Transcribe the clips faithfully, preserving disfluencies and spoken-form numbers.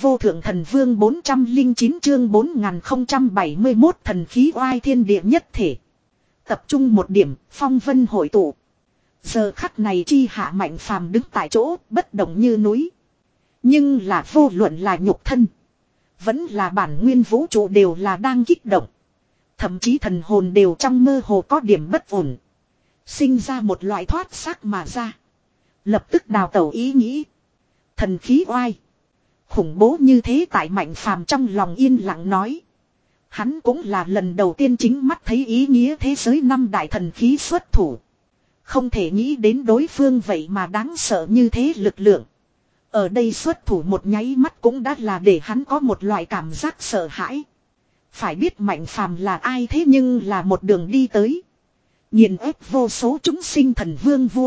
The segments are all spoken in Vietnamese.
vô thượng thần vương bốn trăm lẻ chín chương bốn nghìn không trăm bảy mươi mốt thần khí oai thiên địa nhất thể. Tập trung một điểm, phong vân hội tụ. Giờ khắc này chi hạ Mạnh Phàm đứng tại chỗ, bất động như núi. Nhưng là vô luận là nhục thân, vẫn là bản nguyên vũ trụ đều là đang kích động. Thậm chí thần hồn đều trong mơ hồ có điểm bất ổn. Sinh ra một loại thoát xác mà ra. Lập tức đào tẩu ý nghĩ. Thần khí oai. Khủng bố như thế tại Mạnh Phàm trong lòng yên lặng nói. Hắn cũng là lần đầu tiên chính mắt thấy ý nghĩa thế giới năm đại thần khí xuất thủ. Không thể nghĩ đến đối phương vậy mà đáng sợ như thế lực lượng. Ở đây xuất thủ một nháy mắt cũng đã là để hắn có một loại cảm giác sợ hãi. Phải biết Mạnh Phàm là ai thế nhưng là một đường đi tới. Nghiền ép vô số chúng sinh thần vương vua.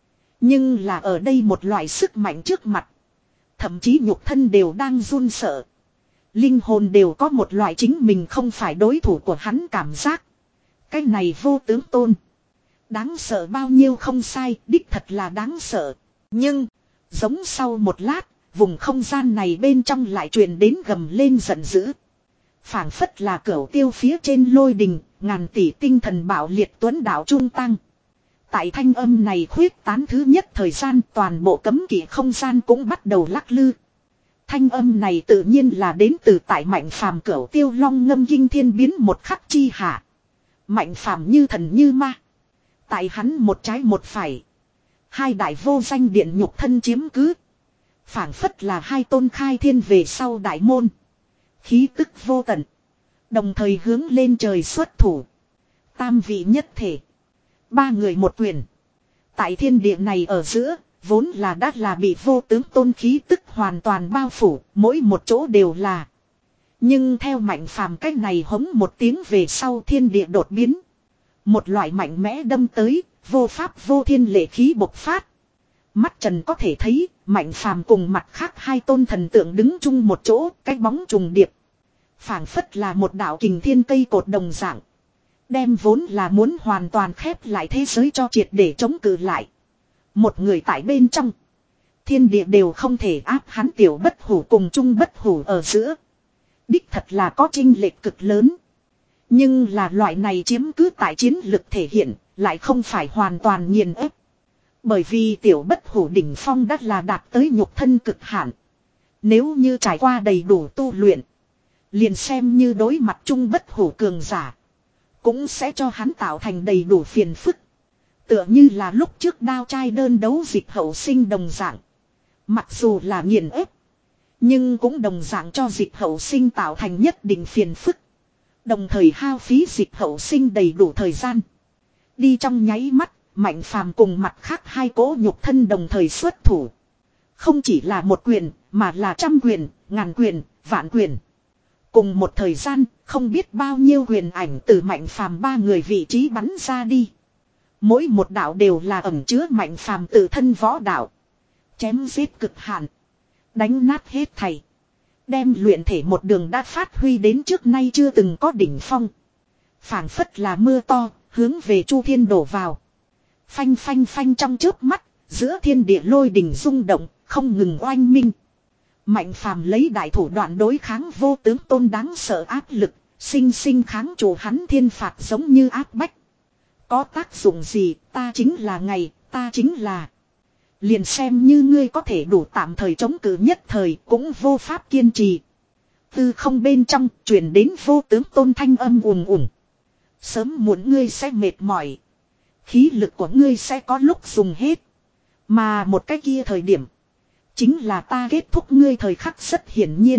Nhưng là ở đây một loại sức mạnh trước mặt. Thậm chí nhục thân đều đang run sợ. Linh hồn đều có một loại chính mình không phải đối thủ của hắn cảm giác. Cái này vô tướng tôn. Đáng sợ bao nhiêu không sai, đích thật là đáng sợ. Nhưng, giống sau một lát, vùng không gian này bên trong lại truyền đến gầm lên giận dữ. Phảng phất là cửu tiêu phía trên lôi đình, ngàn tỷ tinh thần bạo liệt tuấn đạo trung tăng. Tại thanh âm này khuyết tán thứ nhất thời gian toàn bộ cấm kỵ không gian cũng bắt đầu lắc lư. Thanh âm này tự nhiên là đến từ tại Mạnh Phàm cửu tiêu long ngâm kinh thiên biến một khắc chi hạ. Mạnh Phàm như thần như ma. Tại hắn một trái một phải. Hai đại vô danh điện nhục thân chiếm cứ. Phảng phất là hai tôn khai thiên về sau đại môn. Khí tức vô tận. Đồng thời hướng lên trời xuất thủ. Tam vị nhất thể. Ba người một quyền. Tại thiên địa này ở giữa, vốn là đã là bị vô tướng tôn khí tức hoàn toàn bao phủ, mỗi một chỗ đều là. Nhưng theo Mạnh Phàm cách này hống một tiếng về sau thiên địa đột biến. Một loại mạnh mẽ đâm tới, vô pháp vô thiên lệ khí bộc phát. Mắt trần có thể thấy, Mạnh Phàm cùng mặt khác hai tôn thần tượng đứng chung một chỗ, cái bóng trùng điệp. Phảng phất là một đạo kình thiên cây cột đồng dạng. Đem vốn là muốn hoàn toàn khép lại thế giới cho triệt để chống cự lại. Một người tại bên trong. Thiên địa đều không thể áp hắn tiểu bất hủ cùng chung bất hủ ở giữa. Đích thật là có chênh lệch cực lớn. Nhưng là loại này chiếm cứ tại chiến lực thể hiện, lại không phải hoàn toàn nghiền ép. Bởi vì tiểu bất hủ đỉnh phong đã là đạt tới nhục thân cực hạn. Nếu như trải qua đầy đủ tu luyện, liền xem như đối mặt chung bất hủ cường giả, cũng sẽ cho hắn tạo thành đầy đủ phiền phức. Tựa như là lúc trước đao trai đơn đấu dịch hậu sinh đồng dạng. Mặc dù là nghiền ép, nhưng cũng đồng dạng cho dịch hậu sinh tạo thành nhất định phiền phức. Đồng thời hao phí dịch hậu sinh đầy đủ thời gian. Đi trong nháy mắt, Mạnh Phàm cùng mặt khác hai cỗ nhục thân đồng thời xuất thủ. Không chỉ là một quyền, mà là trăm quyền, ngàn quyền, vạn quyền. Cùng một thời gian, không biết bao nhiêu quyền ảnh từ Mạnh Phàm ba người vị trí bắn ra đi. Mỗi một đạo đều là ẩn chứa Mạnh Phàm tự thân võ đạo. Chém giết cực hạn. Đánh nát hết thảy. Đem luyện thể một đường đã phát huy đến trước nay chưa từng có đỉnh phong. Phảng phất là mưa to, hướng về Chu Thiên đổ vào. Phanh phanh phanh trong chớp mắt, giữa thiên địa lôi đình rung động, không ngừng oanh minh. Mạnh Phàm lấy đại thủ đoạn đối kháng vô tướng tôn đáng sợ áp lực, sinh sinh kháng chủ hắn thiên phạt giống như áp bách. Có tác dụng gì, ta chính là ngày, ta chính là. Liền xem như ngươi có thể đủ tạm thời chống cự nhất thời cũng vô pháp kiên trì. Từ không bên trong truyền đến vô tướng tôn thanh âm ùm ùm. Sớm muộn ngươi sẽ mệt mỏi. Khí lực của ngươi sẽ có lúc dùng hết. Mà một cái kia thời điểm, chính là ta kết thúc ngươi thời khắc rất hiển nhiên.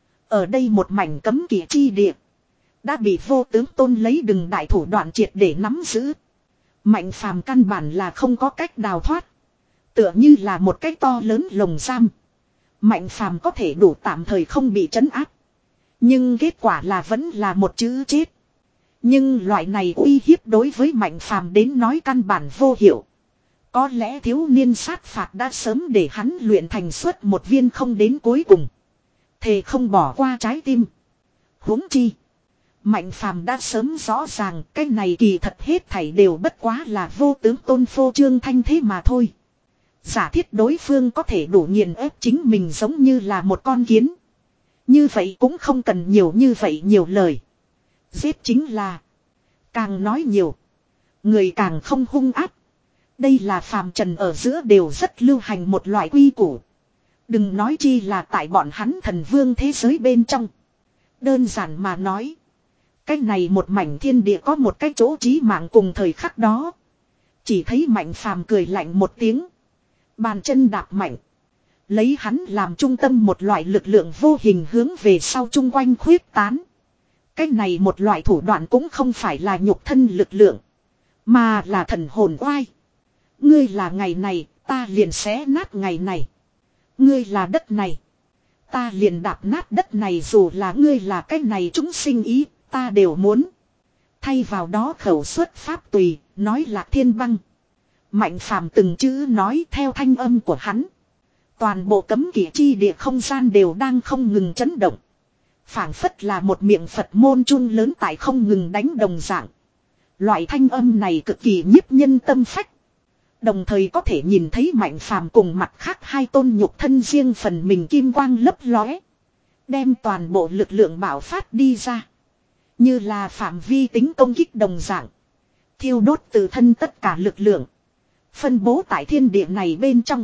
Ở đây một mảnh cấm kỵ chi địa, đã bị vô tướng tôn lấy đừng đại thủ đoạn triệt để nắm giữ. Mạnh Phàm căn bản là không có cách đào thoát. Tựa như là một cái to lớn lồng giam. Mạnh Phàm có thể đủ tạm thời không bị trấn áp. Nhưng kết quả là vẫn là một chữ chết. Nhưng loại này uy hiếp đối với Mạnh Phàm đến nói căn bản vô hiệu. Có lẽ thiếu niên sát phạt đã sớm để hắn luyện thành suốt một viên không đến cuối cùng. Thề không bỏ qua trái tim. Huống chi. Mạnh Phàm đã sớm rõ ràng cái này kỳ thật hết thảy đều bất quá là vô tướng tôn phô trương thanh thế mà thôi. Giả thiết đối phương có thể đủ nghiền ép chính mình giống như là một con kiến. Như vậy cũng không cần nhiều như vậy nhiều lời. Giết chính là. Càng nói nhiều. Người càng không hung ác. Đây là phàm trần ở giữa đều rất lưu hành một loại quy củ. Đừng nói chi là tại bọn hắn thần vương thế giới bên trong. Đơn giản mà nói. Cái này một mảnh thiên địa có một cái chỗ chí mạng cùng thời khắc đó. Chỉ thấy Mạnh Phàm cười lạnh một tiếng. Bàn chân đạp mạnh. Lấy hắn làm trung tâm một loại lực lượng vô hình hướng về sau chung quanh khuyết tán. Cái này một loại thủ đoạn cũng không phải là nhục thân lực lượng. Mà là thần hồn oai. Ngươi là ngày này, ta liền xé nát ngày này. Ngươi là đất này. Ta liền đạp nát đất này, dù là ngươi là cái này chúng sinh ý, ta đều muốn. Thay vào đó khẩu xuất pháp tùy, nói là thiên băng. Mạnh Phàm từng chữ nói theo thanh âm của hắn. Toàn bộ cấm kỵ chi địa không gian đều đang không ngừng chấn động. Phảng phất là một miệng Phật môn chung lớn tại không ngừng đánh đồng dạng. Loại thanh âm này cực kỳ nhiếp nhân tâm phách. Đồng thời có thể nhìn thấy Mạnh Phàm cùng mặt khác hai tôn nhục thân riêng phần mình kim quang lấp lóe. Đem toàn bộ lực lượng bảo phát đi ra. Như là phạm vi tính công kích đồng dạng. Thiêu đốt từ thân tất cả lực lượng. Phân bố tại thiên địa này bên trong.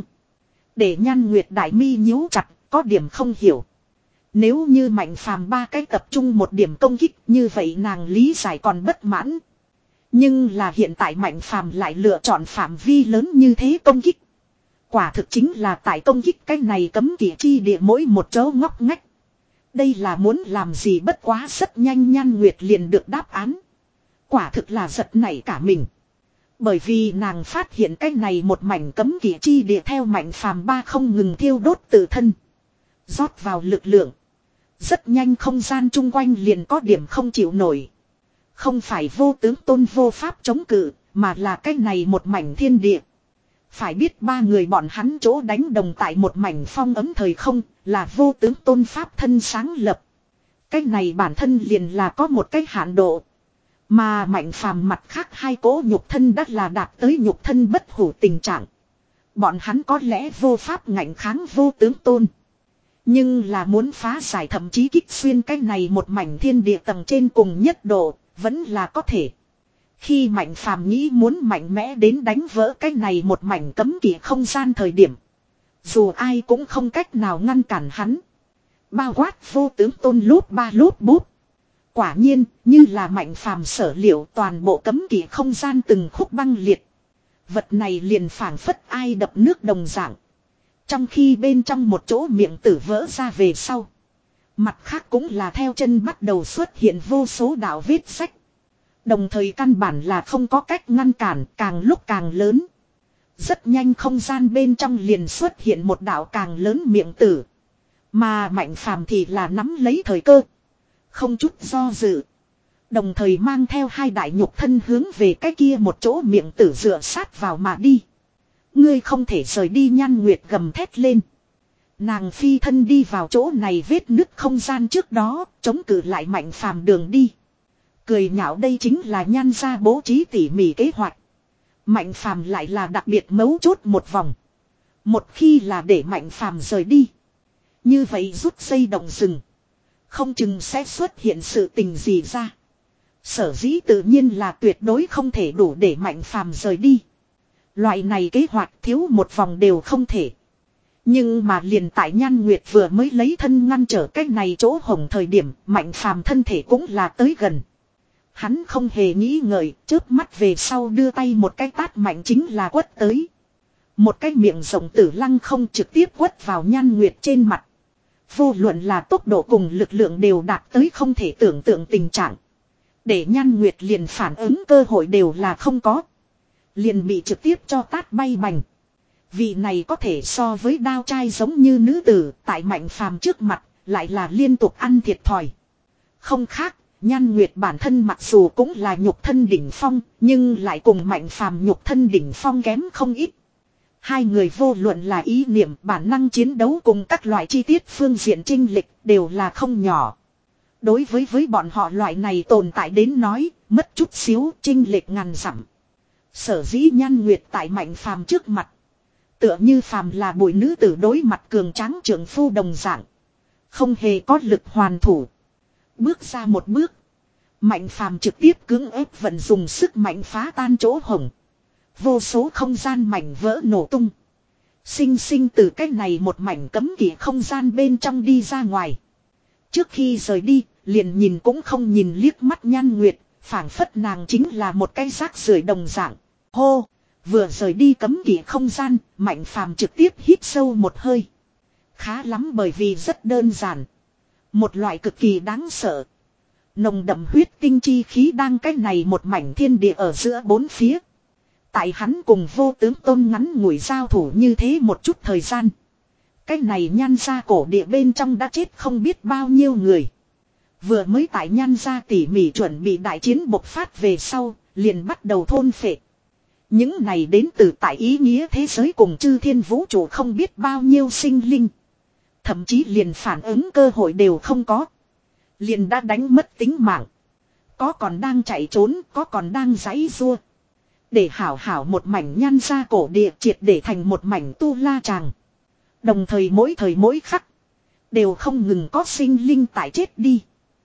Để Nhan Nguyệt đại mi nhíu chặt, có điểm không hiểu. Nếu như Mạnh Phàm ba cái tập trung một điểm công kích, như vậy nàng lý giải còn bất mãn. Nhưng là hiện tại Mạnh Phàm lại lựa chọn phạm vi lớn như thế công kích. Quả thực chính là tại công kích cái này cấm kỵ chi địa mỗi một chỗ ngóc ngách. Đây là muốn làm gì, bất quá rất nhanh Nhan Nguyệt liền được đáp án. Quả thực là giật nảy cả mình. Bởi vì nàng phát hiện cái này một mảnh cấm kỵ chi địa theo Mạnh Phàm ba không ngừng thiêu đốt tự thân. Rót vào lực lượng. Rất nhanh không gian chung quanh liền có điểm không chịu nổi. Không phải vô tướng tôn vô pháp chống cự, mà là cái này một mảnh thiên địa. Phải biết ba người bọn hắn chỗ đánh đồng tại một mảnh phong ấm thời không, là vô tướng tôn pháp thân sáng lập. Cái này bản thân liền là có một cái hạn độ. Mà Mạnh Phàm mặt khác hai cỗ nhục thân đắt là đạt tới nhục thân bất hủ tình trạng. Bọn hắn có lẽ vô pháp ngạnh kháng vô tướng tôn. Nhưng là muốn phá giải thậm chí kích xuyên cái này một mảnh thiên địa tầng trên cùng nhất độ, vẫn là có thể. Khi Mạnh Phàm nghĩ muốn mạnh mẽ đến đánh vỡ cái này một mảnh cấm kỵ không gian thời điểm. Dù ai cũng không cách nào ngăn cản hắn. Bao quát vô tướng tôn lút ba lút bút. Quả nhiên, như là Mạnh Phàm sở liệu, toàn bộ cấm kỵ không gian từng khúc băng liệt. Vật này liền phảng phất ai đập nước đồng dạng. Trong khi bên trong một chỗ miệng tử vỡ ra về sau. Mặt khác cũng là theo chân bắt đầu xuất hiện vô số đạo vết sách. Đồng thời căn bản là không có cách ngăn cản, càng lúc càng lớn. Rất nhanh không gian bên trong liền xuất hiện một đạo càng lớn miệng tử. Mà Mạnh Phàm thì là nắm lấy thời cơ. Không chút do dự. Đồng thời mang theo hai đại nhục thân hướng về cái kia một chỗ miệng tử dựa sát vào mà đi. Ngươi không thể rời đi, Nhan Nguyệt gầm thét lên. Nàng phi thân đi vào chỗ này vết nứt không gian trước đó, chống cự lại Mạnh Phàm đường đi. Cười nhạo đây chính là Nhan gia bố trí tỉ mỉ kế hoạch. Mạnh Phàm lại là đặc biệt mấu chốt một vòng. Một khi là để Mạnh Phàm rời đi. Như vậy rút dây động rừng. Không chừng sẽ xuất hiện sự tình gì ra. Sở dĩ tự nhiên là tuyệt đối không thể đủ để Mạnh Phàm rời đi. Loại này kế hoạch thiếu một vòng đều không thể. Nhưng mà liền tại Nhan Nguyệt vừa mới lấy thân ngăn trở cái này chỗ hổng thời điểm, Mạnh Phàm thân thể cũng là tới gần. Hắn không hề nghĩ ngợi, chớp mắt về sau đưa tay một cái tát mạnh chính là quất tới. Một cái miệng rộng tử lăng không trực tiếp quất vào Nhan Nguyệt trên mặt. Vô luận là tốc độ cùng lực lượng đều đạt tới không thể tưởng tượng tình trạng. Để Nhan Nguyệt liền phản ứng cơ hội đều là không có. Liền bị trực tiếp cho tát bay bành. Vị này có thể so với đao trai giống như nữ tử, tại Mạnh Phàm trước mặt, lại là liên tục ăn thiệt thòi. Không khác, Nhan Nguyệt bản thân mặc dù cũng là nhục thân đỉnh phong, nhưng lại cùng Mạnh Phàm nhục thân đỉnh phong kém không ít. Hai người vô luận là ý niệm, bản năng chiến đấu cùng các loại chi tiết phương diện chênh lệch đều là không nhỏ. Đối với với bọn họ loại này tồn tại đến nói, mất chút xíu chênh lệch ngàn dặm. Sở dĩ Nhan Nguyệt tại Mạnh Phàm trước mặt, tựa như Phàm là bụi nữ tử đối mặt cường tráng trưởng phu đồng dạng, Không hề có lực hoàn thủ. Bước ra một bước. Mạnh phàm trực tiếp cưỡng ép vận dùng sức mạnh phá tan chỗ hổng. Vô số không gian mảnh vỡ nổ tung. Sinh sinh từ cái này một mảnh cấm kỵ không gian bên trong đi ra ngoài. Trước khi rời đi, liền nhìn cũng không nhìn liếc mắt Nhan Nguyệt, phảng phất nàng chính là một cái rác rưởi đồng dạng. Hô, vừa rời đi cấm kỵ không gian, Mạnh phàm trực tiếp hít sâu một hơi. Khá lắm bởi vì rất đơn giản. Một loại cực kỳ đáng sợ. Nồng đậm huyết tinh chi khí đang cái này một mảnh thiên địa ở giữa bốn phía. Tại hắn cùng Vô Tướng Tôn ngắn ngủi giao thủ như thế một chút thời gian. Cái này Nhan gia cổ địa bên trong đã chết không biết bao nhiêu người. Vừa mới tại Nhan gia tỉ mỉ chuẩn bị đại chiến bộc phát về sau, liền bắt đầu thôn phệ. Những này đến từ tại ý nghĩa thế giới cùng chư thiên vũ trụ không biết bao nhiêu sinh linh. Thậm chí liền phản ứng cơ hội đều không có. Liền đã đánh mất tính mạng. Có còn đang chạy trốn, có còn đang giãy giụa. Để hảo hảo một mảnh Nhan gia cổ địa triệt để thành một mảnh tu la tràng. Đồng thời mỗi thời mỗi khắc. Đều không ngừng có sinh linh tại chết đi.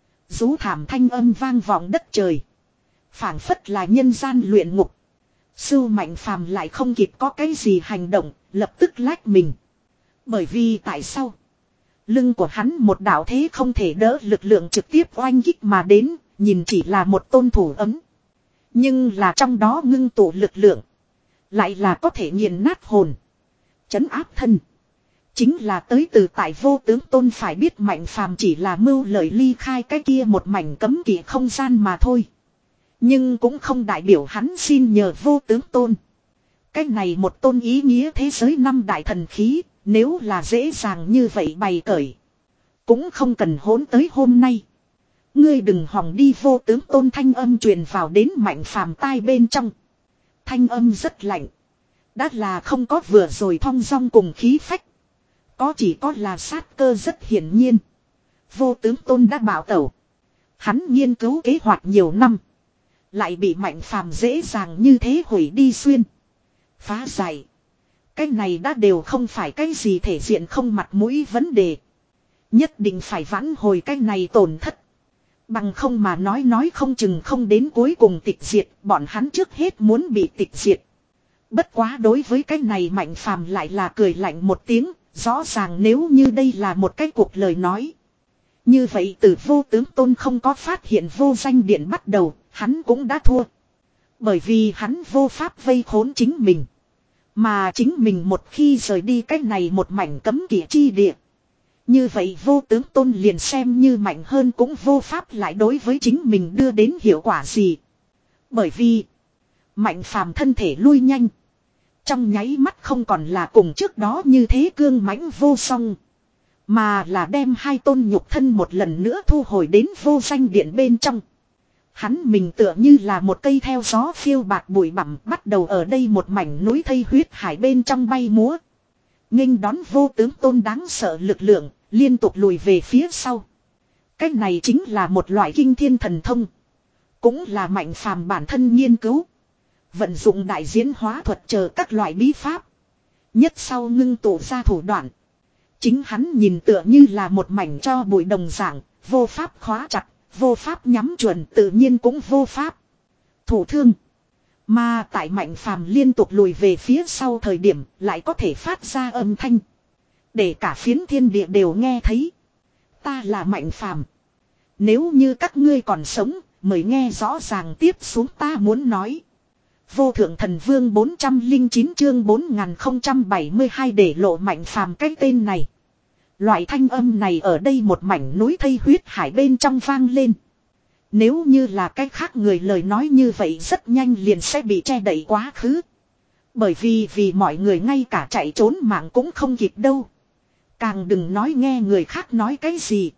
Rú thảm thanh âm vang vọng đất trời. Phảng phất là nhân gian luyện ngục. Sưu Mạnh phàm lại không kịp có cái gì hành động, lập tức lách mình. Bởi vì tại sao? Lưng của hắn một đạo thế không thể đỡ lực lượng trực tiếp oanh kích mà đến, nhìn chỉ là một tôn thủ ấm. Nhưng là trong đó ngưng tụ lực lượng. Lại là có thể nghiền nát hồn. Chấn áp thân. Chính là tới từ tại Vô Tướng Tôn phải biết Mạnh phàm chỉ là mưu lợi ly khai cái kia một mảnh cấm kỵ không gian mà thôi. Nhưng cũng không đại biểu hắn xin nhờ Vô Tướng Tôn. Cái này một tôn ý nghĩa thế giới năm đại thần khí, nếu là dễ dàng như vậy bày cởi. Cũng không cần hỗn tới hôm nay. Ngươi đừng hòng đi. Vô Tướng Tôn thanh âm truyền vào đến Mạnh phàm tai bên trong. Thanh âm rất lạnh. Đã là không có vừa rồi thong dong cùng khí phách. Có chỉ có là sát cơ rất hiển nhiên. Vô Tướng Tôn đã bảo tẩu. Hắn nghiên cứu kế hoạch nhiều năm. Lại bị Mạnh phàm dễ dàng như thế hủy đi xuyên. Phá giải. Cái này đã đều không phải cái gì thể diện không mặt mũi vấn đề. Nhất định phải vãn hồi cái này tổn thất. Bằng không mà nói nói không chừng không đến cuối cùng tịch diệt. Bọn hắn trước hết muốn bị tịch diệt. Bất quá đối với cái này Mạnh phàm lại là cười lạnh một tiếng. Rõ ràng nếu như đây là một cái cuộc lời nói. Như vậy từ Vô Tướng Tôn không có phát hiện vô danh điện bắt đầu, hắn cũng đã thua. Bởi vì hắn vô pháp vây khốn chính mình. Mà chính mình một khi rời đi cái này một mảnh cấm kỵ chi địa. Như vậy Vô Tướng Tôn liền xem như mạnh hơn cũng vô pháp lại đối với chính mình đưa đến hiệu quả gì. Bởi vì Mạnh phàm thân thể lui nhanh. Trong nháy mắt không còn là cùng trước đó như thế cương mãnh vô song. Mà là đem hai tôn nhục thân một lần nữa thu hồi đến vô danh điện bên trong. Hắn mình tựa như là một cây theo gió phiêu bạt bụi bặm bắt đầu ở đây một mảnh núi thây huyết hải bên trong bay múa. Nghênh đón Vô Tướng Tôn đáng sợ lực lượng, liên tục lùi về phía sau. Cách này chính là một loại kinh thiên thần thông. Cũng là Mạnh phàm bản thân nghiên cứu. Vận dụng đại diễn hóa thuật chờ các loại bí pháp. Nhất sau ngưng tụ ra thủ đoạn. Chính hắn nhìn tựa như là một mảnh cho bụi đồng dạng, vô pháp khóa chặt, vô pháp nhắm chuẩn tự nhiên cũng vô pháp. Thủ thương. Mà tại Mạnh phàm liên tục lùi về phía sau thời điểm lại có thể phát ra âm thanh. Để cả phiến thiên địa đều nghe thấy. Ta là Mạnh phàm. Nếu như các ngươi còn sống, mời nghe rõ ràng tiếp xuống ta muốn nói. Vô Thượng Thần Vương bốn trăm lẻ chín chương bốn nghìn không trăm bảy mươi hai để lộ Mạnh phàm cái tên này. Loại thanh âm này ở đây một mảnh núi thây huyết hải bên trong vang lên. Nếu như là cái khác người lời nói như vậy rất nhanh liền sẽ bị che đậy quá khứ. Bởi vì vì mọi người ngay cả chạy trốn mạng cũng không kịp đâu. Càng đừng nói nghe người khác nói cái gì.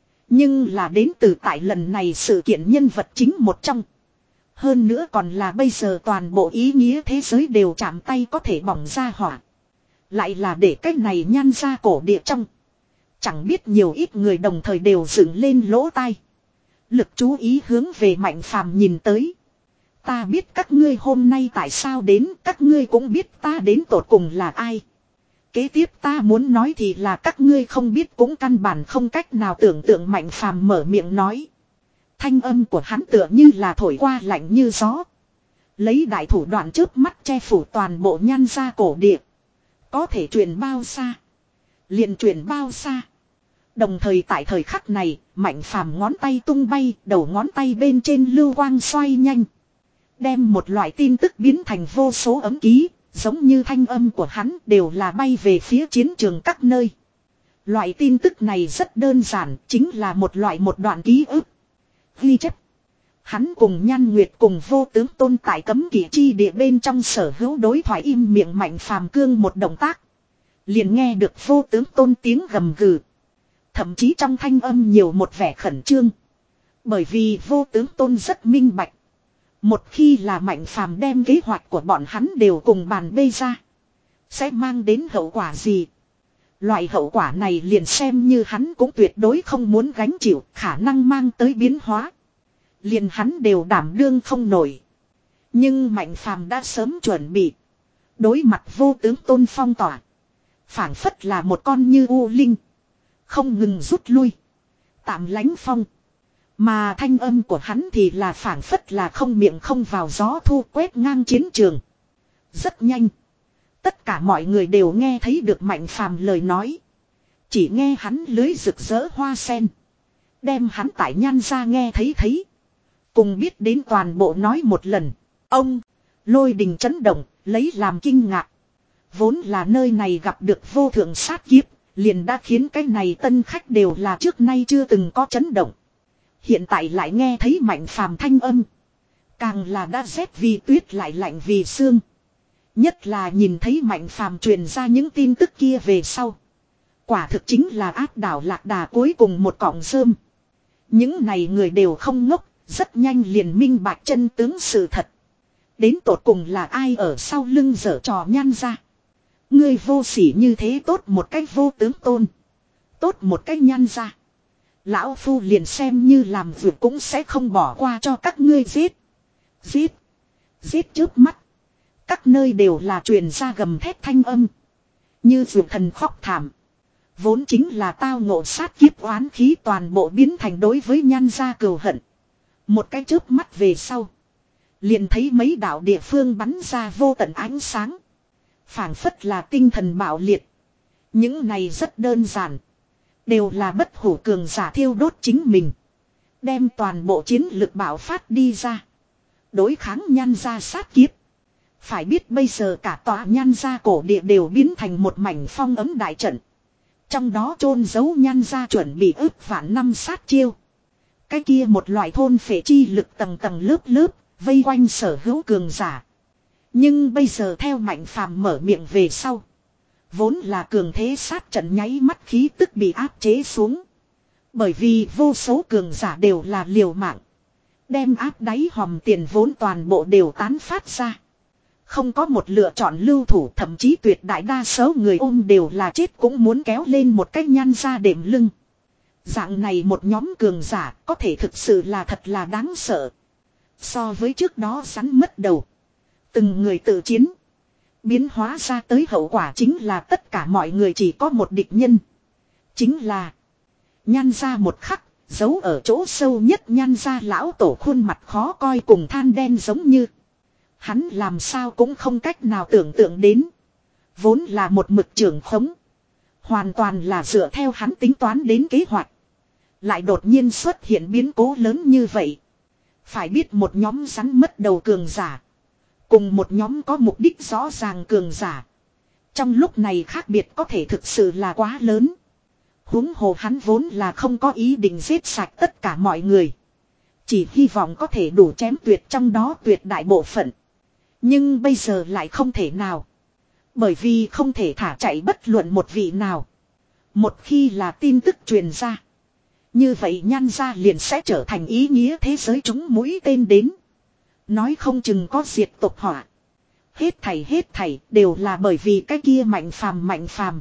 Nhưng là đến từ tại lần này sự kiện nhân vật chính một trong. Hơn nữa còn là bây giờ toàn bộ ý nghĩa thế giới đều chạm tay có thể bỏng ra hỏa. Lại là để cái này Nhan ra cổ địa trong. Chẳng biết nhiều ít người đồng thời đều dựng lên lỗ tai. Lực chú ý hướng về Mạnh phàm nhìn tới. Ta biết các ngươi hôm nay tại sao đến, các ngươi cũng biết ta đến tột cùng là ai. Kế tiếp ta muốn nói thì là các ngươi không biết cũng căn bản không cách nào tưởng tượng Mạnh Phàm mở miệng nói. Thanh âm của hắn tựa như là thổi qua lạnh như gió. Lấy đại thủ đoạn trước mắt che phủ toàn bộ Nhan gia cổ địa. Có thể truyền bao xa. Liền truyền bao xa. Đồng thời tại thời khắc này, Mạnh Phàm ngón tay tung bay, đầu ngón tay bên trên lưu quang xoay nhanh. Đem một loại tin tức biến thành vô số ấm ký, giống như thanh âm của hắn đều là bay về phía chiến trường các nơi. Loại tin tức này rất đơn giản, chính là một loại một đoạn ký ức. Ghi chép. Hắn cùng Nhan Nguyệt cùng Vô Tướng Tôn tại cấm kỵ chi địa bên trong sở hữu đối thoại im miệng Mạnh Phàm cương một động tác. Liền nghe được Vô Tướng Tôn tiếng gầm gừ. Thậm chí trong thanh âm nhiều một vẻ khẩn trương. Bởi vì Vô Tướng Tôn rất minh bạch. Một khi là Mạnh Phàm đem kế hoạch của bọn hắn đều cùng bàn bê ra. Sẽ mang đến hậu quả gì? Loại hậu quả này liền xem như hắn cũng tuyệt đối không muốn gánh chịu, khả năng mang tới biến hóa. Liền hắn đều đảm đương không nổi. Nhưng Mạnh Phàm đã sớm chuẩn bị. Đối mặt Vô Tướng Tôn phong tỏa. Phảng phất là một con như u linh. Không ngừng rút lui. Tạm lánh phong. Mà thanh âm của hắn thì là phảng phất là không miệng không vào gió thu quét ngang chiến trường. Rất nhanh. Tất cả mọi người đều nghe thấy được Mạnh Phàm lời nói. Chỉ nghe hắn lưới rực rỡ hoa sen. Đem hắn tại Nhan gia nghe thấy thấy. Cùng biết đến toàn bộ nói một lần. Ông. Lôi đình chấn động. Lấy làm kinh ngạc. Vốn là nơi này gặp được vô thượng sát kiếp. Liền đã khiến cái này tân khách đều là trước nay chưa từng có chấn động. Hiện tại lại nghe thấy Mạnh Phàm thanh âm. Càng là đã rét vì tuyết lại lạnh vì xương. Nhất là nhìn thấy Mạnh Phàm truyền ra những tin tức kia về sau. Quả thực chính là áp đảo lạc đà cuối cùng một cọng rơm. Những này người đều không ngốc. Rất nhanh liền minh bạch chân tướng sự thật. Đến tột cùng là ai ở sau lưng giở trò Nhan gia. Ngươi vô sỉ như thế tốt một cách Vô Tướng Tôn. Tốt một cách Nhan gia. Lão Phu liền xem như làm việc cũng sẽ không bỏ qua cho các ngươi giết. Giết. Giết trước mắt. Các nơi đều là truyền ra gầm thét thanh âm. Như vượt thần khóc thảm. Vốn chính là tao ngộ sát kiếp oán khí toàn bộ biến thành đối với Nhan gia cừu hận. Một cái chớp mắt về sau. Liền thấy mấy đạo địa phương bắn ra vô tận ánh sáng. Phảng phất là tinh thần bạo liệt. Những này rất đơn giản. Đều là bất hủ cường giả thiêu đốt chính mình. Đem toàn bộ chiến lực bạo phát đi ra. Đối kháng Nhan gia sát kiếp. Phải biết bây giờ cả tòa Nhan gia cổ địa đều biến thành một mảnh phong ấm đại trận. Trong đó chôn giấu Nhan gia chuẩn bị ước vạn năm sát chiêu. Cái kia một loại thôn phệ chi lực tầng tầng lớp lớp, vây quanh sở hữu cường giả. Nhưng bây giờ theo Mạnh Phàm mở miệng về sau. Vốn là cường thế sát trận nháy mắt khí tức bị áp chế xuống. Bởi vì vô số cường giả đều là liều mạng. Đem áp đáy hòm tiền vốn toàn bộ đều tán phát ra. Không có một lựa chọn lưu thủ, thậm chí tuyệt đại đa số người ôm đều là chết cũng muốn kéo lên một cách Nhan gia đệm lưng. Dạng này một nhóm cường giả có thể thực sự là thật là đáng sợ. So với trước đó rắn mất đầu. Từng người tự chiến. Biến hóa ra tới hậu quả chính là tất cả mọi người chỉ có một địch nhân. Chính là Nhan gia một khắc, giấu ở chỗ sâu nhất Nhan gia lão tổ khuôn mặt khó coi cùng than đen giống như. Hắn làm sao cũng không cách nào tưởng tượng đến. Vốn là một mực trưởng khống. Hoàn toàn là dựa theo hắn tính toán đến kế hoạch. Lại đột nhiên xuất hiện biến cố lớn như vậy. Phải biết một nhóm rắn mất đầu cường giả. Cùng một nhóm có mục đích rõ ràng cường giả. Trong lúc này khác biệt có thể thực sự là quá lớn. Huống hồ hắn vốn là không có ý định giết sạch tất cả mọi người. Chỉ hy vọng có thể đủ chém tuyệt trong đó tuyệt đại bộ phận. Nhưng bây giờ lại không thể nào. Bởi vì không thể thả chạy bất luận một vị nào. Một khi là tin tức truyền ra. Như vậy Nhan gia liền sẽ trở thành ý nghĩa thế giới chúng mũi tên đến. Nói không chừng có diệt tộc họa. Hết thảy hết thảy đều là bởi vì cái kia Mạnh Phàm Mạnh Phàm.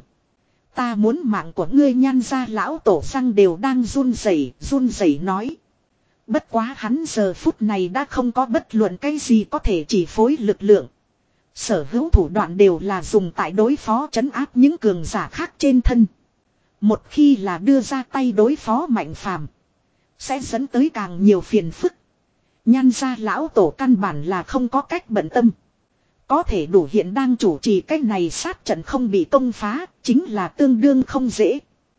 Ta muốn mạng của ngươi Nhan gia lão tổ răng đều đang run rẩy, run rẩy nói. Bất quá hắn giờ phút này đã không có bất luận cái gì có thể chỉ phối lực lượng. Sở hữu thủ đoạn đều là dùng tại đối phó trấn áp những cường giả khác trên thân. Một khi là đưa ra tay đối phó Mạnh Phàm, sẽ dẫn tới càng nhiều phiền phức. Nhan gia lão tổ căn bản là không có cách bận tâm. Có thể đủ hiện đang chủ trì cách này sát trận không bị công phá, chính là tương đương không dễ.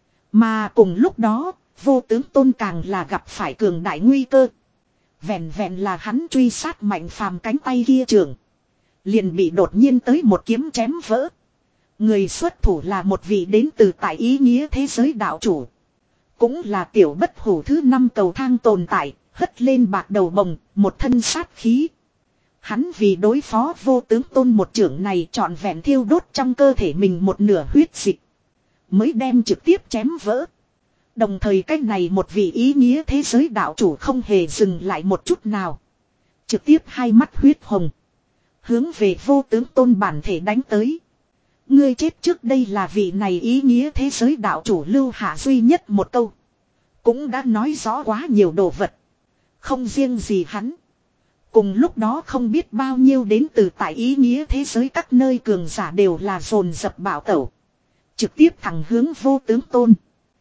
Mà cùng lúc đó, Vô Tướng Tôn càng là gặp phải cường đại nguy cơ. Vẹn vẹn là hắn truy sát Mạnh Phàm cánh tay kia trường, liền bị đột nhiên tới một kiếm chém vỡ. Người xuất thủ là một vị đến từ tại ý nghĩa thế giới đạo chủ. Cũng là tiểu bất hủ thứ năm cầu thang tồn tại, hất lên bạc đầu bồng, một thân sát khí. Hắn vì đối phó Vô Tướng Tôn một trưởng này trọn vẹn thiêu đốt trong cơ thể mình một nửa huyết dịch, mới đem trực tiếp chém vỡ. Đồng thời cách này một vị ý nghĩa thế giới đạo chủ không hề dừng lại một chút nào. Trực tiếp hai mắt huyết hồng, hướng về Vô Tướng Tôn bản thể đánh tới. Ngươi chết trước đây là vị này ý nghĩa thế giới đạo chủ lưu hạ duy nhất một câu. Cũng đã nói rõ quá nhiều đồ vật. Không riêng gì hắn. Cùng lúc đó không biết bao nhiêu đến từ tại ý nghĩa thế giới các nơi cường giả đều là dồn dập bảo tẩu. Trực tiếp thẳng hướng Vô Tướng Tôn.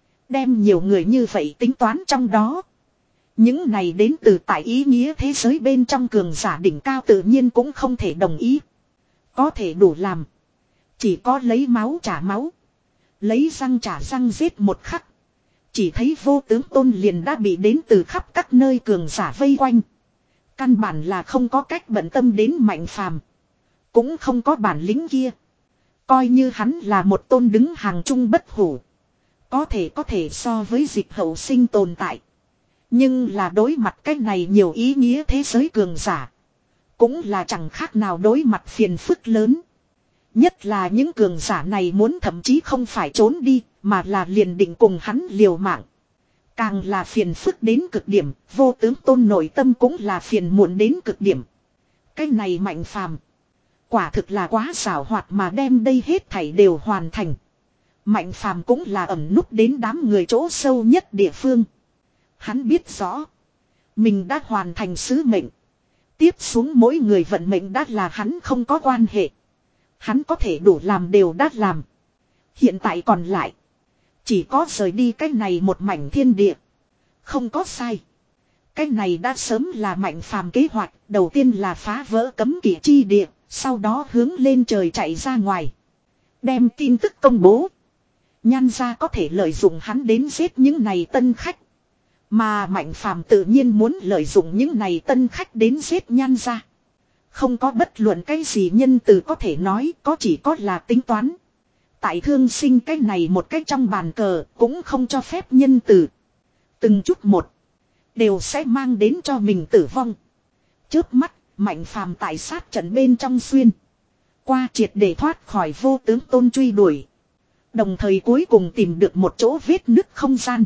Đem nhiều người như vậy tính toán trong đó. Những này đến từ tại ý nghĩa thế giới bên trong cường giả đỉnh cao tự nhiên cũng không thể đồng ý. Có thể đủ làm, chỉ có lấy máu trả máu, lấy răng trả răng giết một khắc. Chỉ thấy Vô Tướng Tôn liền đã bị đến từ khắp các nơi cường giả vây quanh. Căn bản là không có cách bận tâm đến Mạnh Phàm, cũng không có bản lĩnh kia. Coi như hắn là một tôn đứng hàng trung bất hủ, có thể có thể so với Dịch Hậu Sinh tồn tại. Nhưng là đối mặt cách này nhiều ý nghĩa thế giới cường giả, cũng là chẳng khác nào đối mặt phiền phức lớn. Nhất là những cường giả này muốn thậm chí không phải trốn đi, mà là liền định cùng hắn liều mạng. Càng là phiền phức đến cực điểm, Vô Tướng Tôn nội tâm cũng là phiền muộn đến cực điểm. Cái này Mạnh Phàm, quả thực là quá xảo hoạt mà đem đây hết thảy đều hoàn thành. Mạnh Phàm cũng là ẩn núp đến đám người chỗ sâu nhất địa phương. Hắn biết rõ, mình đã hoàn thành sứ mệnh. Tiếp xuống mỗi người vận mệnh đã là hắn không có quan hệ. Hắn có thể đủ làm đều đã làm. Hiện tại còn lại, chỉ có rời đi cái này một mảnh thiên địa. Không có sai. Cái này đã sớm là Mạnh Phàm kế hoạch. Đầu tiên là phá vỡ cấm kỵ chi địa, sau đó hướng lên trời chạy ra ngoài, đem tin tức công bố. Nhan gia có thể lợi dụng hắn đến giết những này tân khách, mà Mạnh Phàm tự nhiên muốn lợi dụng những này tân khách đến giết Nhan gia. Không có bất luận cái gì nhân từ có thể nói, có chỉ có là tính toán. Tại thương sinh cái này một cách trong bàn cờ cũng không cho phép nhân từ. Từng chút một đều sẽ mang đến cho mình tử vong. Chớp mắt, Mạnh Phàm tại sát trận bên trong xuyên qua, triệt để thoát khỏi Vô Tướng Tôn truy đuổi. Đồng thời cuối cùng tìm được một chỗ vết nứt không gian.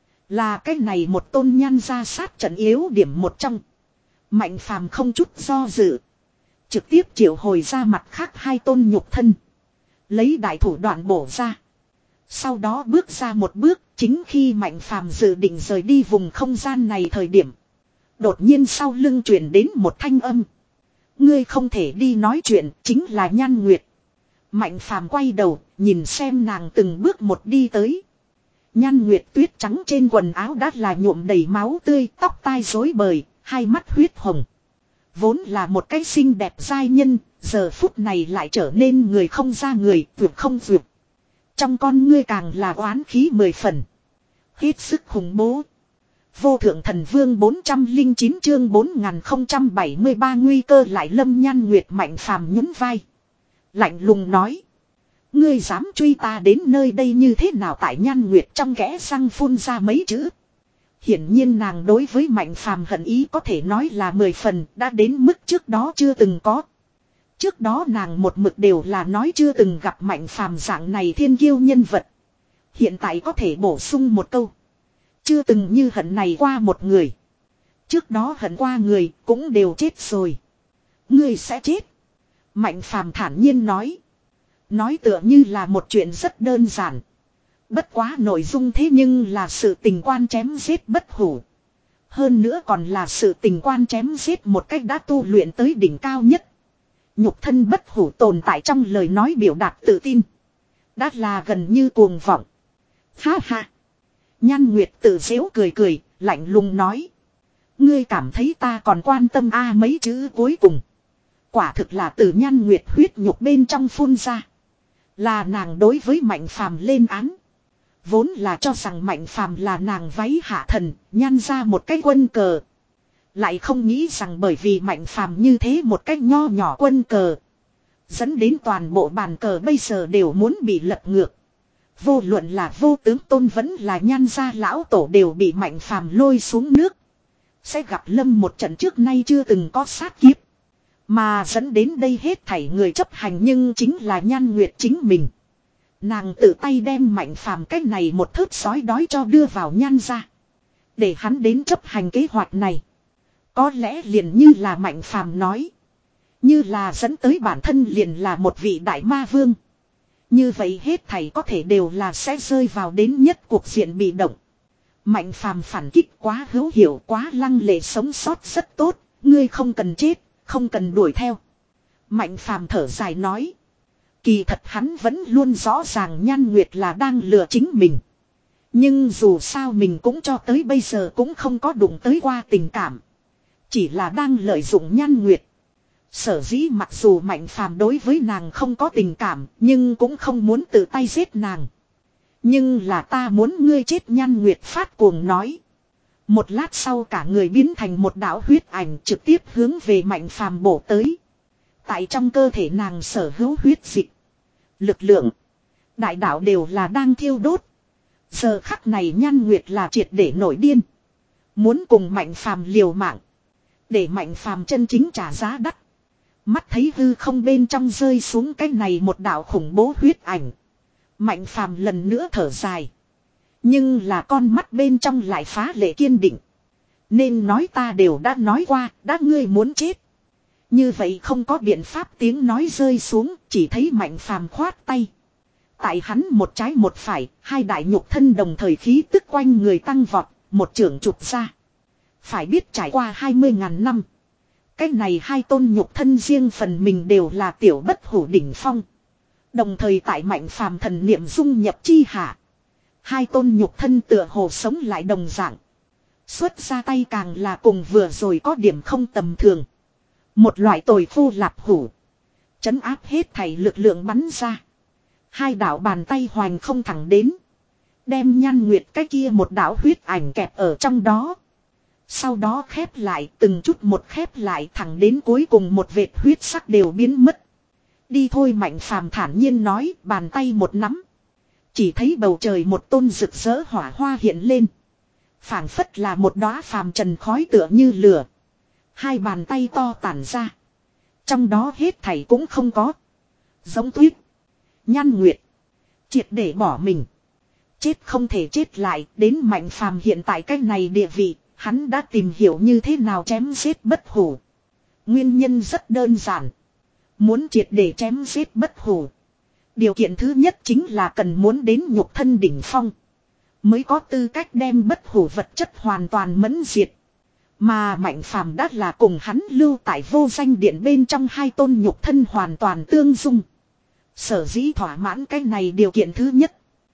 Là cái này một tôn Nhan gia sát trận yếu điểm một trong. Mạnh Phàm không chút do dự, trực tiếp triệu hồi ra mặt khác hai tôn nhục thân, lấy đại thủ đoạn bổ ra. Sau đó bước ra một bước, chính khi Mạnh Phàm dự định rời đi vùng không gian này thời điểm, đột nhiên sau lưng truyền đến một thanh âm. Ngươi không thể đi nói chuyện, chính là Nhan Nguyệt. Mạnh Phàm quay đầu, nhìn xem nàng từng bước một đi tới. Nhan Nguyệt tuyết trắng trên quần áo đã là nhuộm đầy máu tươi, tóc tai rối bời, hai mắt huyết hồng. Vốn là một cái xinh đẹp giai nhân, giờ phút này lại trở nên người không ra người, vượt không vượt. Trong con ngươi càng là oán khí mười phần. Hết sức khủng bố. Vô thượng thần vương bốn trăm lẻ chín chương bốn nghìn không trăm bảy mươi ba nguy cơ lại lâm. Nhan Nguyệt Mạnh Phàm nhún vai, lạnh lùng nói. Ngươi dám truy ta đến nơi đây như thế nào? Tại Nhan Nguyệt trong kẽ răng phun ra mấy chữ. Hiển nhiên nàng đối với Mạnh Phàm hận ý có thể nói là mười phần, đã đến mức trước đó chưa từng có. Trước đó nàng một mực đều là nói chưa từng gặp Mạnh Phàm dạng này thiên kiêu nhân vật. Hiện tại có thể bổ sung một câu, chưa từng như hận này qua một người. Trước đó hận qua người cũng đều chết rồi. Ngươi sẽ chết. Mạnh Phàm thản nhiên nói. Nói tựa như là một chuyện rất đơn giản. Bất quá nội dung thế nhưng là sự tình quan chém giết bất hủ. Hơn nữa còn là sự tình quan chém giết một cách đã tu luyện tới đỉnh cao nhất. Nhục thân bất hủ tồn tại trong lời nói biểu đạt tự tin. Đã là gần như cuồng vọng. Ha ha. Nhan Nguyệt tự giễu cười cười, lạnh lùng nói. Ngươi cảm thấy ta còn quan tâm a mấy chữ cuối cùng. Quả thực là từ Nhan Nguyệt huyết nhục bên trong phun ra. Là nàng đối với Mạnh Phàm lên án. Vốn là cho rằng Mạnh Phàm là nàng váy hạ thần, nhan ra một cái quân cờ. Lại không nghĩ rằng bởi vì Mạnh Phàm như thế một cái nho nhỏ quân cờ. Dẫn đến toàn bộ bàn cờ bây giờ đều muốn bị lật ngược. Vô luận là Vô Tướng Tôn vẫn là nhan gia lão tổ đều bị Mạnh Phàm lôi xuống nước. Sẽ gặp lâm một trận trước nay chưa từng có sát kiếp. Mà dẫn đến đây hết thảy người chấp hành nhưng chính là Nhan Nguyệt chính mình. Nàng tự tay đem Mạnh Phàm cái này một thớt sói đói cho đưa vào nhan gia. Để hắn đến chấp hành kế hoạch này. Có lẽ liền như là Mạnh Phàm nói. Như là dẫn tới bản thân liền là một vị đại ma vương. Như vậy hết thảy có thể đều là sẽ rơi vào đến nhất cuộc diện bị động. Mạnh Phàm phản kích quá hữu hiểu, quá lăng lệ, sống sót rất tốt. Ngươi không cần chết, không cần đuổi theo. Mạnh Phàm thở dài nói. Kỳ thật hắn vẫn luôn rõ ràng Nhan Nguyệt là đang lừa chính mình. Nhưng dù sao mình cũng cho tới bây giờ cũng không có đụng tới qua tình cảm. Chỉ là đang lợi dụng Nhan Nguyệt. Sở dĩ mặc dù Mạnh Phàm đối với nàng không có tình cảm, nhưng cũng không muốn tự tay giết nàng. Nhưng là ta muốn ngươi chết, Nhan Nguyệt phát cuồng nói. Một lát sau cả người biến thành một đạo huyết ảnh trực tiếp hướng về Mạnh Phàm bổ tới. Tại trong cơ thể nàng sở hữu huyết dịch, lực lượng, đại đạo đều là đang thiêu đốt. Giờ khắc này Nhan Nguyệt là triệt để nổi điên. Muốn cùng Mạnh Phàm liều mạng. Để Mạnh Phàm chân chính trả giá đắt. Mắt thấy hư không bên trong rơi xuống cái này một đạo khủng bố huyết ảnh. Mạnh Phàm lần nữa thở dài. Nhưng là con mắt bên trong lại phá lệ kiên định. Nên nói ta đều đã nói qua, đã ngươi muốn chết. Như vậy không có biện pháp, tiếng nói rơi xuống, chỉ thấy Mạnh Phàm khoát tay. Tại hắn một trái một phải, hai đại nhục thân đồng thời khí tức quanh người tăng vọt, một trưởng chụp ra. Phải biết trải qua hai mươi ngàn năm. Cái này hai tôn nhục thân riêng phần mình đều là tiểu bất hủ đỉnh phong. Đồng thời tại Mạnh Phàm thần niệm dung nhập chi hạ. Hai tôn nhục thân tựa hồ sống lại đồng dạng. Xuất ra tay càng là cùng vừa rồi có điểm không tầm thường. Một loại tồi phu lạp hủ. Chấn áp hết thảy lực lượng bắn ra. Hai đạo bàn tay hoành không thẳng đến. Đem Nhan Nguyệt cái kia một đạo huyết ảnh kẹp ở trong đó. Sau đó khép lại, từng chút một khép lại, thẳng đến cuối cùng một vệt huyết sắc đều biến mất. Đi thôi, Mạnh Phàm thản nhiên nói, bàn tay một nắm. Chỉ thấy bầu trời một tôn rực rỡ hỏa hoa hiện lên. Phảng phất là một đóa phàm trần khói tựa như lửa. Hai bàn tay to tản ra. Trong đó hết thảy cũng không có. Giống tuyết. Nhan Nguyệt. Triệt để bỏ mình. Chết không thể chết lại, đến Mạnh Phàm hiện tại cái này địa vị. Hắn đã tìm hiểu như thế nào chém giết bất hủ. Nguyên nhân rất đơn giản. Muốn triệt để chém giết bất hủ. Điều kiện thứ nhất chính là cần muốn đến nhục thân đỉnh phong. Mới có tư cách đem bất hủ vật chất hoàn toàn mẫn diệt. Mà Mạnh Phàm đã là cùng hắn lưu tại vô danh điện bên trong hai tôn nhục thân hoàn toàn tương dung. Sở dĩ thỏa mãn cái này điều kiện thứ nhất.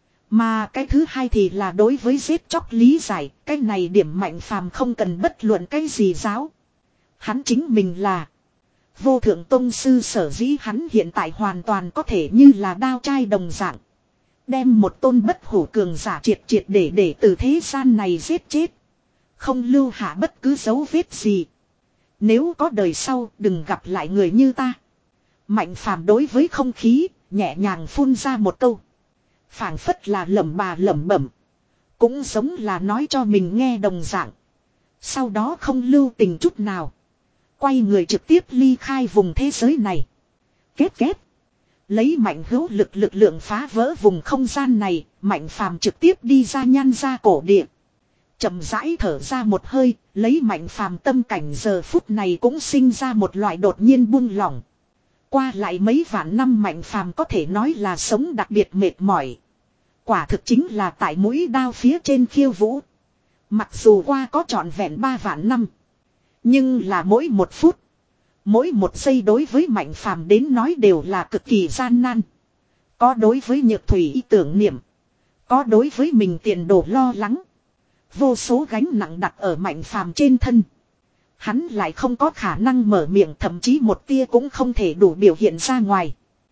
Mà cái thứ hai thì là đối với giết chóc lý giải, cái này điểm Mạnh Phàm không cần bất luận cái gì giáo. Hắn chính mình là vô thượng tông sư, sở dĩ hắn hiện tại hoàn toàn có thể như là đao trai đồng dạng. Đem một tôn bất hủ cường giả triệt triệt để để từ thế gian này giết chết. Không lưu hạ bất cứ dấu vết gì. Nếu có đời sau đừng gặp lại người như ta. Mạnh Phàm đối với không khí, nhẹ nhàng phun ra một câu. Phảng phất là lẩm bà lẩm bẩm. Cũng giống là nói cho mình nghe đồng dạng. Sau đó không lưu tình chút nào. Quay người trực tiếp ly khai vùng thế giới này. Kết kết. Lấy mạnh hữu lực lực lượng phá vỡ vùng không gian này. Mạnh Phàm trực tiếp đi ra Nhan gia cổ địa. Chậm rãi thở ra một hơi. Lấy Mạnh Phàm tâm cảnh giờ phút này cũng sinh ra một loại đột nhiên buông lỏng. Qua lại mấy vạn năm Mạnh Phàm có thể nói là sống đặc biệt mệt mỏi. Quả thực chính là tại mũi đao phía trên khiêu vũ. Mặc dù qua có trọn vẹn ba vạn năm. Nhưng là mỗi một phút. Mỗi một giây đối với Mạnh Phàm đến nói đều là cực kỳ gian nan. Có đối với Nhược Thủy ý tưởng niệm. Có đối với mình tiền đồ lo lắng. Vô số gánh nặng đặt ở Mạnh Phàm trên thân. Hắn lại không có khả năng mở miệng, thậm chí một tia cũng không thể đủ biểu hiện ra ngoài.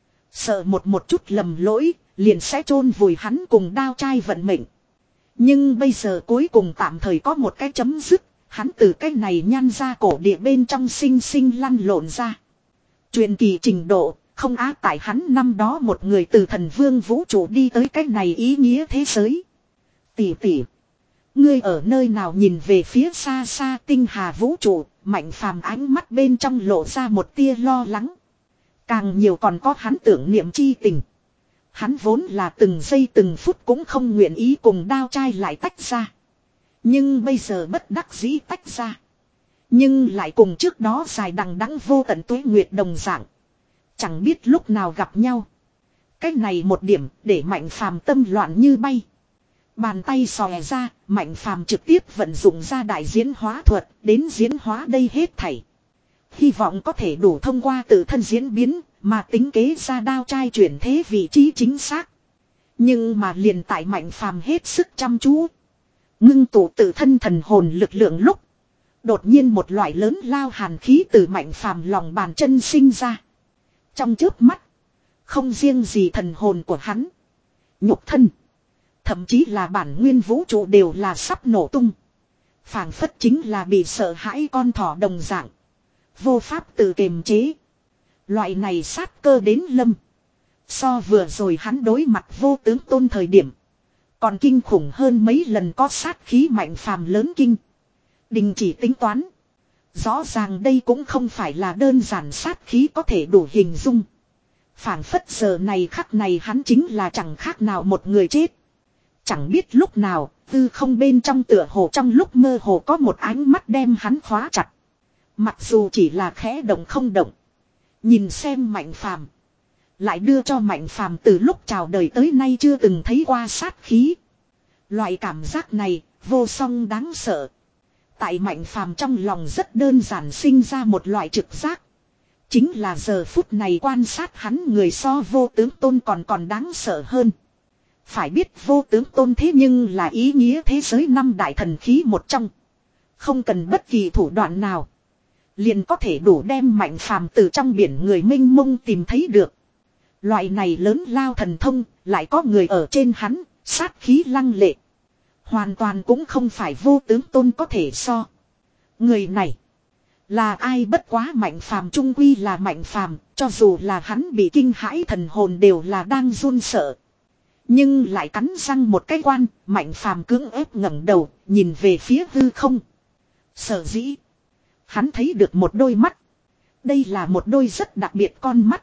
Sợ một một chút lầm lỗi, liền sẽ chôn vùi hắn cùng đao trai vận mệnh. Nhưng bây giờ cuối cùng tạm thời có một cái chấm dứt. Hắn từ cái này nhăn ra cổ địa bên trong sinh sinh lăn lộn ra. Truyền kỳ trình độ, không á tại hắn năm đó một người từ thần vương vũ trụ đi tới cái này ý nghĩa thế giới. Tỷ tỷ, ngươi ở nơi nào? Nhìn về phía xa xa tinh hà vũ trụ, Mạnh Phàm ánh mắt bên trong lộ ra một tia lo lắng. Càng nhiều còn có hắn tưởng niệm chi tình. Hắn vốn là từng giây từng phút cũng không nguyện ý cùng đao trai lại tách ra. Nhưng bây giờ bất đắc dĩ tách ra. Nhưng lại cùng trước đó dài đằng đẵng vô tận tuế nguyệt đồng dạng. Chẳng biết lúc nào gặp nhau. Cái này một điểm để Mạnh Phàm tâm loạn như bay. Bàn tay xòe ra, Mạnh Phàm trực tiếp vận dụng ra đại diễn hóa thuật, đến diễn hóa đây hết thảy. Hy vọng có thể đủ thông qua tự thân diễn biến, mà tính kế ra đao trai chuyển thế vị trí chính xác. Nhưng mà liền tại Mạnh Phàm hết sức chăm chú, ngưng tụ tự thân thần hồn lực lượng lúc, đột nhiên một loại lớn lao hàn khí từ Mạnh Phàm lòng bàn chân sinh ra. Trong chớp mắt, không riêng gì thần hồn của hắn, nhục thân, thậm chí là bản nguyên vũ trụ đều là sắp nổ tung. Phảng phất chính là bị sợ hãi con thỏ đồng dạng, vô pháp tự kiềm chế. Loại này sát cơ đến lâm, so vừa rồi hắn đối mặt Vô Tướng Tôn thời điểm còn kinh khủng hơn mấy lần. có sát khí Mạnh Phàm lớn kinh. Đình chỉ tính toán. Rõ ràng đây cũng không phải là đơn giản sát khí có thể đủ hình dung. Phảng phất giờ này khắc này hắn chính là chẳng khác nào một người chết. Chẳng biết lúc nào, tư không bên trong tựa hồ trong lúc mơ hồ có một ánh mắt đem hắn khóa chặt. Mặc dù chỉ là khẽ động không động. Nhìn xem Mạnh Phàm, lại đưa cho Mạnh Phàm từ lúc chào đời tới nay chưa từng thấy qua sát khí. Loại cảm giác này vô song đáng sợ. Tại Mạnh Phàm trong lòng rất đơn giản sinh ra một loại trực giác. Chính là giờ phút này quan sát hắn người so Vô Tướng Tôn còn còn đáng sợ hơn. Phải biết Vô Tướng Tôn thế nhưng là ý nghĩa thế giới năm đại thần khí một trong. Không cần bất kỳ thủ đoạn nào, liền có thể đủ đem Mạnh Phàm từ trong biển người mênh mông tìm thấy được. Loại này lớn lao thần thông, lại có người ở trên hắn, sát khí lăng lệ. Hoàn toàn cũng không phải Vô Tướng Tôn có thể so. Người này là ai? Bất quá Mạnh Phàm trung quy là Mạnh Phàm, cho dù là hắn bị kinh hãi thần hồn đều là đang run sợ. Nhưng lại cắn răng một cái quan, Mạnh Phàm cưỡng ép ngẩng đầu, nhìn về phía hư không. Sở dĩ hắn thấy được một đôi mắt. Đây là một đôi rất đặc biệt con mắt,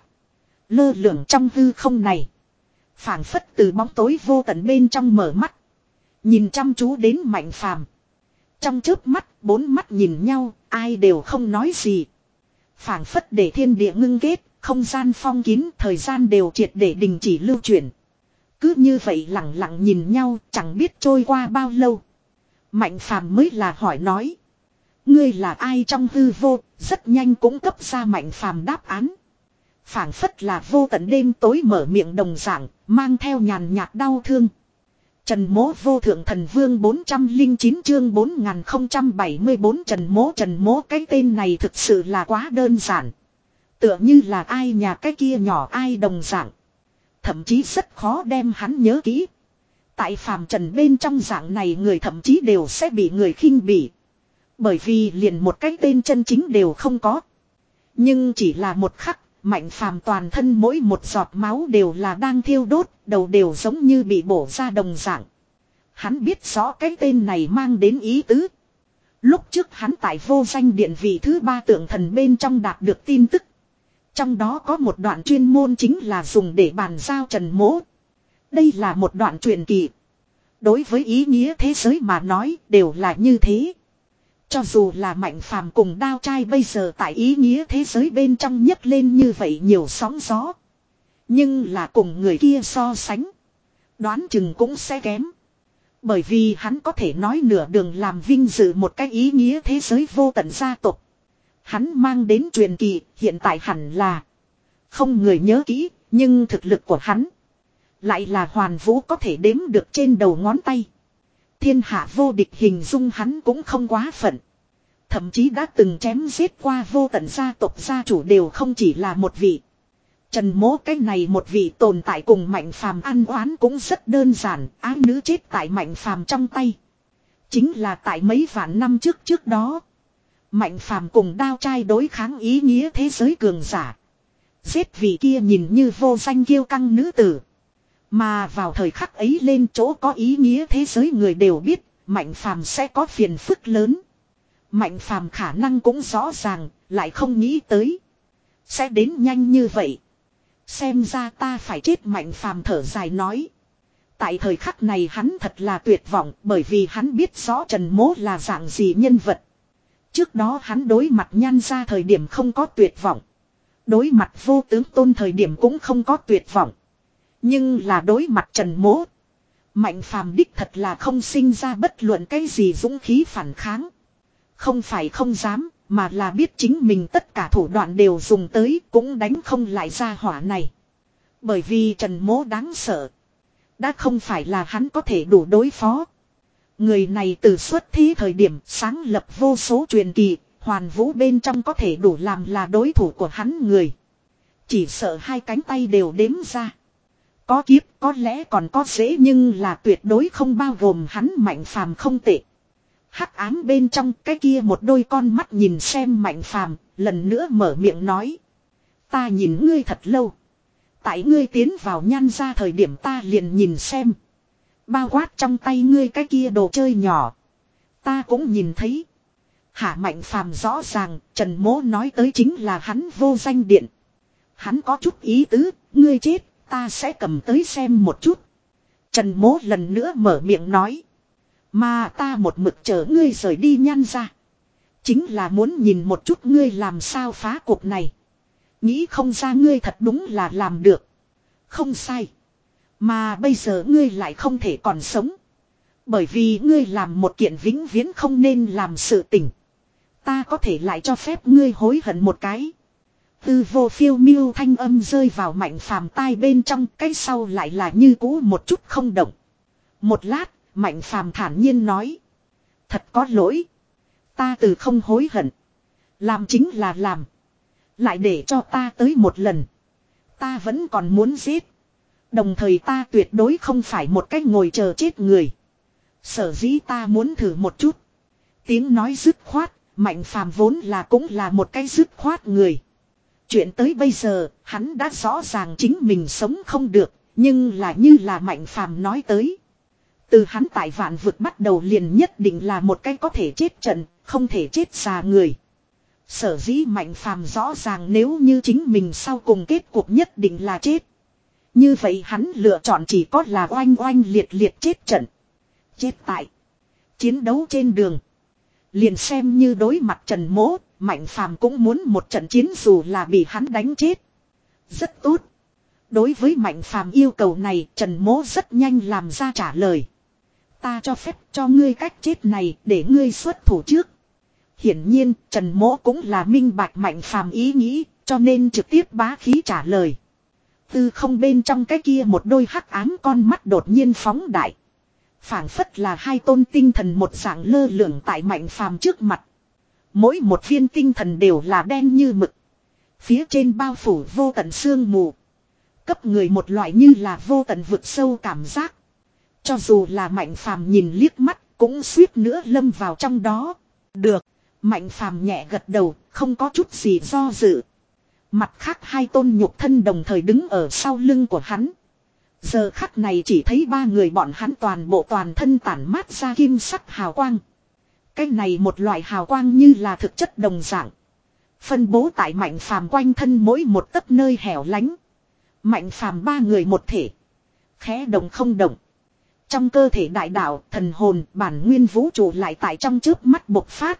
lơ lửng trong hư không này, phảng phất từ bóng tối vô tận bên trong mở mắt, nhìn chăm chú đến Mạnh Phàm. Trong chớp mắt, bốn mắt nhìn nhau, ai đều không nói gì. Phảng phất để thiên địa ngưng kết, không gian phong kín, thời gian đều triệt để đình chỉ lưu chuyển. Cứ như vậy lặng lặng nhìn nhau, chẳng biết trôi qua bao lâu. Mạnh Phàm mới là hỏi nói: ngươi là ai? Trong hư vô, rất nhanh cũng cấp ra Mạnh Phàm đáp án. Phảng phất là vô tận đêm tối mở miệng đồng dạng, mang theo nhàn nhạt đau thương. Trần Mỗ Vô Thượng Thần Vương bốn trăm lẻ chín chương bốn nghìn không trăm bảy mươi bốn. Trần Mỗ Trần Mỗ cái tên này thực sự là quá đơn giản. Tựa như là ai nhà cái kia nhỏ ai đồng dạng. Thậm chí rất khó đem hắn nhớ kỹ. Tại phàm trần bên trong dạng này người thậm chí đều sẽ bị người khinh bỉ. Bởi vì liền một cái tên chân chính đều không có. Nhưng chỉ là một khắc, Mạnh Phàm toàn thân mỗi một giọt máu đều là đang thiêu đốt, đầu đều giống như bị bổ ra đồng dạng. Hắn biết rõ cái tên này mang đến ý tứ. Lúc trước hắn tại Vô Danh Điện vị thứ ba tượng thần bên trong đạt được tin tức. Trong đó có một đoạn chuyên môn chính là dùng để bàn giao Trần Mỗ. Đây là một đoạn truyền kỳ. Đối với ý nghĩa thế giới mà nói đều là như thế. Cho dù là Mạnh Phàm cùng Đao Trai bây giờ tại ý nghĩa thế giới bên trong nhấc lên như vậy nhiều sóng gió. Nhưng là cùng người kia so sánh, đoán chừng cũng sẽ kém. Bởi vì hắn có thể nói nửa đường làm vinh dự một cái ý nghĩa thế giới vô tận gia tộc. Hắn mang đến truyền kỳ, hiện tại hẳn là không người nhớ kỹ, nhưng thực lực của hắn lại là hoàn vũ có thể đếm được trên đầu ngón tay. Thiên hạ vô địch hình dung hắn cũng không quá phận. Thậm chí đã từng chém giết qua vô tận gia tộc gia chủ đều không chỉ là một vị. Trần Mỗ cái này một vị tồn tại cùng Mạnh Phàm ăn oán cũng rất đơn giản, ái nữ chết tại Mạnh Phàm trong tay. Chính là tại mấy vạn năm trước trước đó. Mạnh Phàm cùng Đao Trai đối kháng ý nghĩa thế giới cường giả. Giết vị kia nhìn như vô danh kiêu căng nữ tử. Mà vào thời khắc ấy lên chỗ có ý nghĩa thế giới người đều biết, Mạnh Phàm sẽ có phiền phức lớn. Mạnh Phàm khả năng cũng rõ ràng, lại không nghĩ tới. Sẽ đến nhanh như vậy. Xem ra ta phải chết, Mạnh Phàm thở dài nói. Tại thời khắc này hắn thật là tuyệt vọng, bởi vì hắn biết rõ Trần Mỗ là dạng gì nhân vật. Trước đó hắn đối mặt Nhan Gia thời điểm không có tuyệt vọng. Đối mặt Vô Tướng Tôn thời điểm cũng không có tuyệt vọng. Nhưng là đối mặt Trần Mỗ, Mạnh Phàm đích thật là không sinh ra bất luận cái gì dũng khí phản kháng. Không phải không dám, mà là biết chính mình tất cả thủ đoạn đều dùng tới, cũng đánh không lại ra hỏa này. Bởi vì Trần Mỗ đáng sợ. Đã không phải là hắn có thể đủ đối phó. Người này từ xuất thí thời điểm sáng lập vô số truyền kỳ, hoàn vũ bên trong có thể đủ làm là đối thủ của hắn người. Chỉ sợ hai cánh tay đều đếm ra. Có kiếp có lẽ còn có dễ, nhưng là tuyệt đối không bao gồm hắn. Mạnh Phàm không tệ. Hắc ám bên trong cái kia một đôi con mắt nhìn xem Mạnh Phàm, lần nữa mở miệng nói. Ta nhìn ngươi thật lâu. Tại ngươi tiến vào Nhan Gia thời điểm ta liền nhìn xem. Bao quát trong tay ngươi cái kia đồ chơi nhỏ. Ta cũng nhìn thấy. Hạ Mạnh Phàm rõ ràng, Trần Mỗ nói tới chính là hắn vô danh điện. Hắn có chút ý tứ, ngươi chết, ta sẽ cầm tới xem một chút. Trần Mỗ lần nữa mở miệng nói. Mà ta một mực chờ ngươi rời đi Nhan Gia. Chính là muốn nhìn một chút ngươi làm sao phá cuộc này. Nghĩ không ra ngươi thật đúng là làm được. Không sai. Mà bây giờ ngươi lại không thể còn sống. Bởi vì ngươi làm một kiện vĩnh viễn không nên làm sự tình. Ta có thể lại cho phép ngươi hối hận một cái. Tư vô phiêu miêu thanh âm rơi vào Mạnh Phàm tai bên trong, cái sau lại là như cũ một chút không động. Một lát, Mạnh Phàm thản nhiên nói. Thật có lỗi. Ta từ không hối hận. Làm chính là làm. Lại để cho ta tới một lần. Ta vẫn còn muốn giết. Đồng thời ta tuyệt đối không phải một cách ngồi chờ chết người. Sở dĩ ta muốn thử một chút. Tiếng nói dứt khoát, Mạnh Phàm vốn là cũng là một cái dứt khoát người. Chuyện tới bây giờ, hắn đã rõ ràng chính mình sống không được, nhưng là như là Mạnh Phàm nói tới. Từ hắn tại vạn vực bắt đầu liền nhất định là một cái có thể chết trận, không thể chết già người. Sở dĩ Mạnh Phàm rõ ràng nếu như chính mình sau cùng kết cuộc nhất định là chết. Như vậy hắn lựa chọn chỉ có là oanh oanh liệt liệt chết trận. Chết tại chiến đấu trên đường. Liền xem như đối mặt Trần Mỗ, Mạnh Phàm cũng muốn một trận chiến dù là bị hắn đánh chết. Rất tốt. Đối với Mạnh Phàm yêu cầu này, Trần Mỗ rất nhanh làm ra trả lời. Ta cho phép cho ngươi cách chết này để ngươi xuất thủ trước. Hiển nhiên, Trần Mỗ cũng là minh bạch Mạnh Phàm ý nghĩ, cho nên trực tiếp bá khí trả lời. Từ không bên trong cái kia một đôi hắc ám con mắt đột nhiên phóng đại. Phảng phất là hai tôn tinh thần một dạng lơ lửng tại Mạnh Phàm trước mặt. Mỗi một viên tinh thần đều là đen như mực. Phía trên bao phủ vô tận sương mù. Cấp người một loại như là vô tận vực sâu cảm giác. Cho dù là Mạnh Phàm nhìn liếc mắt cũng suýt nữa lâm vào trong đó. Được. Mạnh Phàm nhẹ gật đầu, không có chút gì do dự. Mặt khác hai tôn nhục thân đồng thời đứng ở sau lưng của hắn. Giờ khắc này chỉ thấy ba người bọn hắn toàn bộ toàn thân tản mát ra kim sắc hào quang. Cái này một loại hào quang như là thực chất đồng dạng. Phân bố tại Mạnh Phàm quanh thân mỗi một tấc nơi hẻo lánh. Mạnh Phàm ba người một thể. Khẽ động không động. Trong cơ thể đại đạo, thần hồn, bản nguyên vũ trụ lại tại trong chớp mắt bộc phát.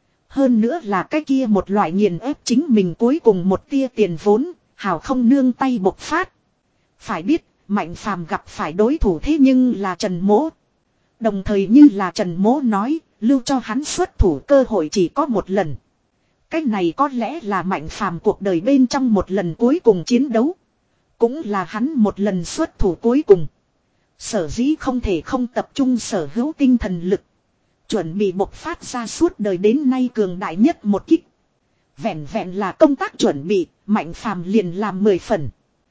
Hơn nữa là cái kia một loại nghiền ép chính mình cuối cùng một tia tiền vốn, hào không nương tay bộc phát. Phải biết, Mạnh Phàm gặp phải đối thủ thế nhưng là Trần Mỗ. Đồng thời như là Trần Mỗ nói, lưu cho hắn xuất thủ cơ hội chỉ có một lần. Cái này có lẽ là Mạnh Phàm cuộc đời bên trong một lần cuối cùng chiến đấu. Cũng là hắn một lần xuất thủ cuối cùng. Sở dĩ không thể không tập trung sở hữu tinh thần lực. Chuẩn bị bộc phát ra suốt đời đến nay cường đại nhất một kích. Vẹn vẹn là công tác chuẩn bị, Mạnh Phàm liền làm mười phần.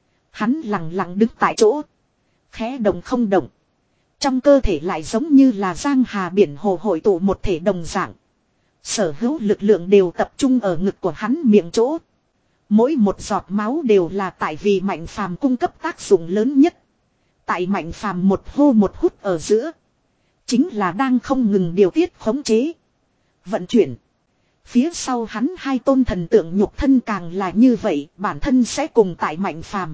Hắn lặng lặng đứng tại chỗ. Khẽ động không động. Trong cơ thể lại giống như là giang hà biển hồ hội tụ một thể đồng dạng. Sở hữu lực lượng đều tập trung ở ngực của hắn miệng chỗ. Mỗi một giọt máu đều là tại vì Mạnh Phàm cung cấp tác dụng lớn nhất. Tại Mạnh Phàm một hô một hút ở giữa. Chính là đang không ngừng điều tiết khống chế. Vận chuyển. Phía sau hắn hai tôn thần tượng nhục thân càng là như vậy, bản thân sẽ cùng tại Mạnh Phàm.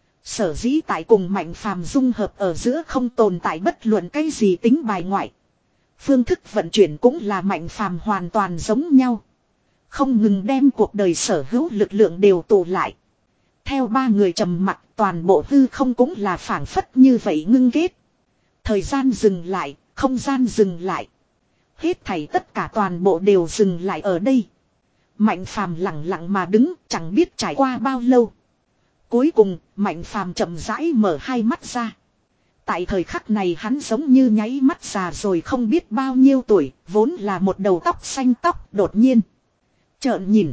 Sở dĩ tại cùng Mạnh Phàm dung hợp ở giữa không tồn tại bất luận cái gì tính bài ngoại. Phương thức vận chuyển cũng là Mạnh Phàm hoàn toàn giống nhau. Không ngừng đem cuộc đời sở hữu lực lượng đều tụ lại. Theo ba người trầm mặc, toàn bộ hư không cũng là phảng phất như vậy ngưng kết. Thời gian dừng lại, không gian dừng lại. Hết thảy tất cả toàn bộ đều dừng lại ở đây. Mạnh Phàm lặng lặng mà đứng, chẳng biết trải qua bao lâu. Cuối cùng, Mạnh Phàm chậm rãi mở hai mắt ra. Tại thời khắc này hắn giống như nháy mắt già rồi không biết bao nhiêu tuổi, vốn là một đầu tóc xanh tóc đột nhiên trợn nhìn.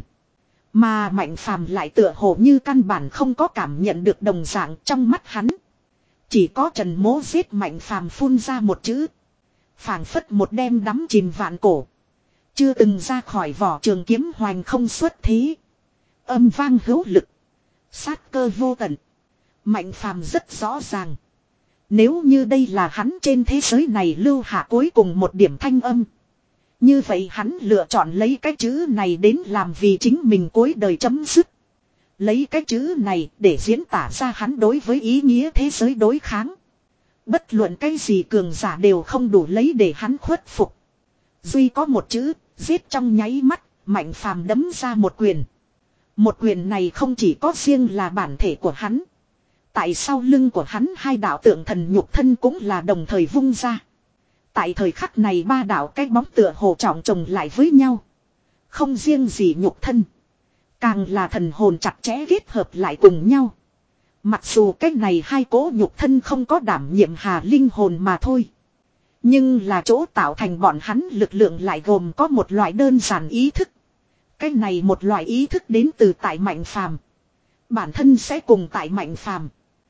Mà Mạnh Phàm lại tựa hồ như căn bản không có cảm nhận được đồng dạng trong mắt hắn. Chỉ có Trần Mỗ giết Mạnh Phàm phun ra một chữ. Phảng phất một đêm đắm chìm vạn cổ. Chưa từng ra khỏi vỏ trường kiếm hoành không xuất thế. Âm vang hữu lực. Sát cơ vô tận. Mạnh Phàm rất rõ ràng. Nếu như đây là hắn trên thế giới này lưu hạ cuối cùng một điểm thanh âm. Như vậy hắn lựa chọn lấy cái chữ này đến làm vì chính mình cuối đời chấm dứt. Lấy cái chữ này để diễn tả ra hắn đối với ý nghĩa thế giới đối kháng. Bất luận cái gì cường giả đều không đủ lấy để hắn khuất phục. Duy có một chữ, giết trong nháy mắt, Mạnh Phàm đấm ra một quyền. Một quyền này không chỉ có riêng là bản thể của hắn. Tại sau lưng của hắn hai đạo tượng thần nhục thân cũng là đồng thời vung ra. Tại thời khắc này ba đạo cái bóng tựa hồ trọng chồng lại với nhau. Không riêng gì nhục thân. Càng là thần hồn chặt chẽ kết hợp lại cùng nhau. Mặc dù cái này hai cỗ nhục thân không có đảm nhiệm hà linh hồn mà thôi. Nhưng là chỗ tạo thành bọn hắn lực lượng lại gồm có một loại đơn giản ý thức. Cái này một loại ý thức đến từ tại Mạnh Phàm. Bản thân sẽ cùng tại Mạnh Phàm.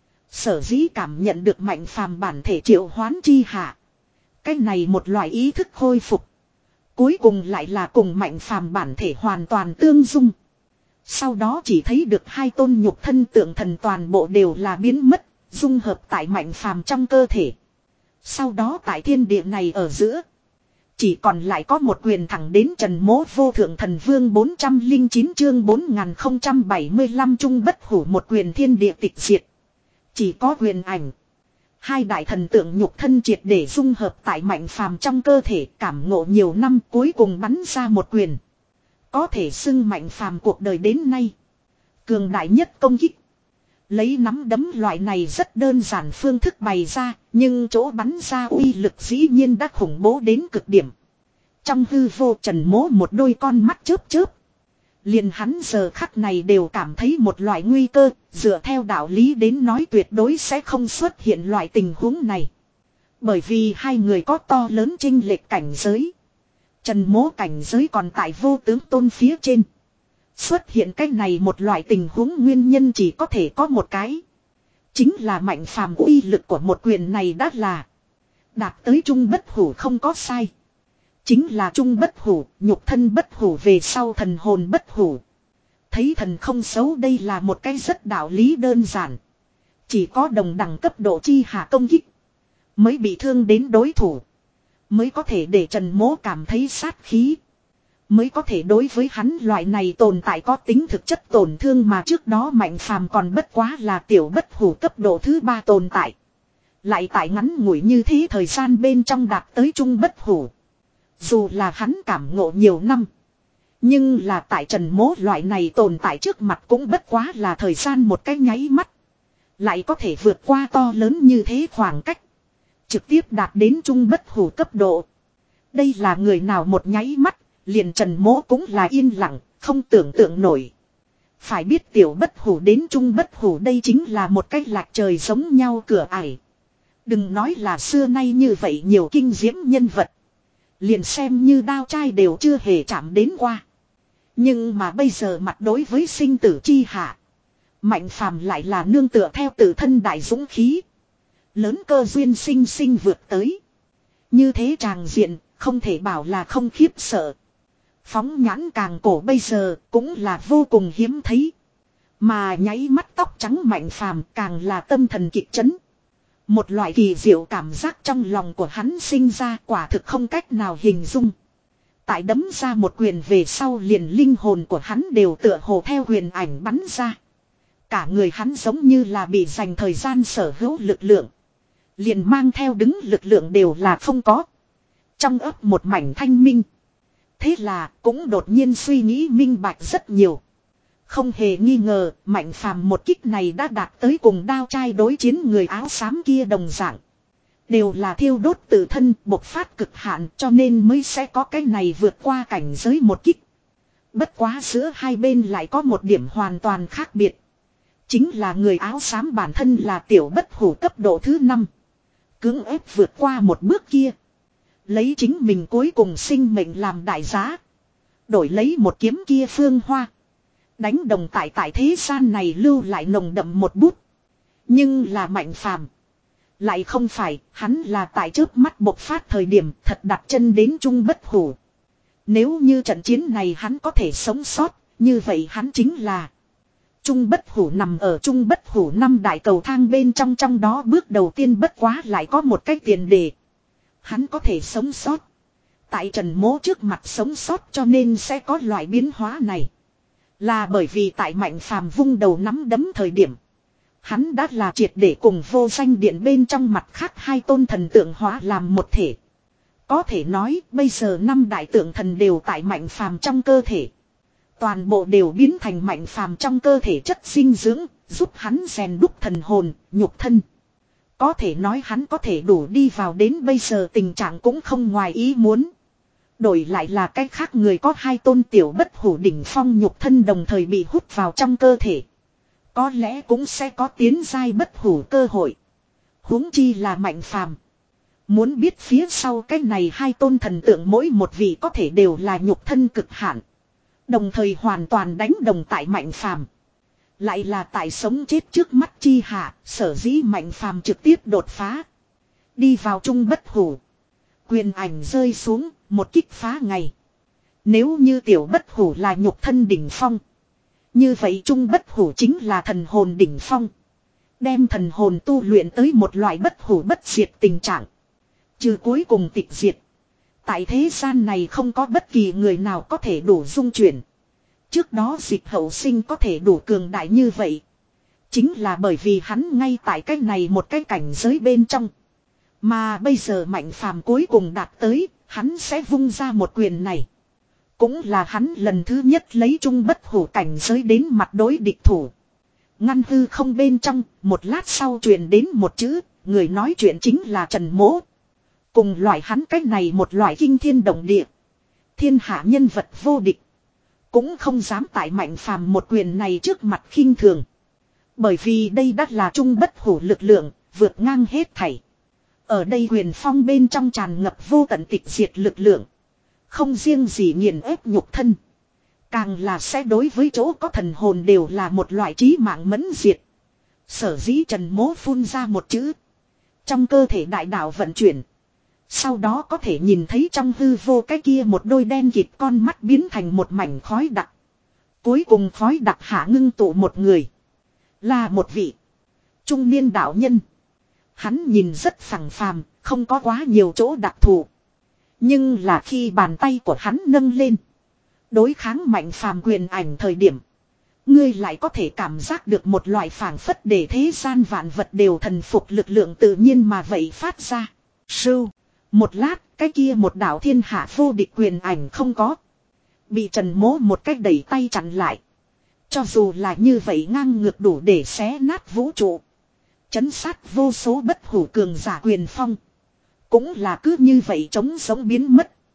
Sở dĩ cảm nhận được Mạnh Phàm bản thể triệu hoán chi hạ. Cái này một loại ý thức khôi phục. Cuối cùng lại là cùng Mạnh Phàm bản thể hoàn toàn tương dung. Sau đó chỉ thấy được hai tôn nhục thân tượng thần toàn bộ đều là biến mất, dung hợp tại Mạnh Phàm trong cơ thể. Sau đó tại thiên địa này ở giữa, chỉ còn lại có một quyền thẳng đến Trần Mỗ Vô Thượng Thần Vương bốn trăm lẻ chín chương bốn nghìn không trăm bảy mươi lăm trung bất hủ một quyền thiên địa tịch diệt. Chỉ có quyền ảnh. Hai đại thần tượng nhục thân triệt để dung hợp tại Mạnh Phàm trong cơ thể, cảm ngộ nhiều năm cuối cùng bắn ra một quyền. Có thể xưng Mạnh Phàm cuộc đời đến nay cường đại nhất công kích. Lấy nắm đấm loại này rất đơn giản phương thức bày ra, nhưng chỗ bắn ra uy lực dĩ nhiên đã khủng bố đến cực điểm. Trong hư vô Trần Mỗ một đôi con mắt chớp chớp. Liền hắn giờ khắc này đều cảm thấy một loại nguy cơ, dựa theo đạo lý đến nói tuyệt đối sẽ không xuất hiện loại tình huống này. Bởi vì hai người có to lớn chênh lệch cảnh giới. Trần Mỗ cảnh giới còn tại Vô Tướng Tôn phía trên. Xuất hiện cái này một loại tình huống nguyên nhân chỉ có thể có một cái. Chính là Mạnh Phàm uy lực của một quyền này đã là đạt tới trung bất hủ không có sai. Chính là trung bất hủ, nhục thân bất hủ về sau thần hồn bất hủ. Thấy thần không xấu, đây là một cái rất đạo lý đơn giản. Chỉ có đồng đẳng cấp độ chi hạ công kích mới bị thương đến đối thủ, mới có thể để Trần Mỗ cảm thấy sát khí, mới có thể đối với hắn loại này tồn tại có tính thực chất tổn thương, mà trước đó Mạnh Phàm còn bất quá là tiểu bất hủ cấp độ thứ ba tồn tại. Lại tại ngắn ngủi như thế thời gian bên trong đạt tới trung bất hủ. Dù là hắn cảm ngộ nhiều năm, nhưng là tại Trần Mỗ loại này tồn tại trước mặt cũng bất quá là thời gian một cái nháy mắt. Lại có thể vượt qua to lớn như thế khoảng cách, trực tiếp đạt đến trung bất hủ cấp độ. Đây là người nào một nháy mắt, liền Trần Mỗ cũng là yên lặng, không tưởng tượng nổi. Phải biết tiểu bất hủ đến trung bất hủ đây chính là một cái lạc trời giống nhau cửa ải. Đừng nói là xưa nay như vậy nhiều kinh diễm nhân vật. Liền xem như đao trai đều chưa hề chạm đến qua. Nhưng mà bây giờ mặt đối với sinh tử chi hạ. Mạnh phàm lại là nương tựa theo tự thân đại dũng khí. Lớn cơ duyên sinh sinh vượt tới. Như thế tràng diện không thể bảo là không khiếp sợ. Phóng nhãn càng cổ bây giờ cũng là vô cùng hiếm thấy. Mà nháy mắt tóc trắng mạnh phàm càng là tâm thần kịch chấn. Một loại kỳ diệu cảm giác trong lòng của hắn sinh ra quả thực không cách nào hình dung. Tại đấm ra một quyền về sau liền linh hồn của hắn đều tựa hồ theo huyền ảnh bắn ra. Cả người hắn giống như là bị dành thời gian sở hữu lực lượng. Liền mang theo đứng lực lượng đều là không có. Trong ấp một mảnh thanh minh. Thế là cũng đột nhiên suy nghĩ minh bạch rất nhiều. Không hề nghi ngờ mạnh phàm một kích này đã đạt tới cùng đao trai đối chiến người áo xám kia đồng dạng. Đều là thiêu đốt tự thân bộc phát cực hạn cho nên mới sẽ có cái này vượt qua cảnh giới một kích. Bất quá giữa hai bên lại có một điểm hoàn toàn khác biệt. Chính là người áo xám bản thân là tiểu bất hủ cấp độ thứ năm. Cưỡng ép vượt qua một bước kia. Lấy chính mình cuối cùng sinh mệnh làm đại giá. Đổi lấy một kiếm kia phương hoa. Đánh đồng tại tại thế gian này lưu lại nồng đậm một bút. Nhưng là mạnh phàm. Lại không phải, hắn là tại trước mắt bộc phát thời điểm thật đặt chân đến trung bất hủ. Nếu như trận chiến này hắn có thể sống sót, như vậy hắn chính là trung bất hủ nằm ở trung bất hủ năm đại cầu thang bên trong trong đó bước đầu tiên bất quá lại có một cái tiền đề. Hắn có thể sống sót. Tại Trần Mỗ trước mặt sống sót cho nên sẽ có loại biến hóa này. Là bởi vì tại mạnh phàm vung đầu nắm đấm thời điểm. Hắn đã là triệt để cùng vô danh điện bên trong mặt khác hai tôn thần tượng hóa làm một thể. Có thể nói bây giờ năm đại tượng thần đều tại mạnh phàm trong cơ thể. Toàn bộ đều biến thành mạnh phàm trong cơ thể chất dinh dưỡng, giúp hắn rèn đúc thần hồn, nhục thân. Có thể nói hắn có thể đủ đi vào đến bây giờ tình trạng cũng không ngoài ý muốn. Đổi lại là cách khác người có hai tôn tiểu bất hủ đỉnh phong nhục thân đồng thời bị hút vào trong cơ thể. Có lẽ cũng sẽ có tiến giai bất hủ cơ hội. Huống chi là mạnh phàm. Muốn biết phía sau cái này hai tôn thần tượng mỗi một vị có thể đều là nhục thân cực hạn. Đồng thời hoàn toàn đánh đồng tại mạnh phàm. Lại là tại sống chết trước mắt chi hạ, sở dĩ mạnh phàm trực tiếp đột phá. Đi vào trung bất hủ. Quyền ảnh rơi xuống, một kích phá ngày. Nếu như tiểu bất hủ là nhục thân đỉnh phong. Như vậy trung bất hủ chính là thần hồn đỉnh phong. Đem thần hồn tu luyện tới một loại bất hủ bất diệt tình trạng. Trừ cuối cùng tịch diệt. Tại thế gian này không có bất kỳ người nào có thể đủ dung chuyển. Trước đó dịch hậu sinh có thể đủ cường đại như vậy. Chính là bởi vì hắn ngay tại cái này một cái cảnh giới bên trong. Mà bây giờ mạnh phàm cuối cùng đạt tới, hắn sẽ vung ra một quyền này. Cũng là hắn lần thứ nhất lấy trung bất hủ cảnh giới đến mặt đối địch thủ. Ngăn hư không bên trong, một lát sau truyền đến một chữ, người nói chuyện chính là Trần Mỗ. Cùng loại hắn cách này một loại kinh thiên động địa. Thiên hạ nhân vật vô địch. Cũng không dám tại mạnh phàm một quyền này trước mặt khinh thường. Bởi vì đây đắt là trung bất hủ lực lượng, vượt ngang hết thảy. Ở đây huyền phong bên trong tràn ngập vô tận tịch diệt lực lượng. Không riêng gì nghiền ép nhục thân. Càng là sẽ đối với chỗ có thần hồn đều là một loại trí mạng mẫn diệt. Sở dĩ Trần Mỗ phun ra một chữ. Trong cơ thể đại đạo vận chuyển. Sau đó có thể nhìn thấy trong hư vô cái kia một đôi đen kịt con mắt biến thành một mảnh khói đặc. Cuối cùng khói đặc hạ ngưng tụ một người. Là một vị trung niên đạo nhân. Hắn nhìn rất phẳng phàm, không có quá nhiều chỗ đặc thù. Nhưng là khi bàn tay của hắn nâng lên. Đối kháng mạnh phàm quyền ảnh thời điểm. Ngươi lại có thể cảm giác được một loại phảng phất để thế gian vạn vật đều thần phục lực lượng tự nhiên mà vậy phát ra. Sưu. Một lát, cái kia một đạo thiên hạ vô địch quyền ảnh không có. Bị Trần Mỗ một cách đẩy tay chặn lại. Cho dù là như vậy ngang ngược đủ để xé nát vũ trụ. Chấn sát vô số bất hủ cường giả quyền phong. Cũng là cứ như vậy chống sống biến mất.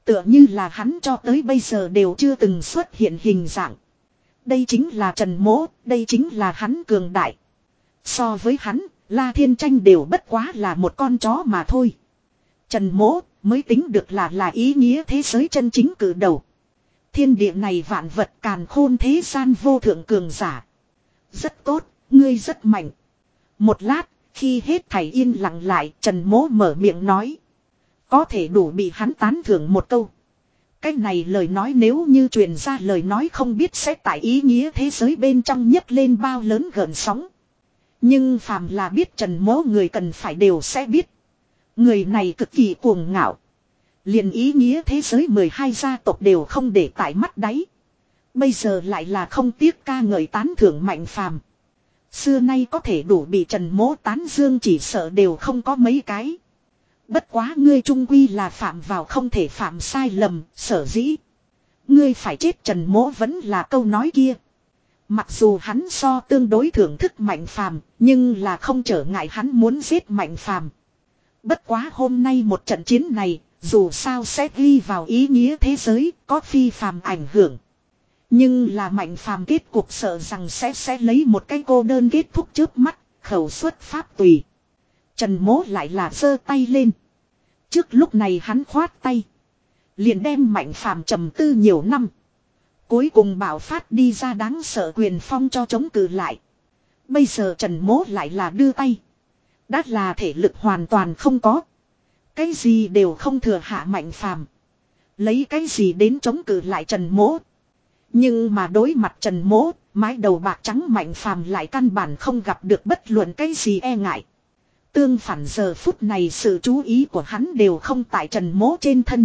Tựa như là hắn cho tới bây giờ đều chưa từng xuất hiện hình dạng. Đây chính là Trần Mỗ, đây chính là hắn cường đại. So với hắn, La Thiên Tranh đều bất quá là một con chó mà thôi. Trần Mỗ mới tính được là là ý nghĩa thế giới chân chính cử đầu. Thiên địa này vạn vật càn khôn thế gian vô thượng cường giả. Rất tốt, ngươi rất mạnh. Một lát, khi hết thảy yên lặng lại, Trần Mỗ mở miệng nói. Có thể đủ bị hắn tán thưởng một câu. Cái này lời nói nếu như truyền ra lời nói không biết sẽ tại ý nghĩa thế giới bên trong nhấc lên bao lớn gợn sóng. Nhưng phàm là biết Trần Mỗ người cần phải đều sẽ biết. Người này cực kỳ cuồng ngạo. Liền ý nghĩa thế giới mười hai gia tộc đều không để tại mắt đáy. Bây giờ lại là không tiếc ca ngợi tán thưởng Mạnh Phàm. Xưa nay có thể đủ bị Trần Mỗ tán dương chỉ sợ đều không có mấy cái. Bất quá ngươi trung quy là phạm vào không thể phạm sai lầm, sở dĩ. Ngươi phải chết Trần Mỗ vẫn là câu nói kia. Mặc dù hắn so tương đối thưởng thức Mạnh Phàm, nhưng là không trở ngại hắn muốn giết Mạnh Phàm. Bất quá hôm nay một trận chiến này, dù sao sẽ ghi vào ý nghĩa thế giới, có phi phàm ảnh hưởng. Nhưng là Mạnh Phàm kết cuộc sợ rằng sẽ sẽ lấy một cái cô đơn kết thúc trước mắt, khẩu xuất pháp tùy. Trần Mỗ lại là giơ tay lên. Trước lúc này hắn khoát tay. Liền đem Mạnh Phàm trầm tư nhiều năm. Cuối cùng bảo phát đi ra đáng sợ quyền phong cho chống cự lại. Bây giờ Trần Mỗ lại là đưa tay. Đã là thể lực hoàn toàn không có. Cái gì đều không thừa hạ Mạnh Phàm. Lấy cái gì đến chống cự lại Trần Mỗ. Nhưng mà đối mặt Trần Mỗ, mái đầu bạc trắng Mạnh Phàm lại căn bản không gặp được bất luận cái gì e ngại. Tương phản giờ phút này sự chú ý của hắn đều không tại Trần Mỗ trên thân.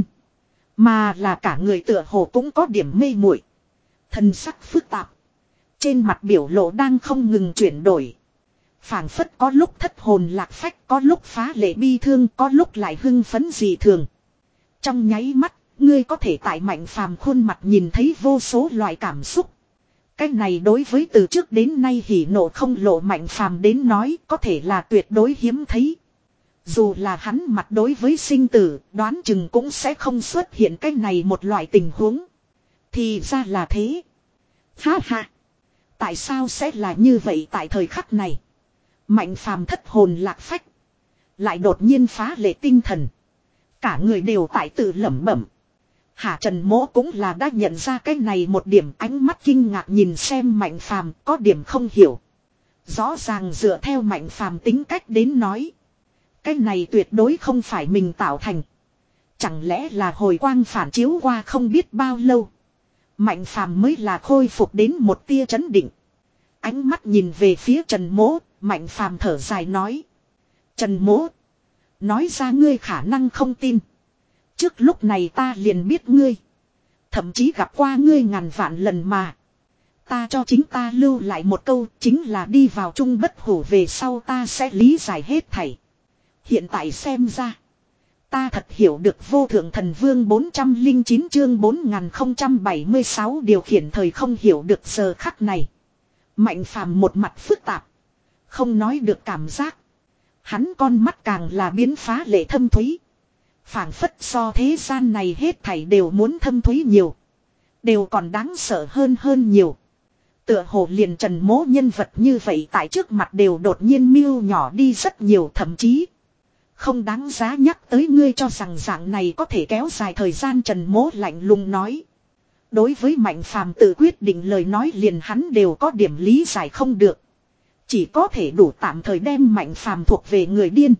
Mà là cả người tựa hồ cũng có điểm mê muội, thân sắc phức tạp. Trên mặt biểu lộ đang không ngừng chuyển đổi. Phảng phất có lúc thất hồn lạc phách, có lúc phá lệ bi thương, có lúc lại hưng phấn dị thường. Trong nháy mắt, ngươi có thể tại Mạnh Phàm khuôn mặt nhìn thấy vô số loại cảm xúc. Cái này đối với từ trước đến nay hỉ nộ không lộ Mạnh Phàm đến nói có thể là tuyệt đối hiếm thấy. Dù là hắn mặt đối với sinh tử, đoán chừng cũng sẽ không xuất hiện cái này một loại tình huống. Thì ra là thế. Ha ha. Tại sao sẽ là như vậy tại thời khắc này? Mạnh Phàm thất hồn lạc phách. Lại đột nhiên phá lệ tinh thần. Cả người đều tại tự lẩm bẩm. Hạ Trần Mỗ cũng là đã nhận ra cái này một điểm, ánh mắt kinh ngạc nhìn xem Mạnh Phàm có điểm không hiểu. Rõ ràng dựa theo Mạnh Phàm tính cách đến nói. Cái này tuyệt đối không phải mình tạo thành. Chẳng lẽ là hồi quang phản chiếu qua không biết bao lâu. Mạnh Phàm mới là khôi phục đến một tia chấn định. Ánh mắt nhìn về phía Trần Mỗ, Mạnh Phàm thở dài nói. Trần Mỗ, nói ra ngươi khả năng không tin. Trước lúc này ta liền biết ngươi. Thậm chí gặp qua ngươi ngàn vạn lần mà. Ta cho chính ta lưu lại một câu, chính là đi vào chung bất hủ về sau ta sẽ lý giải hết thảy. Hiện tại xem ra, ta thật hiểu được vô thượng thần vương bốn trăm lẻ chín chương bốn nghìn không trăm bảy mươi sáu điều khiển thời không hiểu được giờ khắc này. Mạnh Phàm một mặt phức tạp, không nói được cảm giác. Hắn con mắt càng là biến phá lệ thâm thúy. Phảng phất so thế gian này hết thảy đều muốn thâm thúy nhiều. Đều còn đáng sợ hơn hơn nhiều. Tựa hồ liền Trần Mỗ nhân vật như vậy tại trước mặt đều đột nhiên miêu nhỏ đi rất nhiều, thậm chí không đáng giá nhắc tới. Ngươi cho rằng dạng này có thể kéo dài thời gian, Trần Mỗ lạnh lùng nói. Đối với Mạnh Phàm tự quyết định lời nói liền hắn đều có điểm lý giải không được. Chỉ có thể đủ tạm thời đem Mạnh Phàm thuộc về người điên.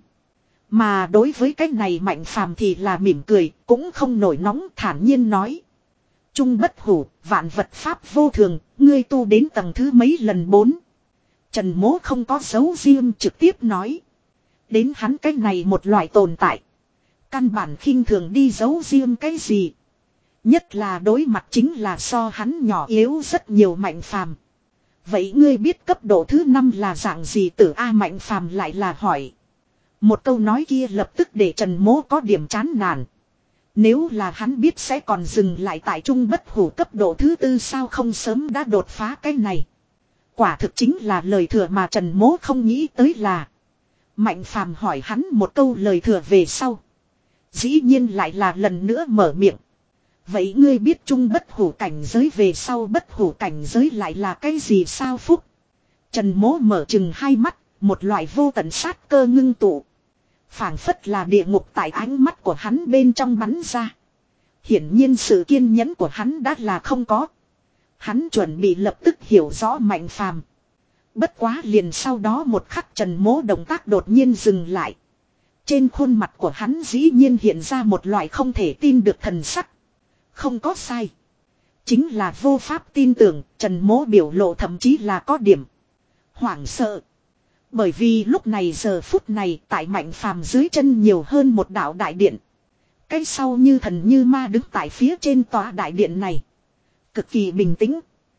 Mà đối với cái này Mạnh Phàm thì là mỉm cười, cũng không nổi nóng, thản nhiên nói. Trung bất hủ, vạn vật pháp vô thường, ngươi tu đến tầng thứ mấy lần bốn. Trần Mỗ không có dấu riêng trực tiếp nói. Đến hắn cái này một loại tồn tại. Căn bản khinh thường đi giấu riêng cái gì. Nhất là đối mặt chính là so hắn nhỏ yếu rất nhiều Mạnh Phàm. Vậy ngươi biết cấp độ thứ năm là dạng gì tử A? Mạnh Phàm lại là hỏi. Một câu nói kia lập tức để Trần Mỗ có điểm chán nản. Nếu là hắn biết sẽ còn dừng lại tại trung bất hủ cấp độ thứ tư sao không sớm đã đột phá cái này. Quả thực chính là lời thừa mà Trần Mỗ không nghĩ tới là. Mạnh Phàm hỏi hắn một câu lời thừa về sau. Dĩ nhiên lại là lần nữa mở miệng. Vậy ngươi biết chung bất hủ cảnh giới về sau bất hủ cảnh giới lại là cái gì sao Phúc? Trần Mỗ mở chừng hai mắt, một loại vô tận sát cơ ngưng tụ. Phảng phất là địa ngục tại ánh mắt của hắn bên trong bắn ra. Hiển nhiên sự kiên nhẫn của hắn đã là không có. Hắn chuẩn bị lập tức hiểu rõ Mạnh Phàm. Bất quá liền sau đó một khắc Trần Mỗ động tác đột nhiên dừng lại. Trên khuôn mặt của hắn dĩ nhiên hiện ra một loại không thể tin được thần sắc. Không có sai. Chính là vô pháp tin tưởng, Trần Mỗ biểu lộ thậm chí là có điểm hoảng sợ. Bởi vì lúc này giờ phút này tại Mạnh Phàm dưới chân nhiều hơn một đạo đại điện. Cái sau như thần như ma đứng tại phía trên tòa đại điện này. Cực kỳ bình tĩnh.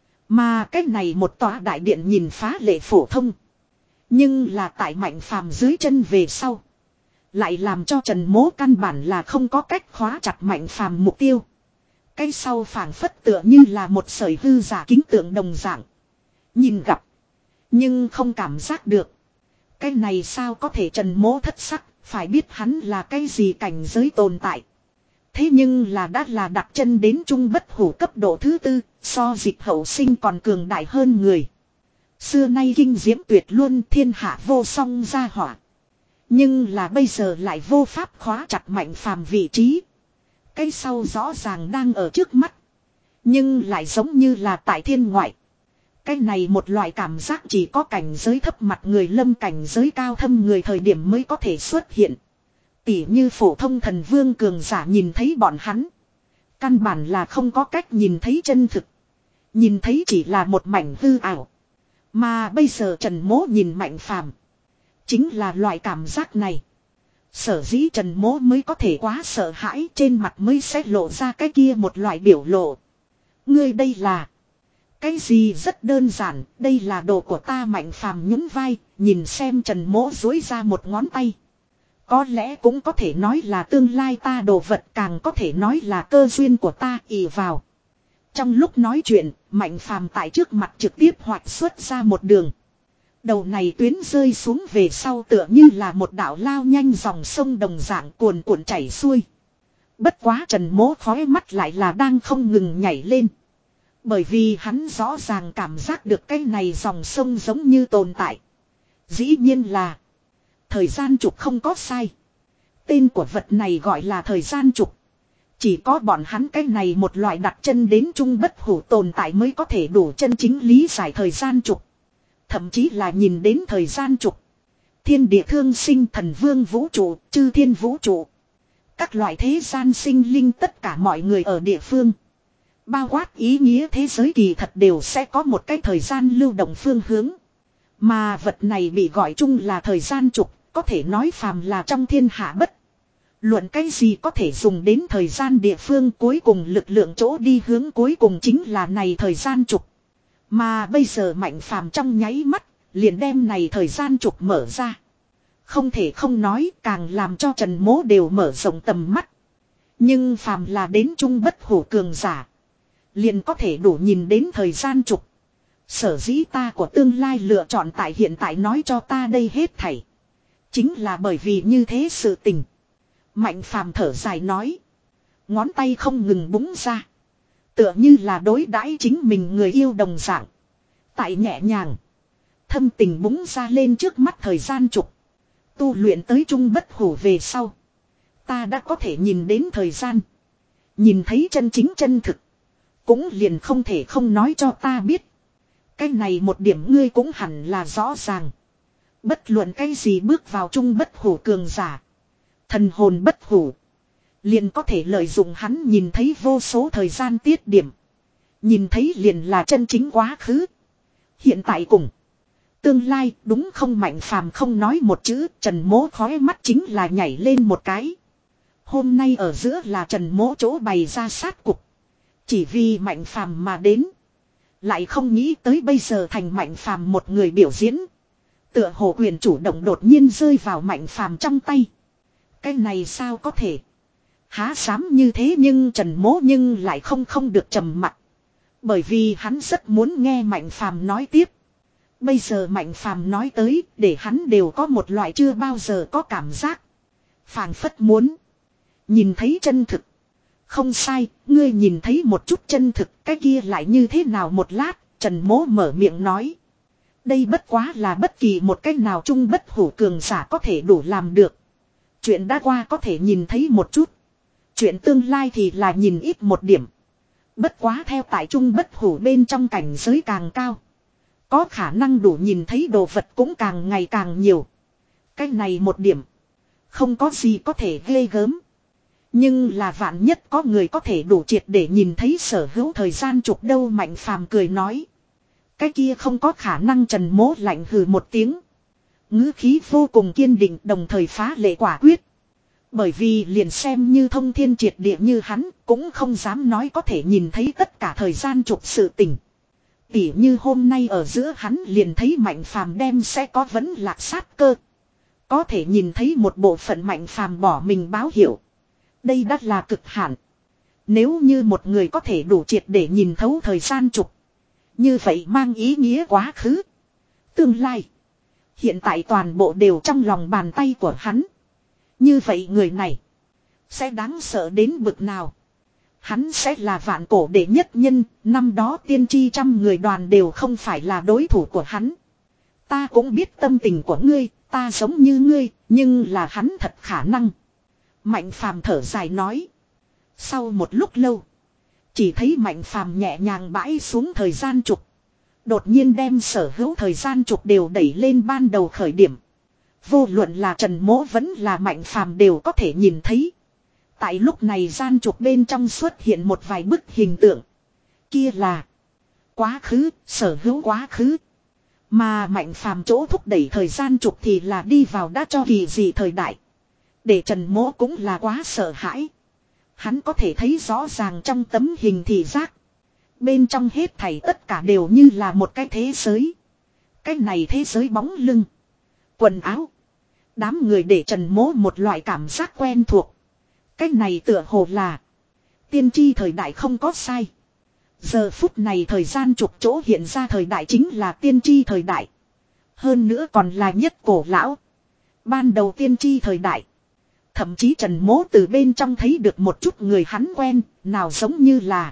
Mà cái này một tòa đại điện nhìn phá lệ phổ thông. Nhưng là tại Mạnh Phàm dưới chân về sau. Lại làm cho Trần Mỗ căn bản là không có cách khóa chặt Mạnh Phàm mục tiêu. Cái sau phảng phất tựa như là một sợi hư giả kính tượng đồng dạng. Nhìn gặp. Nhưng không cảm giác được. Cái này sao có thể Trần Mỗ thất sắc. Phải biết hắn là cái gì cảnh giới tồn tại. Thế nhưng là đã là đặt chân đến trung bất hủ cấp độ thứ tư. So dịch hậu sinh còn cường đại hơn người. Xưa nay kinh diễm tuyệt luôn thiên hạ vô song gia hỏa. Nhưng là bây giờ lại vô pháp khóa chặt Mạnh Phàm vị trí. Cái sau rõ ràng đang ở trước mắt. Nhưng lại giống như là tại thiên ngoại. Cái này một loại cảm giác chỉ có cảnh giới thấp mặt người lâm cảnh giới cao thâm người thời điểm mới có thể xuất hiện. Tỉ như phổ thông thần vương cường giả nhìn thấy bọn hắn. Căn bản là không có cách nhìn thấy chân thực. Nhìn thấy chỉ là một mảnh hư ảo. Mà bây giờ Trần Mỗ nhìn Mạnh Phàm chính là loại cảm giác này. Sở dĩ Trần Mỗ mới có thể quá sợ hãi trên mặt mới sẽ lộ ra cái kia một loại biểu lộ. Ngươi đây là... Cái gì rất đơn giản, đây là đồ của ta Mạnh Phàm nhún vai, nhìn xem Trần Mỗ duỗi ra một ngón tay. Có lẽ cũng có thể nói là tương lai ta đồ vật, càng có thể nói là cơ duyên của ta ỷ vào. Trong lúc nói chuyện, Mạnh Phàm tại trước mặt trực tiếp hoạch xuất ra một đường. Đầu này tuyến rơi xuống về sau tựa như là một đạo lao nhanh dòng sông đồng dạng cuồn cuộn chảy xuôi. Bất quá Trần Mỗ khói mắt lại là đang không ngừng nhảy lên. Bởi vì hắn rõ ràng cảm giác được cái này dòng sông giống như tồn tại. Dĩ nhiên là thời gian trục không có sai. Tên của vật này gọi là thời gian trục. Chỉ có bọn hắn cái này một loại đặt chân đến trung bất hủ tồn tại mới có thể đủ chân chính lý giải thời gian trục. Thậm chí là nhìn đến thời gian trục. Thiên địa thương sinh thần vương vũ trụ, chư thiên vũ trụ. Các loại thế gian sinh linh tất cả mọi người ở địa phương. Bao quát ý nghĩa thế giới kỳ thật đều sẽ có một cái thời gian lưu động phương hướng. Mà vật này bị gọi chung là thời gian trục, có thể nói phàm là trong thiên hạ bất. Luận cái gì có thể dùng đến thời gian địa phương cuối cùng lực lượng chỗ đi hướng cuối cùng chính là này thời gian trục. Mà bây giờ Mạnh Phàm trong nháy mắt, liền đem này thời gian trục mở ra. Không thể không nói càng làm cho Trần Mỗ đều mở rộng tầm mắt. Nhưng phàm là đến trung bất hủ cường giả. Liền có thể đủ nhìn đến thời gian trục. Sở dĩ ta của tương lai lựa chọn tại hiện tại nói cho ta đây hết thảy. Chính là bởi vì như thế sự tình. Mạnh Phàm thở dài nói. Ngón tay không ngừng búng ra. Tựa như là đối đãi chính mình người yêu đồng dạng. Tại nhẹ nhàng. Thâm tình búng ra lên trước mắt thời gian trục. Tu luyện tới trung bất hủ về sau. Ta đã có thể nhìn đến thời gian. Nhìn thấy chân chính chân thực. Cũng liền không thể không nói cho ta biết. Cái này một điểm ngươi cũng hẳn là rõ ràng. Bất luận cái gì bước vào trung bất hủ cường giả. Thần hồn bất hủ. Liền có thể lợi dụng hắn nhìn thấy vô số thời gian tiết điểm. Nhìn thấy liền là chân chính quá khứ. Hiện tại cùng. Tương lai đúng không Mạnh Phàm không nói một chữ. Trần Mỗ khói mắt chính là nhảy lên một cái. Hôm nay ở giữa là Trần Mỗ chỗ bày ra sát cục. Chỉ vì Mạnh Phàm mà đến. Lại không nghĩ tới bây giờ thành Mạnh Phàm một người biểu diễn. Tựa hồ quyền chủ động đột nhiên rơi vào Mạnh Phàm trong tay. Cái này sao có thể. Há dám như thế nhưng Trần Mỗ nhưng lại không không được trầm mặc. Bởi vì hắn rất muốn nghe Mạnh Phàm nói tiếp. Bây giờ Mạnh Phàm nói tới để hắn đều có một loại chưa bao giờ có cảm giác. Phảng phất muốn nhìn thấy chân thực. Không sai, ngươi nhìn thấy một chút chân thực, cái kia lại như thế nào một lát, Trần Mỗ mở miệng nói. Đây bất quá là bất kỳ một cách nào trung bất hủ cường giả có thể đủ làm được. Chuyện đã qua có thể nhìn thấy một chút. Chuyện tương lai thì là nhìn ít một điểm. Bất quá theo tại trung bất hủ bên trong cảnh giới càng cao. Có khả năng đủ nhìn thấy đồ vật cũng càng ngày càng nhiều. Cái này một điểm. Không có gì có thể ghê gớm. Nhưng là vạn nhất có người có thể đủ triệt để nhìn thấy sở hữu thời gian trục đâu, Mạnh Phàm cười nói. Cái kia không có khả năng. Trần Mỗ lạnh hừ một tiếng. Ngữ khí vô cùng kiên định, đồng thời phá lệ quả quyết. Bởi vì liền xem như thông thiên triệt địa như hắn cũng không dám nói có thể nhìn thấy tất cả thời gian trục sự tình. Tỉ như hôm nay ở giữa hắn liền thấy Mạnh Phàm đem sẽ có vẫn lạc sát cơ. Có thể nhìn thấy một bộ phận Mạnh Phàm bỏ mình báo hiệu. Đây đắt là cực hạn. Nếu như một người có thể đủ triệt để nhìn thấu thời gian trục. Như vậy mang ý nghĩa quá khứ. Tương lai. Hiện tại toàn bộ đều trong lòng bàn tay của hắn. Như vậy người này. Sẽ đáng sợ đến bực nào. Hắn sẽ là vạn cổ đệ nhất nhân. Năm đó tiên tri trăm người đoàn đều không phải là đối thủ của hắn. Ta cũng biết tâm tình của ngươi. Ta giống như ngươi. Nhưng là hắn thật khả năng. Mạnh Phàm thở dài nói. Sau một lúc lâu. Chỉ thấy Mạnh Phàm nhẹ nhàng bãi xuống thời gian trục. Đột nhiên đem sở hữu thời gian trục đều đẩy lên ban đầu khởi điểm. Vô luận là Trần Mỗ vẫn là Mạnh Phàm đều có thể nhìn thấy. Tại lúc này gian trục bên trong xuất hiện một vài bức hình tượng. Kia là quá khứ, sở hữu quá khứ. Mà Mạnh Phàm chỗ thúc đẩy thời gian trục thì là đi vào đã cho kỳ gì thời đại. Để Trần Mỗ cũng là quá sợ hãi. Hắn có thể thấy rõ ràng trong tấm hình thị giác. Bên trong hết thảy tất cả đều như là một cái thế giới. Cái này thế giới bóng lưng. Quần áo. Đám người để Trần Mỗ một loại cảm giác quen thuộc. Cái này tựa hồ là tiên tri thời đại không có sai. Giờ phút này thời gian trục chỗ hiện ra thời đại chính là tiên tri thời đại. Hơn nữa còn là nhất cổ lão. Ban đầu tiên tri thời đại. Thậm chí Trần Mỗ từ bên trong thấy được một chút người hắn quen, nào giống như là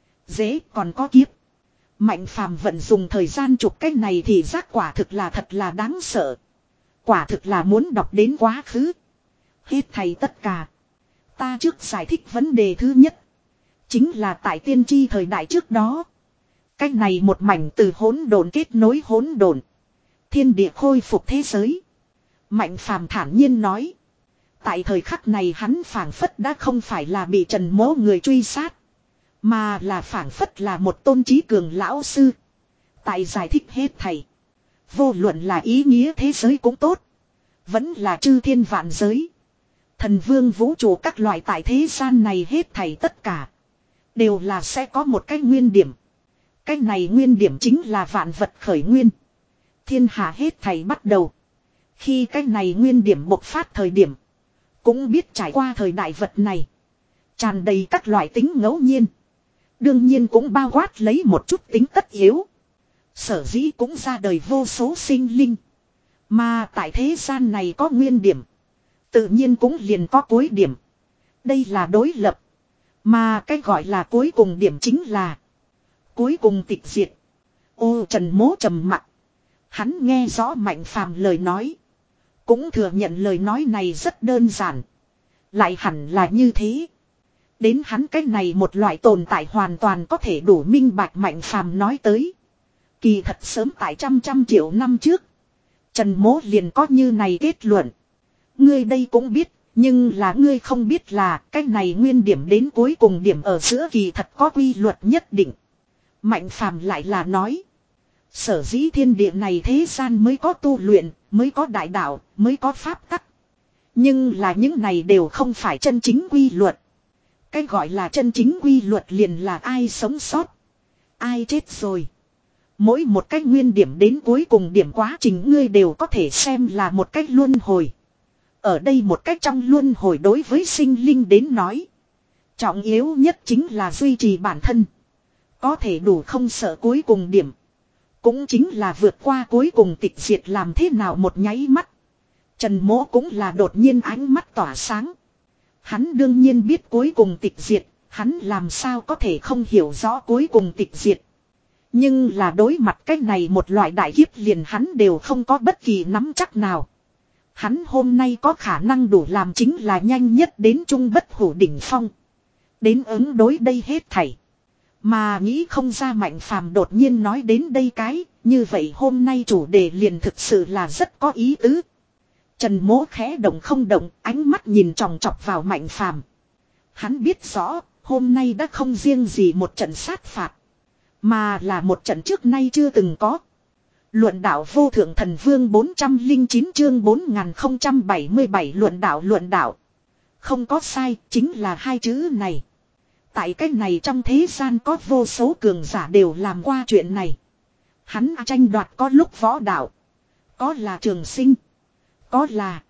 dễ còn có kiếp. Mạnh Phàm vận dùng thời gian trục cách này thì giác quả thực là thật là đáng sợ. Quả thực là muốn đọc đến quá khứ. Hết thầy tất cả. Ta trước giải thích vấn đề thứ nhất. Chính là tại tiên tri thời đại trước đó. Cách này một mảnh từ hỗn độn kết nối hỗn độn. Thiên địa khôi phục thế giới. Mạnh Phàm thản nhiên nói. Tại thời khắc này hắn phảng phất đã không phải là bị Trần Mỗ người truy sát. Mà là phảng phất là một tôn trí cường lão sư. Tại giải thích hết thầy. Vô luận là ý nghĩa thế giới cũng tốt. Vẫn là chư thiên vạn giới. Thần vương vũ trụ các loại tại thế gian này hết thầy tất cả. Đều là sẽ có một cái nguyên điểm. Cái này nguyên điểm chính là vạn vật khởi nguyên. Thiên hạ hết thầy bắt đầu. Khi cái này nguyên điểm bộc phát thời điểm. Cũng biết trải qua thời đại vật này. Tràn đầy các loại tính ngẫu nhiên. Đương nhiên cũng bao quát lấy một chút tính tất yếu. Sở dĩ cũng ra đời vô số sinh linh. Mà tại thế gian này có nguyên điểm. Tự nhiên cũng liền có cuối điểm. Đây là đối lập. Mà cái gọi là cuối cùng điểm chính là cuối cùng tịch diệt. Ô Trần Mỗ trầm mặc. Hắn nghe rõ Mạnh Phàm lời nói. Cũng thừa nhận lời nói này rất đơn giản. Lại hẳn là như thế. Đến hắn cái này một loại tồn tại hoàn toàn có thể đủ minh bạch Mạnh Phàm nói tới. Kỳ thật sớm tại trăm trăm triệu năm trước. Trần Mỗ liền có như này kết luận. Ngươi đây cũng biết. Nhưng là ngươi không biết là cái này nguyên điểm đến cuối cùng điểm ở giữa kỳ thật có quy luật nhất định. Mạnh Phàm lại là nói. Sở dĩ thiên địa này thế gian mới có tu luyện, mới có đại đạo, mới có pháp tắc. Nhưng là những này đều không phải chân chính quy luật. Cái gọi là chân chính quy luật liền là ai sống sót, ai chết rồi. Mỗi một cái nguyên điểm đến cuối cùng điểm quá trình ngươi đều có thể xem là một cách luân hồi. Ở đây một cách trong luân hồi đối với sinh linh đến nói. Trọng yếu nhất chính là duy trì bản thân. Có thể đủ không sợ cuối cùng điểm. Cũng chính là vượt qua cuối cùng tịch diệt làm thế nào một nháy mắt. Trần Mỗ cũng là đột nhiên ánh mắt tỏa sáng. Hắn đương nhiên biết cuối cùng tịch diệt, Hắn làm sao có thể không hiểu rõ cuối cùng tịch diệt. Nhưng là đối mặt cái này một loại đại kiếp liền hắn đều không có bất kỳ nắm chắc nào. Hắn hôm nay có khả năng đủ làm chính là nhanh nhất đến trung bất hủ đỉnh phong. Đến ứng đối đây hết thảy. Mà nghĩ không ra Mạnh Phàm đột nhiên nói đến đây cái, như vậy hôm nay chủ đề liền thực sự là rất có ý tứ. Trần Mỗ khẽ động không động, ánh mắt nhìn chòng chọc vào Mạnh Phàm. Hắn biết rõ, hôm nay đã không riêng gì một trận sát phạt, mà là một trận trước nay chưa từng có. Luận đạo vô thượng thần vương bốn trăm lẻ chín chương bốn nghìn không trăm bảy mươi bảy luận đạo luận đạo. Không có sai, chính là hai chữ này. Tại cách này trong thế gian có vô số cường giả đều làm qua chuyện này. Hắn tranh đoạt có lúc võ đạo, có là trường sinh, có là.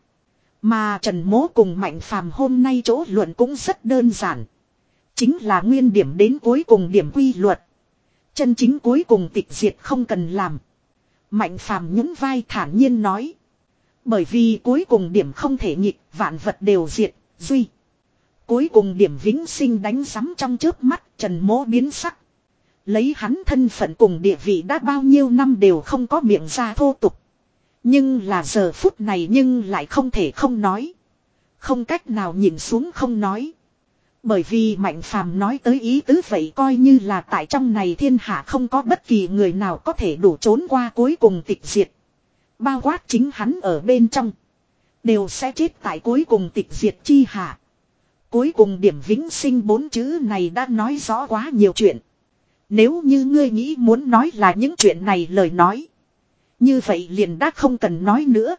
Mà Trần Mỗ cùng Mạnh Phàm hôm nay chỗ luận cũng rất đơn giản. Chính là nguyên điểm đến cuối cùng điểm quy luật. Chân chính cuối cùng tịch diệt không cần làm. Mạnh Phàm nhún vai thản nhiên nói. Bởi vì cuối cùng điểm không thể nghịch, vạn vật đều diệt, duy. Cuối cùng điểm vĩnh sinh đánh sắm trong chớp mắt, Trần Mỗ biến sắc. Lấy hắn thân phận cùng địa vị đã bao nhiêu năm đều không có miệng ra thô tục. Nhưng là giờ phút này nhưng lại không thể không nói. Không cách nào nhìn xuống không nói. Bởi vì Mạnh Phàm nói tới ý tứ vậy coi như là tại trong này thiên hạ không có bất kỳ người nào có thể đủ trốn qua cuối cùng tịch diệt. Bao quát chính hắn ở bên trong. Đều sẽ chết tại cuối cùng tịch diệt chi hạ. Cuối cùng điểm vĩnh sinh bốn chữ này đã nói rõ quá nhiều chuyện. Nếu như ngươi nghĩ muốn nói là những chuyện này lời nói. Như vậy liền đã không cần nói nữa.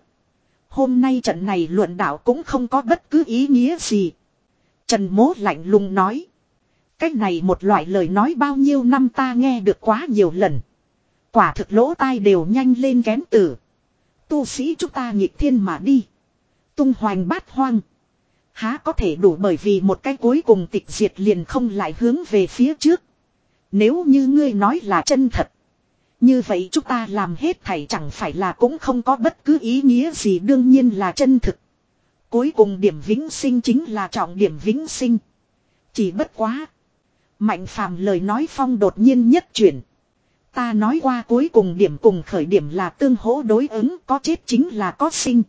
Hôm nay trận này luận đạo cũng không có bất cứ ý nghĩa gì. Trần Mỗ lạnh lùng nói. Cách này một loại lời nói bao nhiêu năm ta nghe được quá nhiều lần. Quả thực lỗ tai đều nhanh lên kén tử. Tu sĩ chúng ta nghịch thiên mà đi. Tung hoành bát hoang. Há có thể đủ bởi vì một cái cuối cùng tịch diệt liền không lại hướng về phía trước. Nếu như ngươi nói là chân thật. Như vậy chúng ta làm hết thảy chẳng phải là cũng không có bất cứ ý nghĩa gì đương nhiên là chân thực. Cuối cùng điểm vĩnh sinh chính là trọng điểm vĩnh sinh. Chỉ bất quá. Mạnh Phàm lời nói phong đột nhiên nhất chuyển. Ta nói qua cuối cùng điểm cùng khởi điểm là tương hỗ đối ứng, có chết chính là có sinh.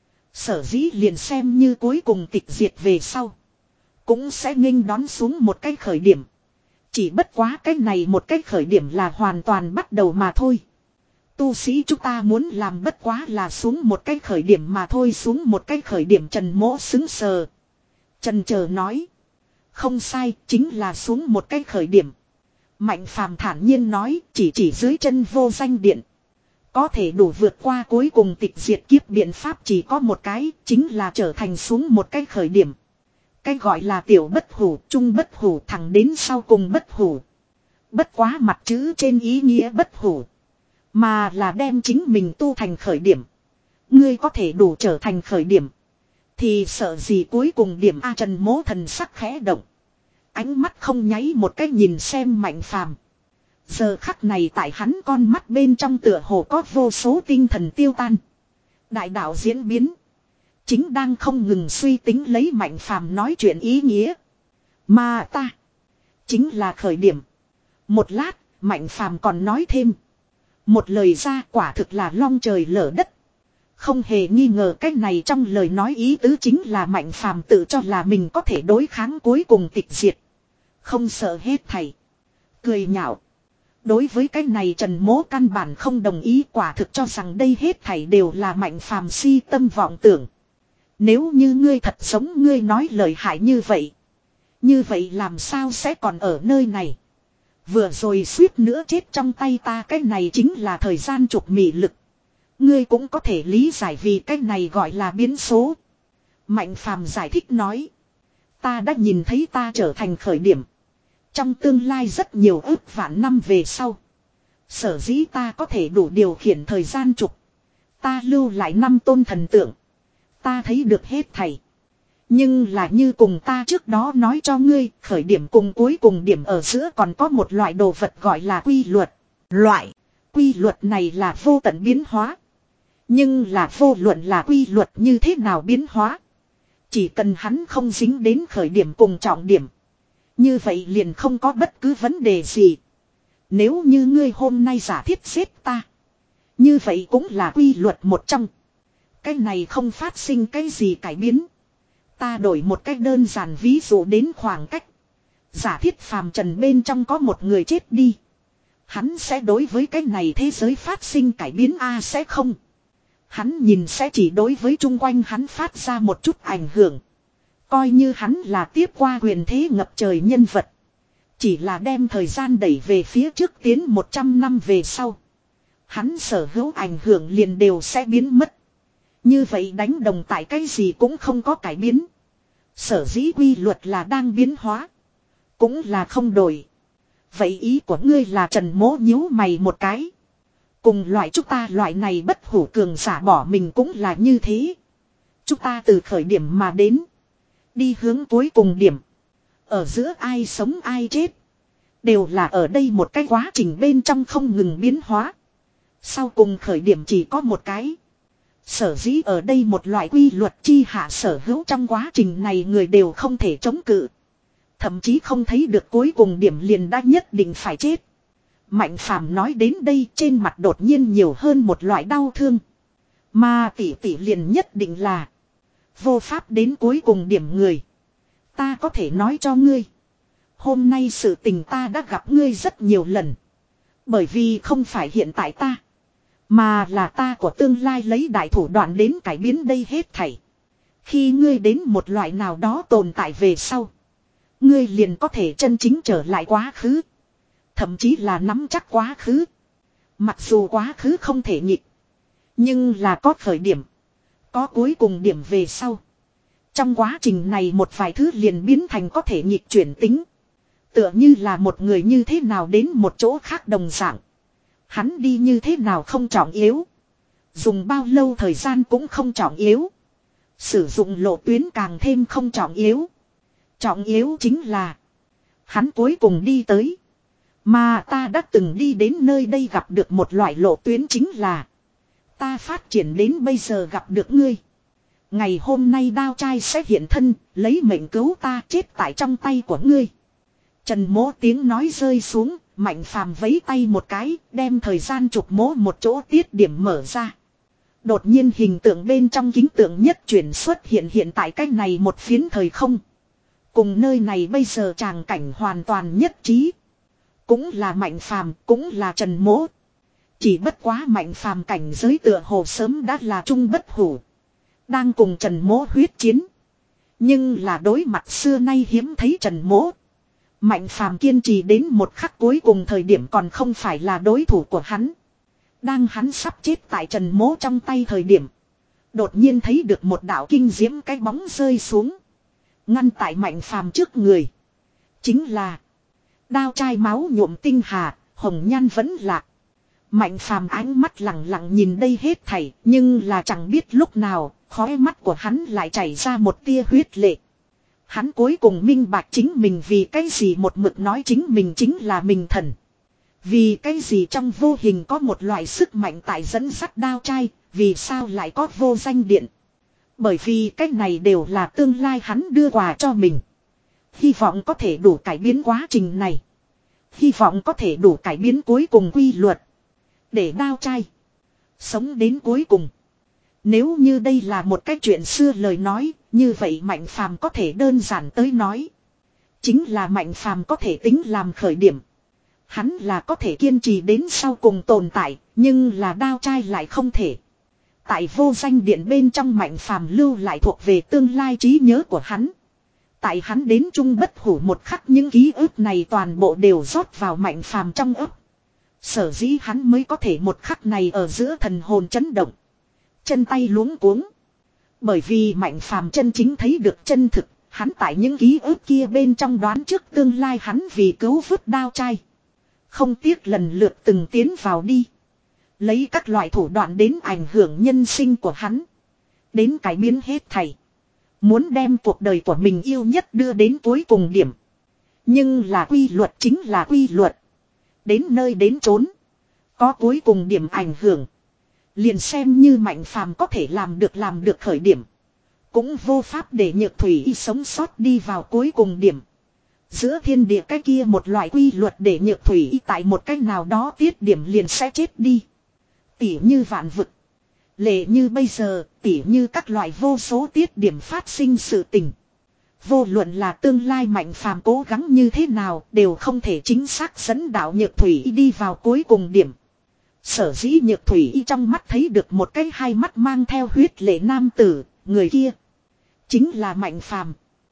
Sở dĩ liền xem như cuối cùng tịch diệt về sau. Cũng sẽ nghênh đón xuống một cái khởi điểm. Chỉ bất quá cái này một cái khởi điểm là hoàn toàn bắt đầu mà thôi. Tu sĩ chúng ta muốn làm bất quá là xuống một cái khởi điểm mà thôi, xuống một cái khởi điểm. Trần Mỗ xứng sờ. Trần chờ nói. Không sai, chính là xuống một cái khởi điểm. Mạnh Phàm thản nhiên nói, chỉ chỉ dưới chân vô danh điện. Có thể đủ vượt qua cuối cùng tịch diệt kiếp biện pháp chỉ có một cái, chính là trở thành xuống một cái khởi điểm. Cái gọi là tiểu bất hủ, trung bất hủ, thẳng đến sau cùng bất hủ. Bất quá mặt chữ trên ý nghĩa bất hủ. Mà là đem chính mình tu thành khởi điểm. Ngươi có thể đủ trở thành khởi điểm. Thì sợ gì cuối cùng điểm A. Trần Mỗ thần sắc khẽ động. Ánh mắt không nháy một cái nhìn xem Mạnh Phàm. Giờ khắc này tại hắn con mắt bên trong tựa hồ có vô số tinh thần tiêu tan. Đại đạo diễn biến. Chính đang không ngừng suy tính lấy Mạnh Phàm nói chuyện ý nghĩa. Mà ta. Chính là khởi điểm. Một lát, Mạnh Phàm còn nói thêm. Một lời ra quả thực là long trời lở đất. Không hề nghi ngờ cái này trong lời nói ý tứ chính là Mạnh Phàm tự cho là mình có thể đối kháng cuối cùng tịch diệt. Không sợ hết thảy. Cười nhạo. Đối với cái này Trần Mỗ căn bản không đồng ý, quả thực cho rằng đây hết thảy đều là Mạnh Phàm si tâm vọng tưởng. Nếu như ngươi thật sống ngươi nói lời hại như vậy. Như vậy làm sao sẽ còn ở nơi này. Vừa rồi suýt nữa chết trong tay ta, cái này chính là thời gian trục mị lực. Ngươi cũng có thể lý giải vì cái này gọi là biến số. Mạnh Phàm giải thích nói. Ta đã nhìn thấy ta trở thành khởi điểm. Trong tương lai rất nhiều ước vạn năm về sau. Sở dĩ ta có thể đủ điều khiển thời gian trục. Ta lưu lại năm tôn thần tượng. Ta thấy được hết thảy. Nhưng là như cùng ta trước đó nói cho ngươi, khởi điểm cùng cuối cùng điểm ở giữa còn có một loại đồ vật gọi là quy luật. Loại quy luật này là vô tận biến hóa. Nhưng là vô luận là quy luật như thế nào biến hóa. Chỉ cần hắn không dính đến khởi điểm cùng trọng điểm. Như vậy liền không có bất cứ vấn đề gì. Nếu như ngươi hôm nay giả thiết giết ta. Như vậy cũng là quy luật một trong. Cái này không phát sinh cái gì cải biến. Ta đổi một cách đơn giản ví dụ đến khoảng cách. Giả thiết phàm trần bên trong có một người chết đi. Hắn sẽ đối với cái này thế giới phát sinh cải biến A sẽ không. Hắn nhìn sẽ chỉ đối với chung quanh hắn phát ra một chút ảnh hưởng. Coi như hắn là tiếp qua quyền thế ngập trời nhân vật. Chỉ là đem thời gian đẩy về phía trước tiến một trăm năm về sau. Hắn sở hữu ảnh hưởng liền đều sẽ biến mất. Như vậy đánh đồng tại cái gì cũng không có cải biến. Sở dĩ quy luật là đang biến hóa. Cũng là không đổi. Vậy ý của ngươi là Trần Mỗ nhíu mày một cái. Cùng loại chúng ta loại này bất hủ cường giả bỏ mình cũng là như thế. Chúng ta từ khởi điểm mà đến. Đi hướng cuối cùng điểm. Ở giữa ai sống ai chết. Đều là ở đây một cái quá trình bên trong không ngừng biến hóa. Sau cùng khởi điểm chỉ có một cái. Sở dĩ ở đây một loại quy luật chi hạ sở hữu trong quá trình này người đều không thể chống cự. Thậm chí không thấy được cuối cùng điểm liền đã nhất định phải chết. Mạnh Phàm nói đến đây trên mặt đột nhiên nhiều hơn một loại đau thương. Mà tỷ tỷ liền nhất định là vô pháp đến cuối cùng điểm người. Ta có thể nói cho ngươi. Hôm nay sự tình ta đã gặp ngươi rất nhiều lần. Bởi vì không phải hiện tại ta. Mà là ta của tương lai lấy đại thủ đoạn đến cải biến đây hết thảy. Khi ngươi đến một loại nào đó tồn tại về sau. Ngươi liền có thể chân chính trở lại quá khứ. Thậm chí là nắm chắc quá khứ. Mặc dù quá khứ không thể nhịp. Nhưng là có khởi điểm. Có cuối cùng điểm về sau. Trong quá trình này một vài thứ liền biến thành có thể nhịp chuyển tính. Tựa như là một người như thế nào đến một chỗ khác đồng dạng. Hắn đi như thế nào không trọng yếu. Dùng bao lâu thời gian cũng không trọng yếu. Sử dụng lộ tuyến càng thêm không trọng yếu. Trọng yếu chính là hắn cuối cùng đi tới. Mà ta đã từng đi đến nơi đây gặp được một loại lộ tuyến chính là ta phát triển đến bây giờ gặp được ngươi. Ngày hôm nay đao trai sẽ hiện thân, lấy mệnh cứu ta chết tại trong tay của ngươi. Trần Mỗ tiếng nói rơi xuống, Mạnh Phàm vấy tay một cái, đem thời gian chụp mỗ một chỗ tiết điểm mở ra. Đột nhiên hình tượng bên trong kính tượng nhất chuyển xuất hiện hiện tại cách này một phiến thời không. Cùng nơi này bây giờ tràng cảnh hoàn toàn nhất trí. Cũng là Mạnh Phàm, cũng là Trần Mỗ. Chỉ bất quá Mạnh Phàm cảnh giới tựa hồ sớm đã là trung bất hủ. Đang cùng Trần Mỗ huyết chiến. Nhưng là đối mặt xưa nay hiếm thấy Trần Mỗ. Mạnh Phàm kiên trì đến một khắc cuối cùng thời điểm còn không phải là đối thủ của hắn. Đang hắn sắp chết tại Trần Mỗ trong tay thời điểm. Đột nhiên thấy được một đạo kinh diễm cái bóng rơi xuống. Ngăn tại Mạnh Phàm trước người. Chính là đao trai máu nhuộm tinh hà, hồng nhan vẫn lạc. Mạnh Phàm ánh mắt lặng lặng nhìn đây hết thảy, nhưng là chẳng biết lúc nào, khóe mắt của hắn lại chảy ra một tia huyết lệ. Hắn cuối cùng minh bạch chính mình vì cái gì một mực nói chính mình chính là mình thần. Vì cái gì trong vô hình có một loại sức mạnh tại dẫn dắt đao trai, vì sao lại có vô danh điện. Bởi vì cái này đều là tương lai hắn đưa quà cho mình. Hy vọng có thể đủ cải biến quá trình này. Hy vọng có thể đủ cải biến cuối cùng quy luật. Để đao trai sống đến cuối cùng. Nếu như đây là một cái chuyện xưa lời nói, như vậy Mạnh Phàm có thể đơn giản tới nói. Chính là Mạnh Phàm có thể tính làm khởi điểm. Hắn là có thể kiên trì đến sau cùng tồn tại, nhưng là đao trai lại không thể. Tại vô danh điện bên trong Mạnh Phàm lưu lại thuộc về tương lai trí nhớ của hắn. Tại hắn đến trung bất hủ một khắc những ký ức này toàn bộ đều rót vào Mạnh Phàm trong ức. Sở dĩ hắn mới có thể một khắc này ở giữa thần hồn chấn động. Chân tay luống cuống. Bởi vì Mạnh Phàm chân chính thấy được chân thực, hắn tại những ký ức kia bên trong đoán trước tương lai hắn vì cứu vớt đao trai. Không tiếc lần lượt từng tiến vào đi. Lấy các loại thủ đoạn đến ảnh hưởng nhân sinh của hắn. Đến cải biến hết thảy. Muốn đem cuộc đời của mình yêu nhất đưa đến cuối cùng điểm. Nhưng là quy luật chính là quy luật. Đến nơi đến chốn. Có cuối cùng điểm ảnh hưởng. Liền xem như Mạnh Phàm có thể làm được làm được khởi điểm. Cũng vô pháp để Nhược Thủy sống sót đi vào cuối cùng điểm. Giữa thiên địa cái kia một loại quy luật để Nhược Thủy Y tại một cách nào đó tiết điểm liền sẽ chết đi. Tỉ như vạn vực. Lệ như bây giờ, tỉ như các loại vô số tiết điểm phát sinh sự tình. Vô luận là tương lai Mạnh Phàm cố gắng như thế nào đều không thể chính xác dẫn đạo Nhược Thủy Y đi vào cuối cùng điểm. Sở dĩ Nhược Thủy Y trong mắt thấy được một cái hai mắt mang theo huyết lệ nam tử, người kia chính là Mạnh Phàm.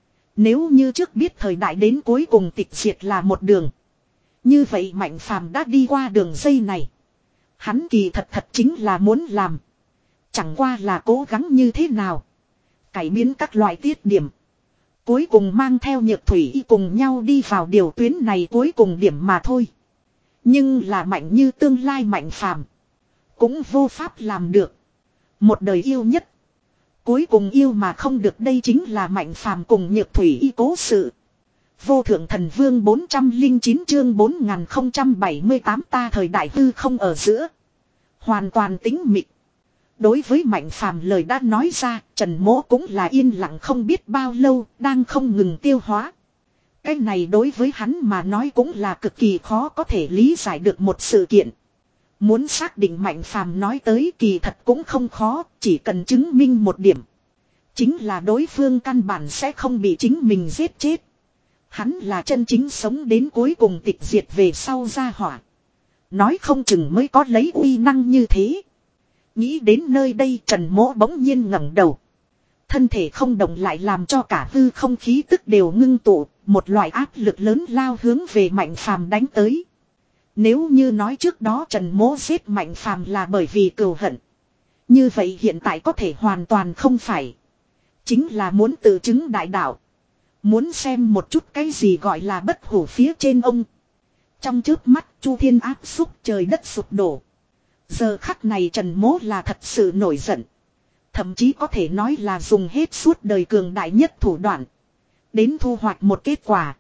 Nếu như trước biết thời đại đến cuối cùng tịch diệt là một đường, như vậy Mạnh Phàm đã đi qua đường dây này. Hắn kỳ thật thật chính là muốn làm, chẳng qua là cố gắng như thế nào cải biến các loại tiết điểm, cuối cùng mang theo Nhược Thủy Y cùng nhau đi vào điều tuyến này cuối cùng điểm mà thôi. Nhưng là mạnh như tương lai Mạnh Phàm cũng vô pháp làm được. Một đời yêu nhất, cuối cùng yêu mà không được, đây chính là Mạnh Phàm cùng Nhược Thủy Y cố sự. Vô Thượng Thần Vương bốn trăm lẻ chín chương bốn nghìn không trăm bảy mươi tám ta thời đại hư không ở giữa. Hoàn toàn tĩnh mịch. Đối với Mạnh Phàm lời đã nói ra, Trần Mỗ cũng là yên lặng không biết bao lâu, đang không ngừng tiêu hóa. Cái này đối với hắn mà nói cũng là cực kỳ khó có thể lý giải được một sự kiện. Muốn xác định Mạnh Phàm nói tới kỳ thật cũng không khó, chỉ cần chứng minh một điểm. Chính là đối phương căn bản sẽ không bị chính mình giết chết. Hắn là chân chính sống đến cuối cùng tịch diệt về sau ra hỏa. Nói không chừng mới có lấy uy năng như thế. Nghĩ đến nơi đây Trần Mỗ bỗng nhiên ngẩng đầu. Thân thể không động lại làm cho cả hư không khí tức đều ngưng tụ, một loại áp lực lớn lao hướng về Mạnh Phàm đánh tới. Nếu như nói trước đó Trần Mỗ giết Mạnh Phàm là bởi vì cừu hận, như vậy hiện tại có thể hoàn toàn không phải. Chính là muốn tự chứng đại đạo. Muốn xem một chút cái gì gọi là bất hủ phía trên ông. Trong trước mắt Chu Thiên áp xúc trời đất sụp đổ. Giờ khắc này Trần Mỗ là thật sự nổi giận. Thậm chí có thể nói là dùng hết suốt đời cường đại nhất thủ đoạn đến thu hoạch một kết quả.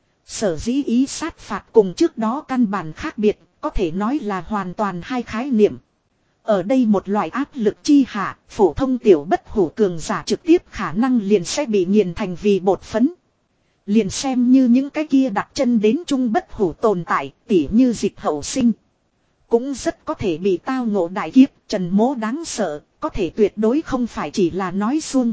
Sở dĩ ý sát phạt cùng trước đó căn bản khác biệt, có thể nói là hoàn toàn hai khái niệm. Ở đây một loại áp lực chi hạ, phổ thông tiểu bất hủ cường giả trực tiếp khả năng liền sẽ bị nghiền thành vì bột phấn. Liền xem như những cái kia đặt chân đến trung bất hủ tồn tại, tỉ như Dịch Hậu Sinh, cũng rất có thể bị tao ngộ đại kiếp. Trần Mỗ đáng sợ, có thể tuyệt đối không phải chỉ là nói suông.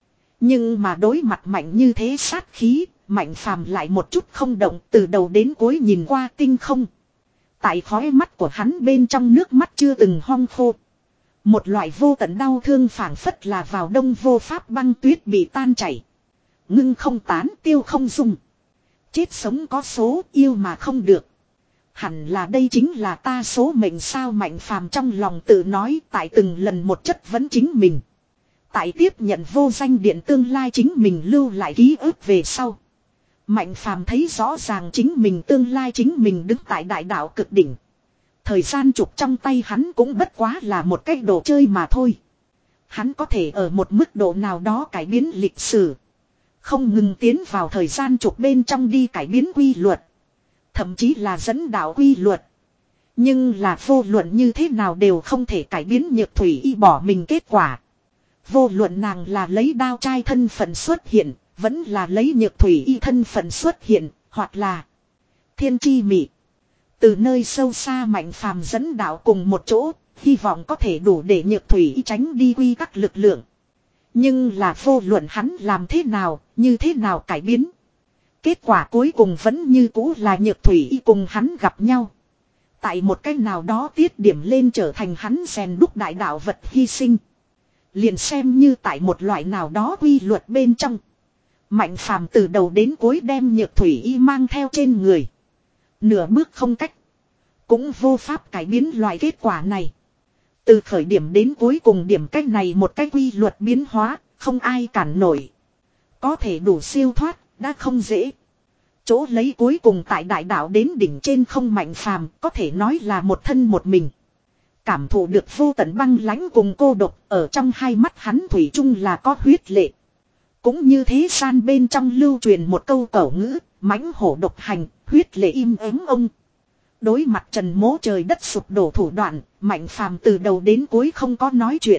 Nhưng mà đối mặt mạnh như thế sát khí, Mạnh Phàm lại một chút không động, từ đầu đến cuối nhìn qua tinh không. Tại khóe mắt của hắn bên trong nước mắt chưa từng hong khô. Một loại vô tận đau thương phảng phất là vào đông vô pháp băng tuyết bị tan chảy. Ngưng không tán, tiêu không dung. Chết sống có số, yêu mà không được. Hẳn là đây chính là ta số mệnh sao, Mạnh Phàm trong lòng tự nói, tại từng lần một chất vấn chính mình. Tại tiếp nhận vô danh điện tương lai chính mình lưu lại ký ức về sau. Mạnh Phàm thấy rõ ràng chính mình tương lai chính mình đứng tại đại đạo cực đỉnh. Thời gian trục trong tay hắn cũng bất quá là một cái đồ chơi mà thôi. Hắn có thể ở một mức độ nào đó cải biến lịch sử. Không ngừng tiến vào thời gian trục bên trong đi cải biến quy luật. Thậm chí là dẫn đạo quy luật. Nhưng là vô luận như thế nào đều không thể cải biến Nhược Thủy Y bỏ mình kết quả. Vô luận nàng là lấy đao trai thân phận xuất hiện, vẫn là lấy Nhược Thủy Y thân phận xuất hiện, hoặc là thiên chi mị. Từ nơi sâu xa Mạnh Phàm dẫn đạo cùng một chỗ, hy vọng có thể đủ để Nhược Thủy Y tránh đi quy tắc lực lượng. Nhưng là vô luận hắn làm thế nào, như thế nào cải biến. Kết quả cuối cùng vẫn như cũ là Nhược Thủy Y cùng hắn gặp nhau. Tại một cách nào đó tiết điểm lên trở thành hắn rèn đúc đại đạo vật hy sinh. Liền xem như tại một loại nào đó quy luật bên trong. Mạnh Phàm từ đầu đến cuối đem Nhược Thủy Y mang theo trên người. Nửa bước không cách. Cũng vô pháp cải biến loại kết quả này. Từ khởi điểm đến cuối cùng điểm cách này một cách quy luật biến hóa, không ai cản nổi. Có thể đủ siêu thoát, đã không dễ. Chỗ lấy cuối cùng tại đại đạo đến đỉnh trên không Mạnh Phàm có thể nói là một thân một mình. Cảm thụ được vô tận băng lãnh cùng cô độc, ở trong hai mắt hắn thủy chung là có huyết lệ. Cũng như thế gian bên trong lưu truyền một câu cẩu ngữ, mãnh hổ độc hành, huyết lệ im ắng ông. Đối mặt Trần Mỗ trời đất sụp đổ thủ đoạn, Mạnh Phàm từ đầu đến cuối không có nói chuyện.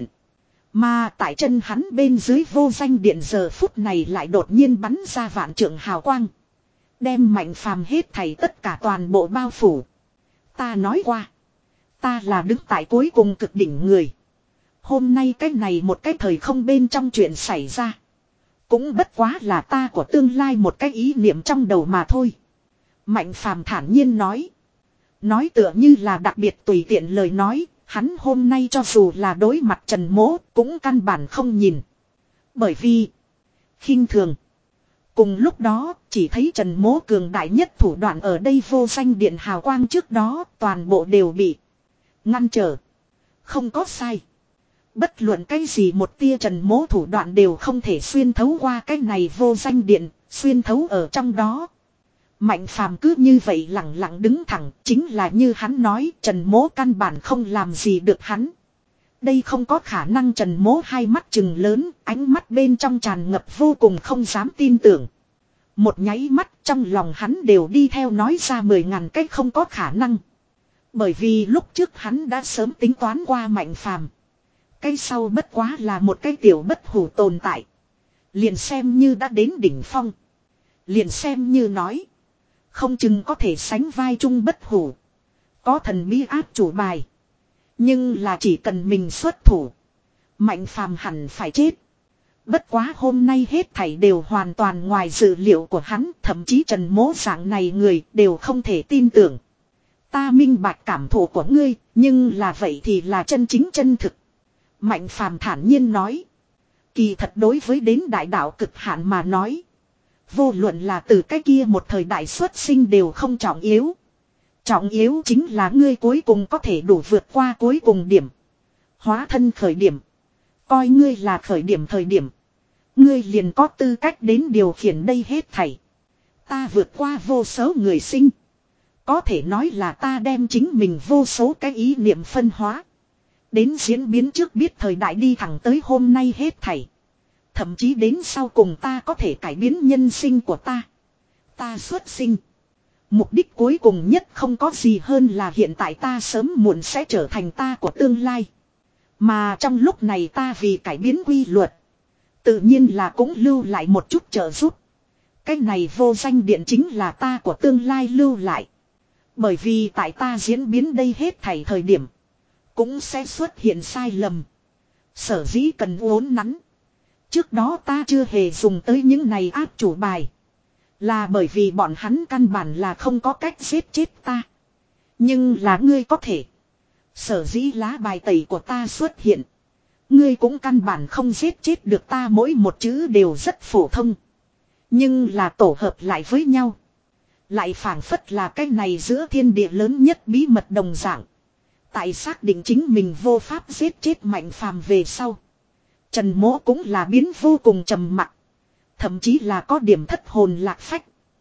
Mà tại chân hắn bên dưới vô danh điện giờ phút này lại đột nhiên bắn ra vạn trượng hào quang. Đem Mạnh Phàm hết thảy tất cả toàn bộ bao phủ. Ta nói qua. Ta là đứng tại cuối cùng cực đỉnh người. Hôm nay cái này một cái thời không bên trong chuyện xảy ra. Cũng bất quá là ta của tương lai một cái ý niệm trong đầu mà thôi. Mạnh Phàm thản nhiên nói. Nói tựa như là đặc biệt tùy tiện lời nói. Hắn hôm nay cho dù là đối mặt Trần Mỗ cũng căn bản không nhìn. Bởi vì khinh thường. Cùng lúc đó chỉ thấy Trần Mỗ cường đại nhất thủ đoạn ở đây vô danh điện hào quang trước đó toàn bộ đều bị ngăn trở. Không có sai. Bất luận cái gì một tia Trần Mỗ thủ đoạn đều không thể xuyên thấu qua cái này vô danh điện, xuyên thấu ở trong đó. Mạnh Phàm cứ như vậy lặng lặng đứng thẳng, chính là như hắn nói, Trần Mỗ căn bản không làm gì được hắn. Đây không có khả năng. Trần Mỗ hai mắt trừng lớn, ánh mắt bên trong tràn ngập vô cùng không dám tin tưởng. Một nháy mắt trong lòng hắn đều đi theo nói ra mười ngàn cách không có khả năng. Bởi vì lúc trước hắn đã sớm tính toán qua Mạnh Phàm. Cái sau bất quá là một cái tiểu bất hủ tồn tại. Liền xem như đã đến đỉnh phong. Liền xem như nói. Không chừng có thể sánh vai chung bất hủ. Có thần bí áp chủ bài. Nhưng là chỉ cần mình xuất thủ. Mạnh Phàm hẳn phải chết. Bất quá hôm nay hết thảy đều hoàn toàn ngoài dự liệu của hắn. Thậm chí Trần Mỗ dạng này người đều không thể tin tưởng. Ta minh bạch cảm thụ của ngươi. Nhưng là vậy thì là chân chính chân thực. Mạnh Phàm thản nhiên nói. Kỳ thật đối với đến đại đạo cực hạn mà nói. Vô luận là từ cái kia một thời đại xuất sinh đều không trọng yếu. Trọng yếu chính là ngươi cuối cùng có thể đủ vượt qua cuối cùng điểm. Hóa thân khởi điểm. Coi ngươi là khởi điểm thời điểm. Ngươi liền có tư cách đến điều khiển đây hết thảy. Ta vượt qua vô số người sinh. Có thể nói là ta đem chính mình vô số cái ý niệm phân hóa. Đến diễn biến trước biết thời đại đi thẳng tới hôm nay hết thảy. Thậm chí đến sau cùng ta có thể cải biến nhân sinh của ta. Ta xuất sinh. Mục đích cuối cùng nhất không có gì hơn là hiện tại ta sớm muộn sẽ trở thành ta của tương lai. Mà trong lúc này ta vì cải biến quy luật. Tự nhiên là cũng lưu lại một chút trợ giúp. Cái này vô danh điện chính là ta của tương lai lưu lại. Bởi vì tại ta diễn biến đây hết thảy thời điểm. Cũng sẽ xuất hiện sai lầm. Sở dĩ cần uốn nắn. Trước đó ta chưa hề dùng tới những này áp chủ bài. Là bởi vì bọn hắn căn bản là không có cách giết chết ta. Nhưng là ngươi có thể. Sở dĩ lá bài tẩy của ta xuất hiện. Ngươi cũng căn bản không giết chết được ta, mỗi một chữ đều rất phổ thông. Nhưng là tổ hợp lại với nhau. Lại phảng phất là cái này giữa thiên địa lớn nhất bí mật đồng dạng. Tại xác định chính mình vô pháp giết chết Mạnh Phàm về sau. Trần Mỗ cũng là biến vô cùng trầm mặc. Thậm chí là có điểm thất hồn lạc phách.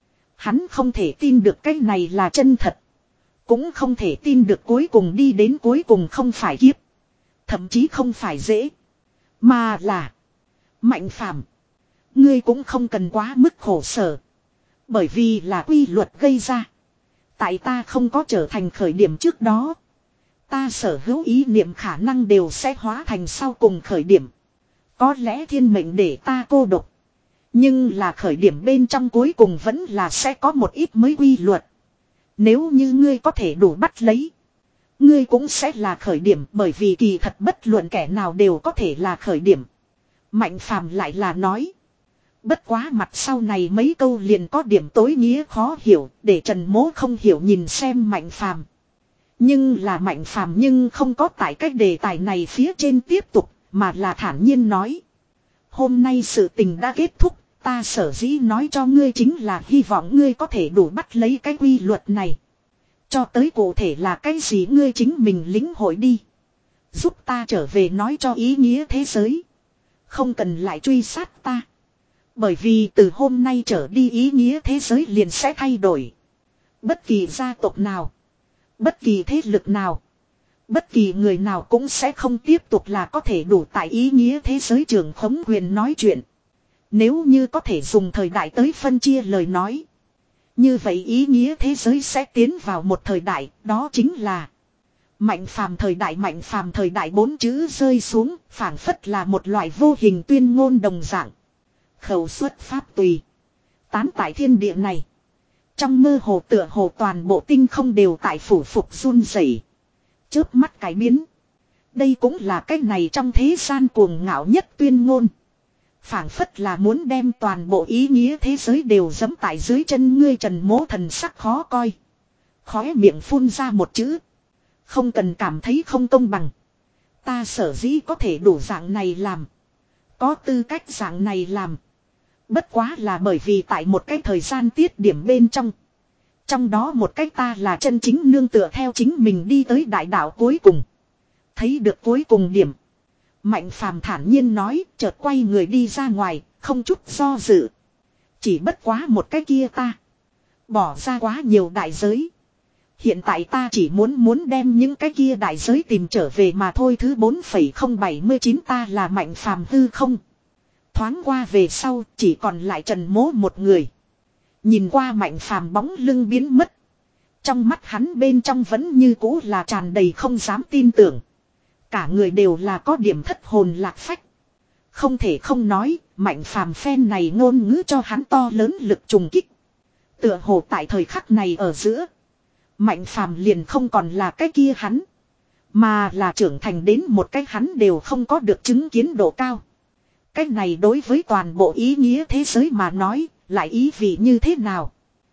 Hắn không thể tin được cái này là chân thật. Cũng không thể tin được cuối cùng đi đến cuối cùng không phải kiếp. Thậm chí không phải dễ. Mà là Mạnh Phàm, ngươi cũng không cần quá mức khổ sở. Bởi vì là quy luật gây ra. Tại ta không có trở thành khởi điểm trước đó. Ta sở hữu ý niệm khả năng đều sẽ hóa thành sau cùng khởi điểm. Có lẽ thiên mệnh để ta cô độc. Nhưng là khởi điểm bên trong cuối cùng vẫn là sẽ có một ít mới quy luật. Nếu như ngươi có thể đủ bắt lấy. Ngươi cũng sẽ là khởi điểm, bởi vì kỳ thật bất luận kẻ nào đều có thể là khởi điểm. Mạnh Phàm lại là nói. Bất quá mặt sau này mấy câu liền có điểm tối nghĩa khó hiểu, để Trần Mỗ không hiểu nhìn xem Mạnh Phàm. Nhưng là Mạnh Phàm nhưng không có tại cái đề tài này phía trên tiếp tục, mà là thản nhiên nói. Hôm nay sự tình đã kết thúc, ta sở dĩ nói cho ngươi chính là hy vọng ngươi có thể đủ bắt lấy cái quy luật này. Cho tới cụ thể là cái gì ngươi chính mình lĩnh hội đi. Giúp ta trở về nói cho ý nghĩa thế giới. Không cần lại truy sát ta. Bởi vì từ hôm nay trở đi ý nghĩa thế giới liền sẽ thay đổi. Bất kỳ gia tộc nào. Bất kỳ thế lực nào. Bất kỳ người nào cũng sẽ không tiếp tục là có thể đủ tại ý nghĩa thế giới trường khống quyền nói chuyện. Nếu như có thể dùng thời đại tới phân chia lời nói. Như vậy ý nghĩa thế giới sẽ tiến vào một thời đại, đó chính là Mạnh Phàm thời đại. Mạnh Phàm thời đại bốn chữ rơi xuống, phảng phất là một loại vô hình tuyên ngôn đồng dạng. Khẩu xuất pháp tùy. Tán tại thiên địa này. Trong mơ hồ tựa hồ toàn bộ tinh không đều tại phủ phục run rẩy, chớp mắt cái biến. Đây cũng là cái này trong thế gian cuồng ngạo nhất tuyên ngôn. Phảng phất là muốn đem toàn bộ ý nghĩa thế giới đều giẫm tại dưới chân ngươi. Trần Mỗ thần sắc khó coi, khóe miệng phun ra một chữ. Không cần cảm thấy không công bằng. Ta sở dĩ có thể đủ dạng này làm, có tư cách dạng này làm, bất quá là bởi vì tại một cái thời gian tiết điểm bên trong. Trong đó một cách ta là chân chính nương tựa theo chính mình đi tới đại đạo cuối cùng. Thấy được cuối cùng điểm. Mạnh Phàm thản nhiên nói, chợt quay người đi ra ngoài, không chút do dự. Chỉ bất quá một cái kia ta bỏ ra quá nhiều đại giới. Hiện tại ta chỉ muốn muốn đem những cái kia đại giới tìm trở về mà thôi. Thứ bốn phẩy không bảy chín ta là Mạnh Phàm hư không. Thoáng qua về sau chỉ còn lại Trần Mỗ một người. Nhìn qua Mạnh Phàm bóng lưng biến mất. Trong mắt hắn bên trong vẫn như cũ là tràn đầy không dám tin tưởng. Cả người đều là có điểm thất hồn lạc phách. Không thể không nói, Mạnh Phàm phen này ngôn ngữ cho hắn to lớn lực trùng kích. Tựa hồ tại thời khắc này ở giữa, Mạnh Phàm liền không còn là cái kia hắn, mà là trưởng thành đến một cái hắn đều không có được chứng kiến độ cao. Cái này đối với toàn bộ ý nghĩa thế giới mà nói, lại ý vị như thế nào?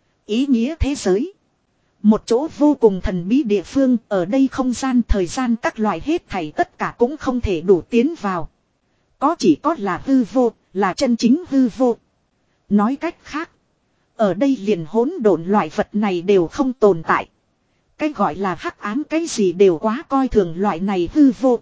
Ý nghĩa thế giới, một chỗ vô cùng thần bí địa phương, ở đây không gian thời gian các loại hết thảy tất cả cũng không thể đủ tiến vào. Có chỉ có là hư vô, là chân chính hư vô. Nói cách khác, ở đây liền hỗn độn loại vật này đều không tồn tại. Cái gọi là hắc ám cái gì đều quá coi thường loại này hư vô.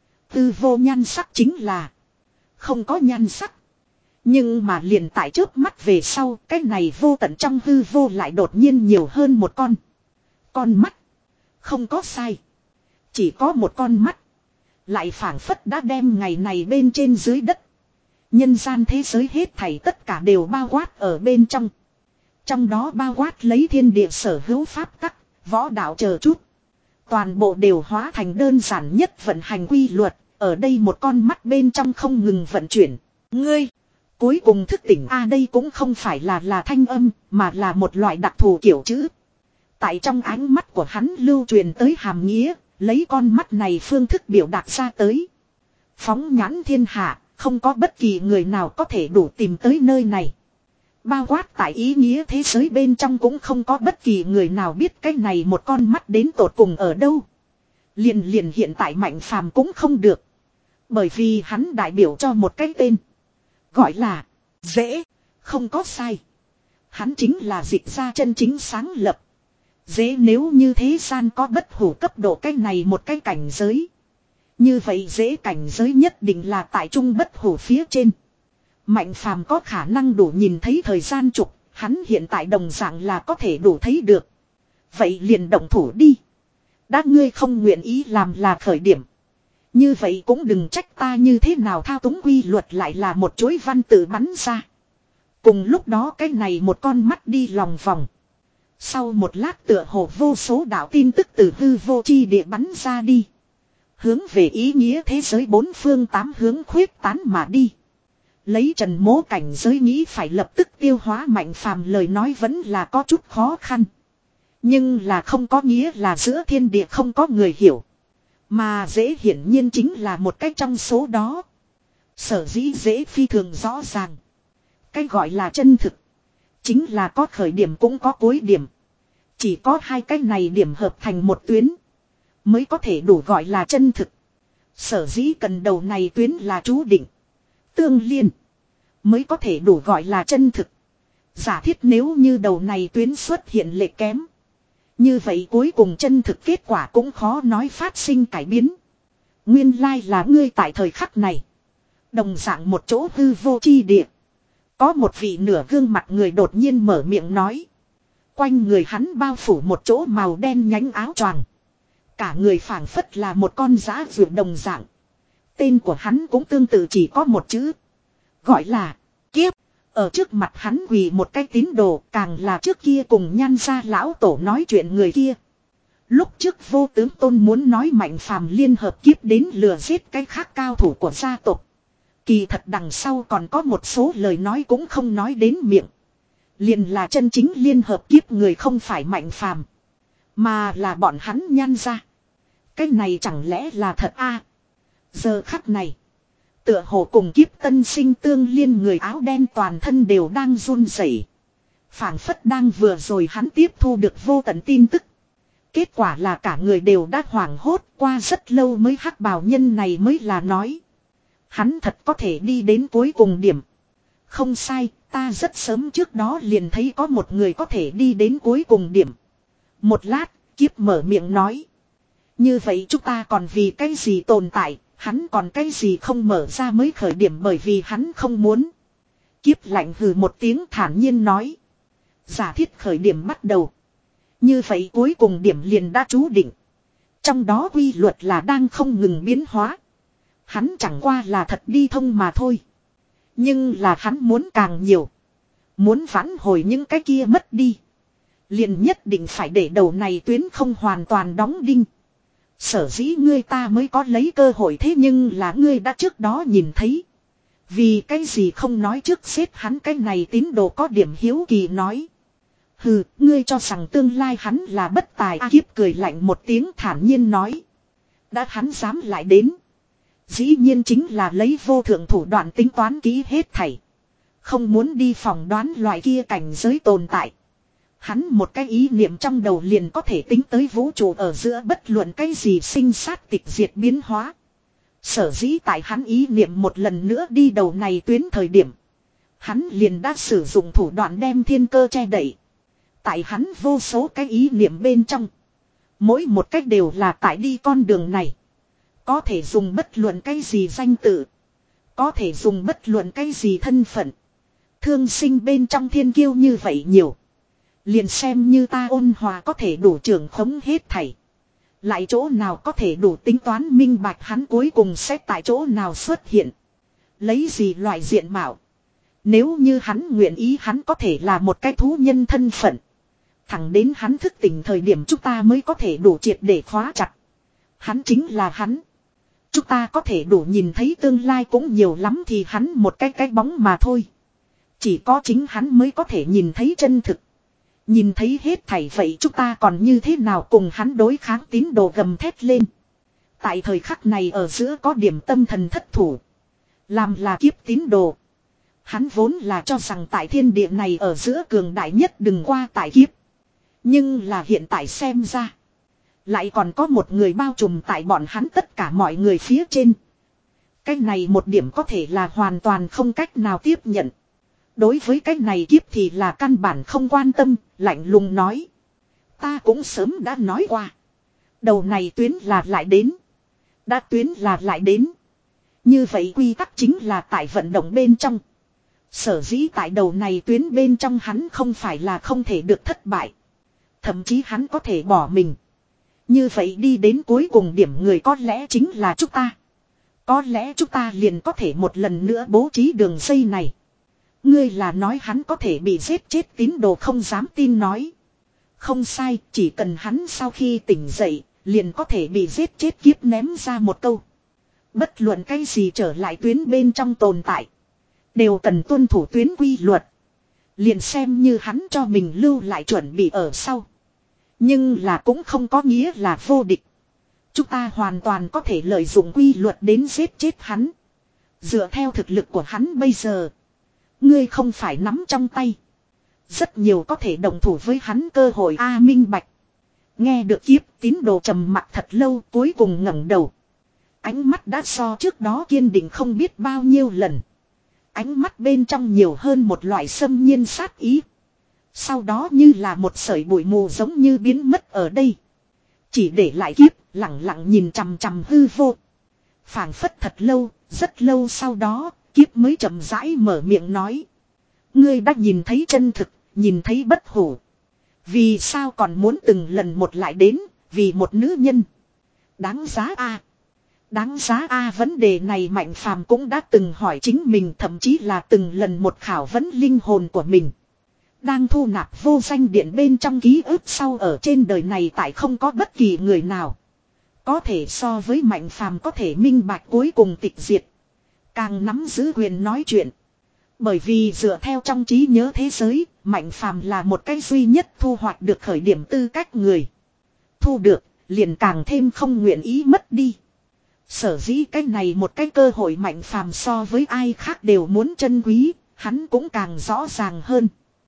Hư vô nhan sắc chính là không có nhan sắc. Nhưng mà liền tại trước mắt về sau, cái này vô tận trong hư vô lại đột nhiên nhiều hơn một con. Con mắt. Không có sai. Chỉ có một con mắt. Lại phảng phất đã đem ngày này bên trên dưới đất. Nhân gian thế giới hết thảy tất cả đều bao quát ở bên trong. Trong đó bao quát lấy thiên địa sở hữu pháp tắc, võ đạo chờ chút. Toàn bộ đều hóa thành đơn giản nhất vận hành quy luật. Ở đây một con mắt bên trong không ngừng vận chuyển. Ngươi. Cuối cùng thức tỉnh a đây cũng không phải là là thanh âm, mà là một loại đặc thù kiểu chữ. Tại trong ánh mắt của hắn lưu truyền tới hàm nghĩa, lấy con mắt này phương thức biểu đạt ra tới. Phóng nhãn thiên hạ, không có bất kỳ người nào có thể đủ tìm tới nơi này. Bao quát tại ý nghĩa thế giới bên trong cũng không có bất kỳ người nào biết cái này một con mắt đến tột cùng ở đâu. Liền liền hiện tại Mạnh Phàm cũng không được. Bởi vì hắn đại biểu cho một cái tên. Gọi là dễ, không có sai. Hắn chính là dịch ra chân chính sáng lập. Dễ nếu như thế gian có bất hủ cấp độ cái này một cái cảnh giới. Như vậy dễ cảnh giới nhất định là tại trung bất hủ phía trên. Mạnh Phàm có khả năng đủ nhìn thấy thời gian trục, hắn hiện tại đồng dạng là có thể đủ thấy được. Vậy liền động thủ đi. Đã ngươi không nguyện ý làm là khởi điểm. Như vậy cũng đừng trách ta như thế nào thao túng quy luật lại là một chuỗi văn tự bắn ra. Cùng lúc đó cái này một con mắt đi lòng vòng. Sau một lát tựa hồ vô số đạo tin tức từ hư vô chi địa bắn ra đi. Hướng về ý nghĩa thế giới bốn phương tám hướng khuyết tán mà đi. Lấy Trần Mỗ cảnh giới nghĩ phải lập tức tiêu hóa Mạnh Phàm lời nói vẫn là có chút khó khăn. Nhưng là không có nghĩa là giữa thiên địa không có người hiểu. Mà dễ hiển nhiên chính là một cách trong số đó. Sở dĩ dễ phi thường rõ ràng. Cái gọi là chân thực. Chính là có khởi điểm cũng có cuối điểm. Chỉ có hai cái này điểm hợp thành một tuyến. Mới có thể đủ gọi là chân thực. Sở dĩ cần đầu này tuyến là chú định. Tương liên. Mới có thể đủ gọi là chân thực. Giả thiết nếu như đầu này tuyến xuất hiện lệ kém. Như vậy cuối cùng chân thực kết quả cũng khó nói phát sinh cải biến. Nguyên lai là ngươi tại thời khắc này. Đồng dạng một chỗ hư vô chi địa. Có một vị nửa gương mặt người đột nhiên mở miệng nói. Quanh người hắn bao phủ một chỗ màu đen nhánh áo choàng. Cả người phảng phất là một con dã vượt đồng dạng. Tên của hắn cũng tương tự chỉ có một chữ. Gọi là kiếp. Ở trước mặt hắn quỳ một cái tín đồ, càng là trước kia cùng Nhan gia lão tổ nói chuyện người kia. Lúc trước Vô Tướng Tôn muốn nói Mạnh Phàm liên hợp kiếp đến lừa giết cái khác cao thủ của gia tộc. Kỳ thật đằng sau còn có một số lời nói cũng không nói đến miệng. Liền là chân chính liên hợp kiếp người không phải Mạnh Phàm, mà là bọn hắn Nhan gia. Cái này chẳng lẽ là thật a? Giờ khắc này, tựa hồ cùng kiếp tân sinh tương liên người áo đen toàn thân đều đang run rẩy, phảng phất đang vừa rồi hắn tiếp thu được vô tận tin tức. Kết quả là cả người đều đã hoảng hốt, qua rất lâu mới hắc bào nhân này mới là nói. Hắn thật có thể đi đến cuối cùng điểm. Không sai, ta rất sớm trước đó liền thấy có một người có thể đi đến cuối cùng điểm. Một lát, kiếp mở miệng nói. Như vậy chúng ta còn vì cái gì tồn tại, hắn còn cái gì không mở ra mới khởi điểm bởi vì hắn không muốn. Kiếp lạnh hừ một tiếng thản nhiên nói. Giả thiết khởi điểm bắt đầu. Như vậy cuối cùng điểm liền đã chú định. Trong đó quy luật là đang không ngừng biến hóa. Hắn chẳng qua là thật đi thông mà thôi. Nhưng là hắn muốn càng nhiều. Muốn vãn hồi những cái kia mất đi. Liền nhất định phải để đầu này tuyến không hoàn toàn đóng đinh. Sở dĩ ngươi ta mới có lấy cơ hội thế nhưng là ngươi đã trước đó nhìn thấy. Vì cái gì không nói trước xếp hắn cái này tín đồ có điểm hiếu kỳ nói. Hừ, ngươi cho rằng tương lai hắn là bất tài A Kiếp cười lạnh một tiếng thản nhiên nói. Đã hắn dám lại đến. Dĩ nhiên chính là lấy vô thượng thủ đoạn tính toán kỹ hết thảy. Không muốn đi phỏng đoán loại kia cảnh giới tồn tại. Hắn một cái ý niệm trong đầu liền có thể tính tới vũ trụ ở giữa bất luận cái gì sinh sát tịch diệt biến hóa. Sở dĩ tại hắn ý niệm một lần nữa đi đầu này tuyến thời điểm. Hắn liền đã sử dụng thủ đoạn đem thiên cơ che đậy. Tại hắn vô số cái ý niệm bên trong. Mỗi một cách đều là tại đi con đường này. Có thể dùng bất luận cái gì danh tự. Có thể dùng bất luận cái gì thân phận. Thương sinh bên trong thiên kiêu như vậy nhiều. Liền xem như ta ôn hòa có thể đủ trưởng khống hết thảy. Lại chỗ nào có thể đủ tính toán minh bạch hắn cuối cùng sẽ tại chỗ nào xuất hiện. Lấy gì loại diện mạo. Nếu như hắn nguyện ý hắn có thể là một cái thú nhân thân phận. Thẳng đến hắn thức tỉnh thời điểm chúng ta mới có thể đủ triệt để khóa chặt. Hắn chính là hắn. Chúng ta có thể đủ nhìn thấy tương lai cũng nhiều lắm thì hắn một cái cái bóng mà thôi. Chỉ có chính hắn mới có thể nhìn thấy chân thực. Nhìn thấy hết thảy vậy chúng ta còn như thế nào cùng hắn đối kháng tín đồ gầm thét lên. Tại thời khắc này ở giữa có điểm tâm thần thất thủ. Làm là kiếp tín đồ. Hắn vốn là cho rằng tại thiên địa này ở giữa cường đại nhất đừng qua tại kiếp. Nhưng là hiện tại xem ra. Lại còn có một người bao trùm tại bọn hắn tất cả mọi người phía trên. Cái này một điểm có thể là hoàn toàn không cách nào tiếp nhận. Đối với cái này kiếp thì là căn bản không quan tâm, lạnh lùng nói. Ta cũng sớm đã nói qua. Đầu này tuyến là lại đến. Đã tuyến là lại đến. Như vậy quy tắc chính là tại vận động bên trong. Sở dĩ tại đầu này tuyến bên trong hắn không phải là không thể được thất bại. Thậm chí hắn có thể bỏ mình. Như vậy đi đến cuối cùng điểm người có lẽ chính là chúng ta. Có lẽ chúng ta liền có thể một lần nữa bố trí đường dây này. Ngươi là nói hắn có thể bị giết chết tín đồ không dám tin nói. Không sai, chỉ cần hắn sau khi tỉnh dậy, liền có thể bị giết chết kiếp ném ra một câu. Bất luận cái gì trở lại tuyến bên trong tồn tại. Đều cần tuân thủ tuyến quy luật. Liền xem như hắn cho mình lưu lại chuẩn bị ở sau. Nhưng là cũng không có nghĩa là vô địch. Chúng ta hoàn toàn có thể lợi dụng quy luật đến giết chết hắn. Dựa theo thực lực của hắn bây giờ. Ngươi không phải nắm trong tay. Rất nhiều có thể đồng thủ với hắn cơ hội A minh bạch. Nghe được kiếp tín đồ trầm mặc thật lâu cuối cùng ngẩng đầu. Ánh mắt đã so trước đó kiên định không biết bao nhiêu lần. Ánh mắt bên trong nhiều hơn một loại xâm nhiên sát ý. Sau đó như là một sợi bụi mù giống như biến mất ở đây. Chỉ để lại kiếp lặng lặng nhìn chằm chằm hư vô. Phảng phất thật lâu, rất lâu sau đó, kiếp mới chậm rãi mở miệng nói. Ngươi đã nhìn thấy chân thực, nhìn thấy bất hủ. Vì sao còn muốn từng lần một lại đến, vì một nữ nhân. Đáng giá a Đáng giá a vấn đề này Mạnh Phàm cũng đã từng hỏi chính mình, thậm chí là từng lần một khảo vấn linh hồn của mình. Đang thu nạp vô danh điện bên trong ký ức sau ở trên đời này tại không có bất kỳ người nào. Có thể so với Mạnh Phàm có thể minh bạch cuối cùng tịch diệt. Càng nắm giữ quyền nói chuyện. Bởi vì dựa theo trong trí nhớ thế giới, Mạnh Phàm là một cái duy nhất thu hoạch được khởi điểm tư cách người. Thu được, liền càng thêm không nguyện ý mất đi. Sở dĩ cái này một cái cơ hội Mạnh Phàm so với ai khác đều muốn trân quý, hắn cũng càng rõ ràng hơn.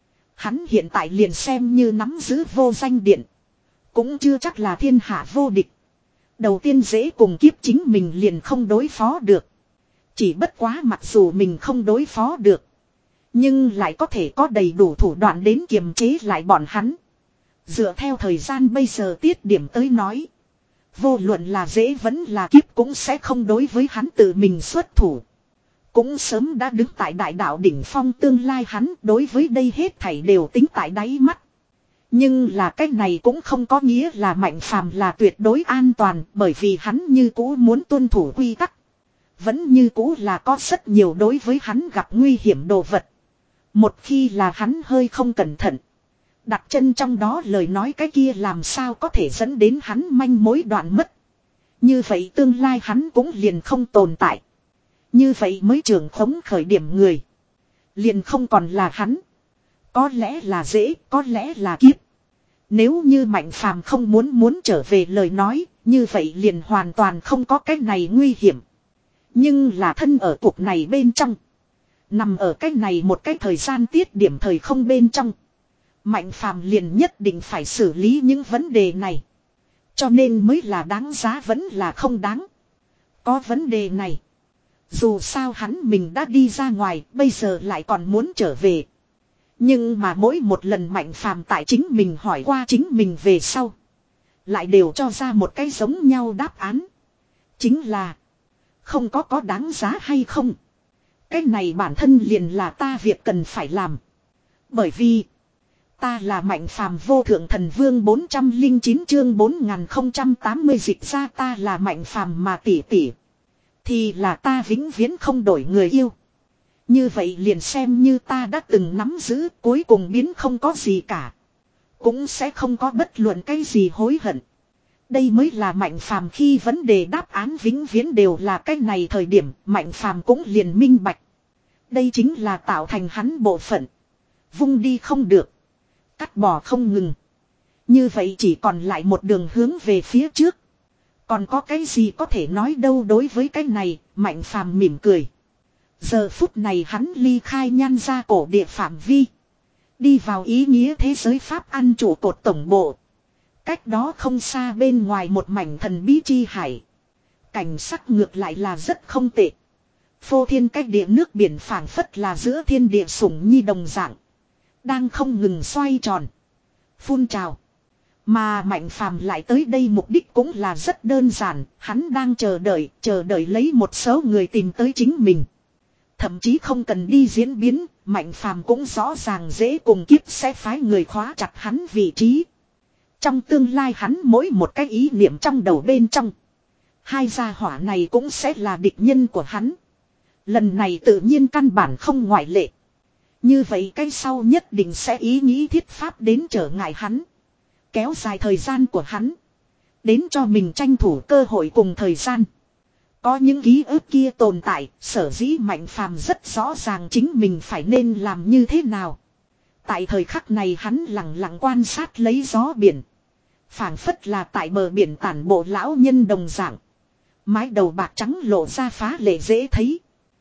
Hắn hiện tại liền xem như nắm giữ vô danh điện. Cũng chưa chắc là thiên hạ vô địch. Đầu tiên dễ cùng kiếp chính mình liền không đối phó được. Chỉ bất quá mặc dù mình không đối phó được. Nhưng lại có thể có đầy đủ thủ đoạn đến kiềm chế lại bọn hắn. Dựa theo thời gian bây giờ tiết điểm tới nói. Vô luận là dễ vẫn là kiếp cũng sẽ không đối với hắn tự mình xuất thủ. Cũng sớm đã đứng tại đại đạo đỉnh phong tương lai hắn đối với đây hết thảy đều tính tại đáy mắt. Nhưng là cái này cũng không có nghĩa là Mạnh Phàm là tuyệt đối an toàn bởi vì hắn như cũ muốn tuân thủ quy tắc. Vẫn như cũ là có rất nhiều đối với hắn gặp nguy hiểm đồ vật. Một khi là hắn hơi không cẩn thận. Đặt chân trong đó lời nói cái kia làm sao có thể dẫn đến hắn manh mối đoạn mất. Như vậy tương lai hắn cũng liền không tồn tại. Như vậy mới trưởng khống khởi điểm người. Liền không còn là hắn. Có lẽ là dễ, có lẽ là kiếp. Nếu như Mạnh Phàm không muốn muốn trở về lời nói, như vậy liền hoàn toàn không có cái này nguy hiểm. Nhưng là thân ở cuộc này bên trong. Nằm ở cái này một cái thời gian tiết điểm thời không bên trong. Mạnh Phàm liền nhất định phải xử lý những vấn đề này. Cho nên mới là đáng giá vẫn là không đáng. Có vấn đề này. Dù sao hắn mình đã đi ra ngoài, bây giờ lại còn muốn trở về. Nhưng mà mỗi một lần Mạnh Phàm tại chính mình hỏi qua chính mình về sau. Lại đều cho ra một cái giống nhau đáp án. Chính là. Không có có đáng giá hay không. Cái này bản thân liền là ta việc cần phải làm. Bởi vì. Ta là Mạnh Phàm vô thượng thần vương bốn trăm lẻ chín chương bốn nghìn không trăm tám mươi dịch ra ta là Mạnh Phàm mà tỷ tỷ. Thì là ta vĩnh viễn không đổi người yêu. Như vậy liền xem như ta đã từng nắm giữ cuối cùng biến không có gì cả. Cũng sẽ không có bất luận cái gì hối hận. Đây mới là Mạnh Phàm khi vấn đề đáp án vĩnh viễn đều là cái này thời điểm Mạnh Phàm cũng liền minh bạch. Đây chính là tạo thành hắn bộ phận. Vung đi không được. Cắt bỏ không ngừng. Như vậy chỉ còn lại một đường hướng về phía trước. Còn có cái gì có thể nói đâu đối với cái này, Mạnh Phàm mỉm cười. Giờ phút này hắn ly khai nhan ra cổ địa phạm vi. Đi vào ý nghĩa thế giới Pháp ăn chủ cột tổng bộ. Cách đó không xa bên ngoài một mảnh thần bí chi hải. Cảnh sắc ngược lại là rất không tệ. Phô thiên cách địa nước biển phảng phất là giữa thiên địa sủng nhi đồng dạng. Đang không ngừng xoay tròn. Phun trào. Mà Mạnh Phàm lại tới đây mục đích cũng là rất đơn giản. Hắn đang chờ đợi, chờ đợi lấy một số người tìm tới chính mình. Thậm chí không cần đi diễn biến, Mạnh Phàm cũng rõ ràng dễ cùng kiếp sẽ phái người khóa chặt hắn vị trí. Trong tương lai hắn mỗi một cái ý niệm trong đầu bên trong. Hai gia hỏa này cũng sẽ là địch nhân của hắn. Lần này tự nhiên căn bản không ngoại lệ. Như vậy cái sau nhất định sẽ ý nghĩ thiết pháp đến trở ngại hắn. Kéo dài thời gian của hắn. Đến cho mình tranh thủ cơ hội cùng thời gian. Có những ký ức kia tồn tại, sở dĩ Mạnh Phàm rất rõ ràng chính mình phải nên làm như thế nào. Tại thời khắc này hắn lặng lặng quan sát lấy gió biển. Phảng phất là tại bờ biển tản bộ lão nhân đồng dạng. Mái đầu bạc trắng lộ ra phá lệ dễ thấy.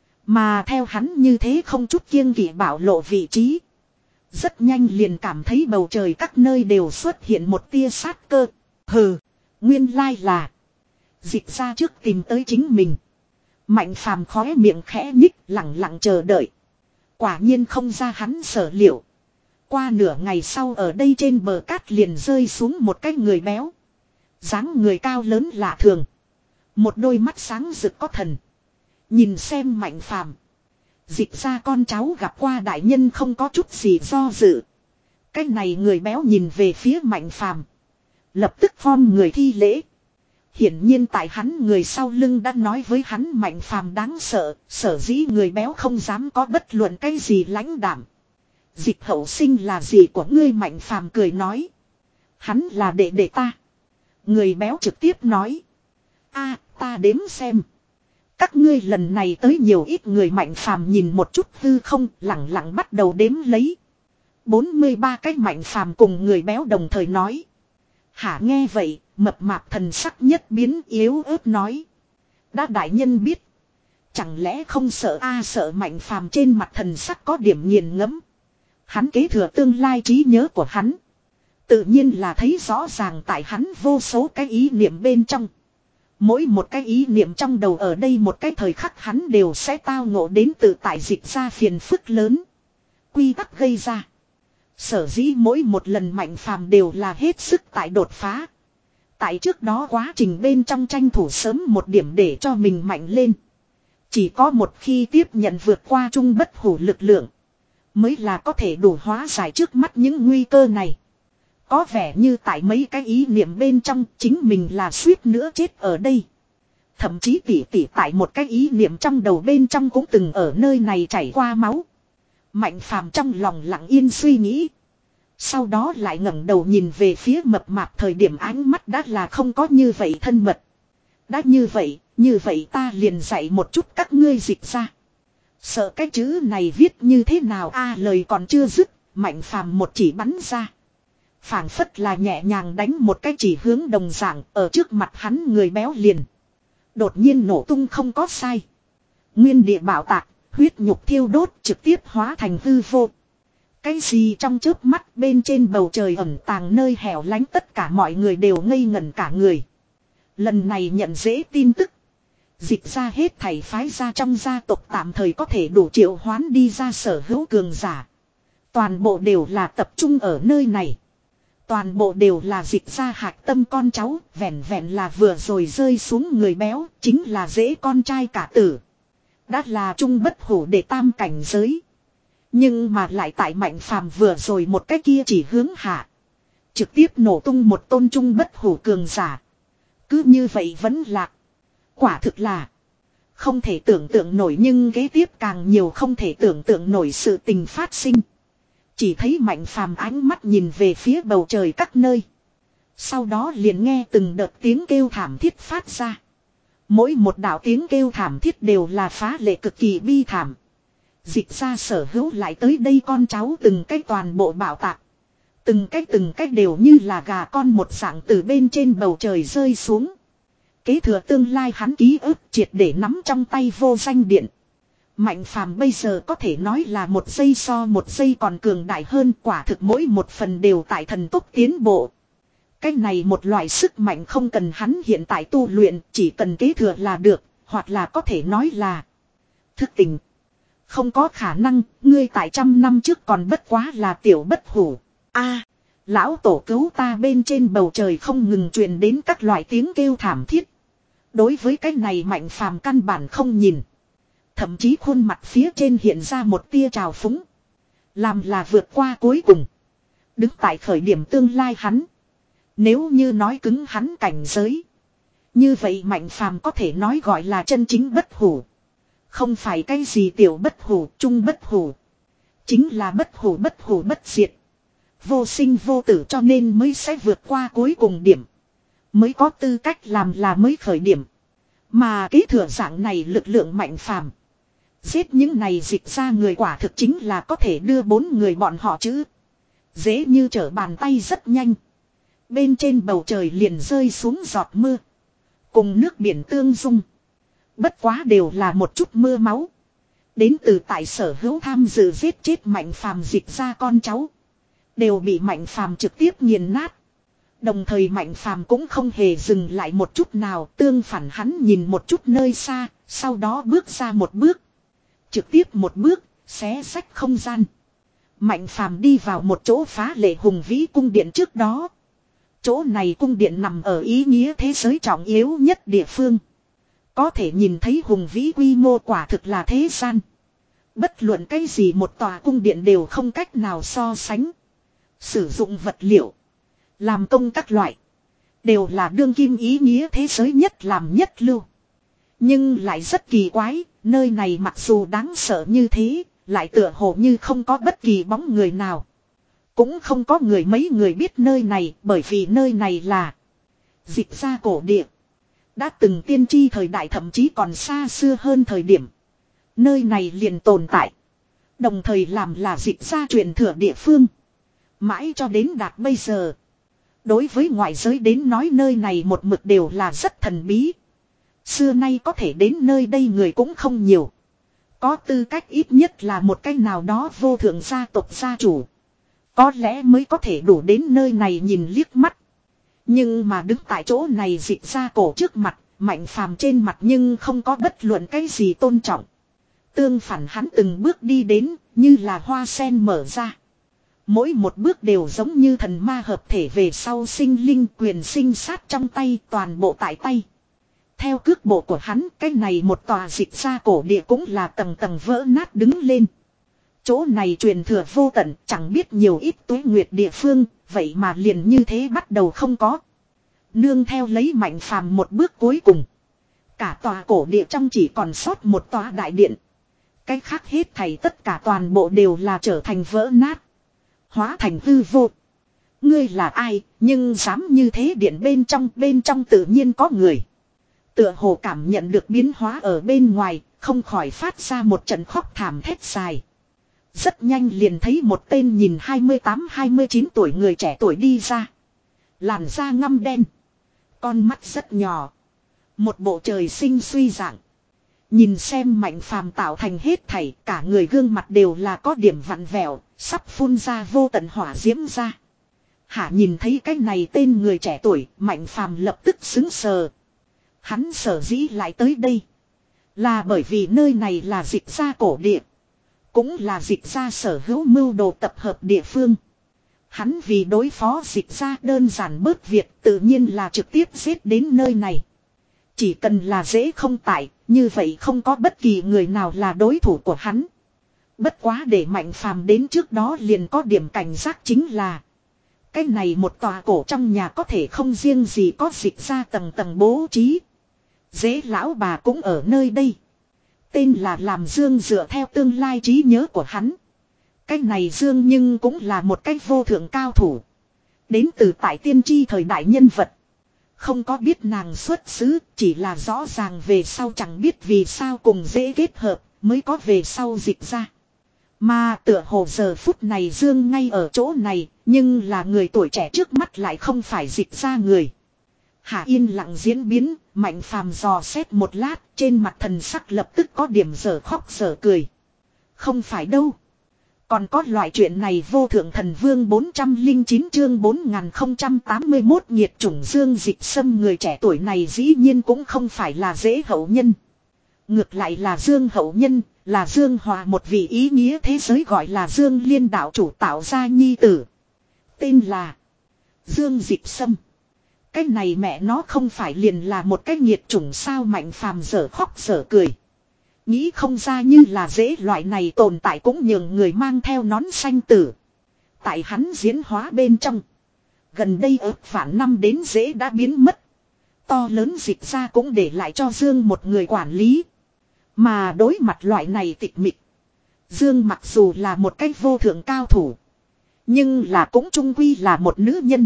Mà theo hắn như thế không chút kiêng kỵ bảo lộ vị trí. Rất nhanh liền cảm thấy bầu trời các nơi đều xuất hiện một tia sát cơ. Hừ, nguyên lai là. Dịch ra trước tìm tới chính mình. Mạnh Phàm khóe miệng khẽ nhích lặng lặng chờ đợi. Quả nhiên không ra hắn sở liệu. Qua nửa ngày sau ở đây trên bờ cát liền rơi xuống một cái người béo. Dáng người cao lớn lạ thường. Một đôi mắt sáng rực có thần. Nhìn xem Mạnh Phàm. Dịch ra con cháu gặp qua đại nhân không có chút gì do dự. Cái này người béo nhìn về phía Mạnh Phàm. Lập tức khom người thi lễ. Hiển nhiên tại hắn người sau lưng đã nói với hắn Mạnh Phàm đáng sợ, sở dĩ người béo không dám có bất luận cái gì lãnh đảm. Dịch hậu sinh là gì của ngươi Mạnh Phàm cười nói. Hắn là đệ đệ ta. Người béo trực tiếp nói. A, ta đếm xem. Các ngươi lần này tới nhiều ít người Mạnh Phàm nhìn một chút hư không, lặng lặng bắt đầu đếm lấy. bốn mươi ba cái Mạnh Phàm cùng người béo đồng thời nói. Hả nghe vậy, mập mạp thần sắc nhất biến yếu ớt nói. Đã đại nhân biết. Chẳng lẽ không sợ a sợ Mạnh Phàm trên mặt thần sắc có điểm nghiền ngẫm. Hắn kế thừa tương lai trí nhớ của hắn. Tự nhiên là thấy rõ ràng tại hắn vô số cái ý niệm bên trong. Mỗi một cái ý niệm trong đầu ở đây một cái thời khắc hắn đều sẽ tao ngộ đến từ tại dịch ra phiền phức lớn. Quy tắc gây ra. Sở dĩ mỗi một lần Mạnh Phàm đều là hết sức tại đột phá. Tại trước đó quá trình bên trong tranh thủ sớm một điểm để cho mình mạnh lên. Chỉ có một khi tiếp nhận vượt qua trung bất hủ lực lượng. Mới là có thể đủ hóa giải trước mắt những nguy cơ này. Có vẻ như tại mấy cái ý niệm bên trong chính mình là suýt nữa chết ở đây. Thậm chí tỉ tỉ tại một cái ý niệm trong đầu bên trong cũng từng ở nơi này chảy qua máu. Mạnh Phàm trong lòng lặng yên suy nghĩ. Sau đó lại ngẩng đầu nhìn về phía mập mạp thời điểm ánh mắt đã là không có như vậy thân mật. Đã như vậy, như vậy ta liền dạy một chút các ngươi dịch ra. Sợ cái chữ này viết như thế nào a lời còn chưa dứt, Mạnh Phàm một chỉ bắn ra. Phảng phất là nhẹ nhàng đánh một cái chỉ hướng đồng dạng ở trước mặt hắn người béo liền. Đột nhiên nổ tung không có sai. Nguyên địa bảo tạc, huyết nhục thiêu đốt trực tiếp hóa thành hư vô. Cái gì trong chớp mắt bên trên bầu trời ẩn tàng nơi hẻo lánh tất cả mọi người đều ngây ngẩn cả người. Lần này nhận dễ tin tức. Dịch ra hết thảy phái ra trong gia tộc tạm thời có thể đủ triệu hoán đi ra sở hữu cường giả. Toàn bộ đều là tập trung ở nơi này. Toàn bộ đều là dịch ra hạch tâm con cháu, vẹn vẹn là vừa rồi rơi xuống người béo, chính là dễ con trai cả tử. Đã là trung bất hủ để tam cảnh giới. Nhưng mà lại tại Mạnh Phàm vừa rồi một cái kia chỉ hướng hạ. Trực tiếp nổ tung một tôn trung bất hủ cường giả. Cứ như vậy vẫn lạc. Quả thực là không thể tưởng tượng nổi nhưng kế tiếp càng nhiều không thể tưởng tượng nổi sự tình phát sinh. Chỉ thấy Mạnh Phàm ánh mắt nhìn về phía bầu trời các nơi. Sau đó liền nghe từng đợt tiếng kêu thảm thiết phát ra. Mỗi một đạo tiếng kêu thảm thiết đều là phá lệ cực kỳ bi thảm. Dịch ra sở hữu lại tới đây con cháu từng cái toàn bộ bạo tạc. Từng cái từng cái đều như là gà con một dạng từ bên trên bầu trời rơi xuống. Kế thừa tương lai hắn ký ức triệt để nắm trong tay vô danh điện. Mạnh Phàm bây giờ có thể nói là một giây so một giây còn cường đại hơn, quả thực mỗi một phần đều tại thần tốc tiến bộ. Cái này một loại sức mạnh không cần hắn hiện tại tu luyện, chỉ cần kế thừa là được, hoặc là có thể nói là thức tỉnh. Không có khả năng, ngươi tại trăm năm trước còn bất quá là tiểu bất hủ. A, lão tổ cứu ta bên trên bầu trời không ngừng truyền đến các loại tiếng kêu thảm thiết. Đối với cái này Mạnh Phàm căn bản không nhìn. Thậm chí khuôn mặt phía trên hiện ra một tia trào phúng. Làm là vượt qua cuối cùng. Đứng tại khởi điểm tương lai hắn. Nếu như nói cứng hắn cảnh giới. Như vậy Mạnh Phàm có thể nói gọi là chân chính bất hủ. Không phải cái gì tiểu bất hủ, trung bất hủ. Chính là bất hủ bất hủ bất diệt. Vô sinh vô tử cho nên mới sẽ vượt qua cuối cùng điểm. Mới có tư cách làm là mới khởi điểm. Mà kế thừa dạng này lực lượng Mạnh Phàm. Giết những này dịch ra người quả thực chính là có thể đưa bốn người bọn họ chứ. Dễ như trở bàn tay rất nhanh. Bên trên bầu trời liền rơi xuống giọt mưa. Cùng nước biển tương dung. Bất quá đều là một chút mưa máu. Đến từ tại sở hữu tham dự giết chết Mạnh Phàm dịch ra con cháu. Đều bị Mạnh Phàm trực tiếp nghiền nát. Đồng thời Mạnh Phàm cũng không hề dừng lại một chút nào, tương phản hắn nhìn một chút nơi xa, sau đó bước ra một bước. Trực tiếp một bước, xé rách không gian. Mạnh Phàm đi vào một chỗ phá lệ hùng vĩ cung điện trước đó. Chỗ này cung điện nằm ở ý nghĩa thế giới trọng yếu nhất địa phương. Có thể nhìn thấy hùng vĩ quy mô quả thực là thế gian. Bất luận cái gì một tòa cung điện đều không cách nào so sánh. Sử dụng vật liệu. Làm công các loại. Đều là đương kim ý nghĩa thế giới nhất làm nhất lưu. Nhưng lại rất kỳ quái. Nơi này mặc dù đáng sợ như thế. Lại tựa hồ như không có bất kỳ bóng người nào. Cũng không có người mấy người biết nơi này. Bởi vì nơi này là dịch ra cổ địa. Đã từng tiên tri thời đại thậm chí còn xa xưa hơn thời điểm. Nơi này liền tồn tại. Đồng thời làm là dịch ra truyền thừa địa phương. Mãi cho đến đạt bây giờ. Đối với ngoại giới đến nói nơi này một mực đều là rất thần bí. Xưa nay có thể đến nơi đây người cũng không nhiều. Có tư cách ít nhất là một cái nào đó vô thượng gia tộc gia chủ. Có lẽ mới có thể đủ đến nơi này nhìn liếc mắt. Nhưng mà đứng tại chỗ này dịch ra cổ trước mặt, Mạnh Phàm trên mặt nhưng không có bất luận cái gì tôn trọng. Tương phản hắn từng bước đi đến, như là hoa sen mở ra. Mỗi một bước đều giống như thần ma hợp thể về sau sinh linh quyền sinh sát trong tay toàn bộ tại tay. Theo cước bộ của hắn, cái này một tòa dịch ra cổ địa cũng là tầng tầng vỡ nát đứng lên. Chỗ này truyền thừa vô tận, chẳng biết nhiều ít tuế nguyệt địa phương, vậy mà liền như thế bắt đầu không có. Nương theo lấy Mạnh Phàm một bước cuối cùng. Cả tòa cổ địa trong chỉ còn sót một tòa đại điện. Cái khác hết thảy tất cả toàn bộ đều là trở thành vỡ nát. Hóa thành hư vô. Ngươi là ai, nhưng dám như thế điện bên trong, bên trong tự nhiên có người. Tựa hồ cảm nhận được biến hóa ở bên ngoài, không khỏi phát ra một trận khóc thảm thét dài. Rất nhanh liền thấy một tên nhìn hai mươi tám hai mươi chín tuổi người trẻ tuổi đi ra. Làn da ngăm đen. Con mắt rất nhỏ. Một bộ trời sinh suy dạng. Nhìn xem Mạnh Phàm tạo thành hết thảy, cả người gương mặt đều là có điểm vặn vẹo, sắp phun ra vô tận hỏa diễm ra. Hả nhìn thấy cái này tên người trẻ tuổi, Mạnh Phàm lập tức sững sờ. Hắn sở dĩ lại tới đây. Là bởi vì nơi này là dịch gia cổ địa. Cũng là dịch gia sở hữu mưu đồ tập hợp địa phương. Hắn vì đối phó dịch gia đơn giản bớt việc tự nhiên là trực tiếp giết đến nơi này. Chỉ cần là dễ không tại, như vậy không có bất kỳ người nào là đối thủ của hắn. Bất quá để Mạnh Phàm đến trước đó liền có điểm cảnh giác chính là. Cái này một tòa cổ trong nhà có thể không riêng gì có dịch gia tầng tầng bố trí. Dễ lão bà cũng ở nơi đây. Tên là làm Dương dựa theo tương lai trí nhớ của hắn. Cái này Dương nhưng cũng là một cái vô thượng cao thủ. Đến từ tại tiên tri thời đại nhân vật. Không có biết nàng xuất xứ, chỉ là rõ ràng về sau chẳng biết vì sao cùng dễ kết hợp, mới có về sau dịch ra. Mà tựa hồ giờ phút này Dương ngay ở chỗ này, nhưng là người tuổi trẻ trước mắt lại không phải dịch ra người. Hạ yên lặng diễn biến, Mạnh Phàm dò xét một lát, trên mặt thần sắc lập tức có điểm dở khóc dở cười. Không phải đâu. Còn có loại chuyện này vô thượng thần vương bốn trăm lẻ chín chương bốn nghìn không trăm tám mươi mốt nhiệt chủng Dương Dịch Sâm người trẻ tuổi này dĩ nhiên cũng không phải là dễ hậu nhân. Ngược lại là Dương hậu nhân, là Dương Hòa một vị ý nghĩa thế giới gọi là Dương Liên đạo chủ tạo ra nhi tử. Tên là Dương Dịch Sâm. Cái này mẹ nó không phải liền là một cái nhiệt chủng sao Mạnh Phàm dở khóc dở cười. Nghĩ không ra như là dễ loại này tồn tại cũng nhường người mang theo nón xanh tử. Tại hắn diễn hóa bên trong. Gần đây ước vạn năm đến dễ đã biến mất. To lớn dịch ra cũng để lại cho Dương một người quản lý. Mà đối mặt loại này tịch mịch. Dương mặc dù là một cái vô thượng cao thủ. Nhưng là cũng trung quy là một nữ nhân.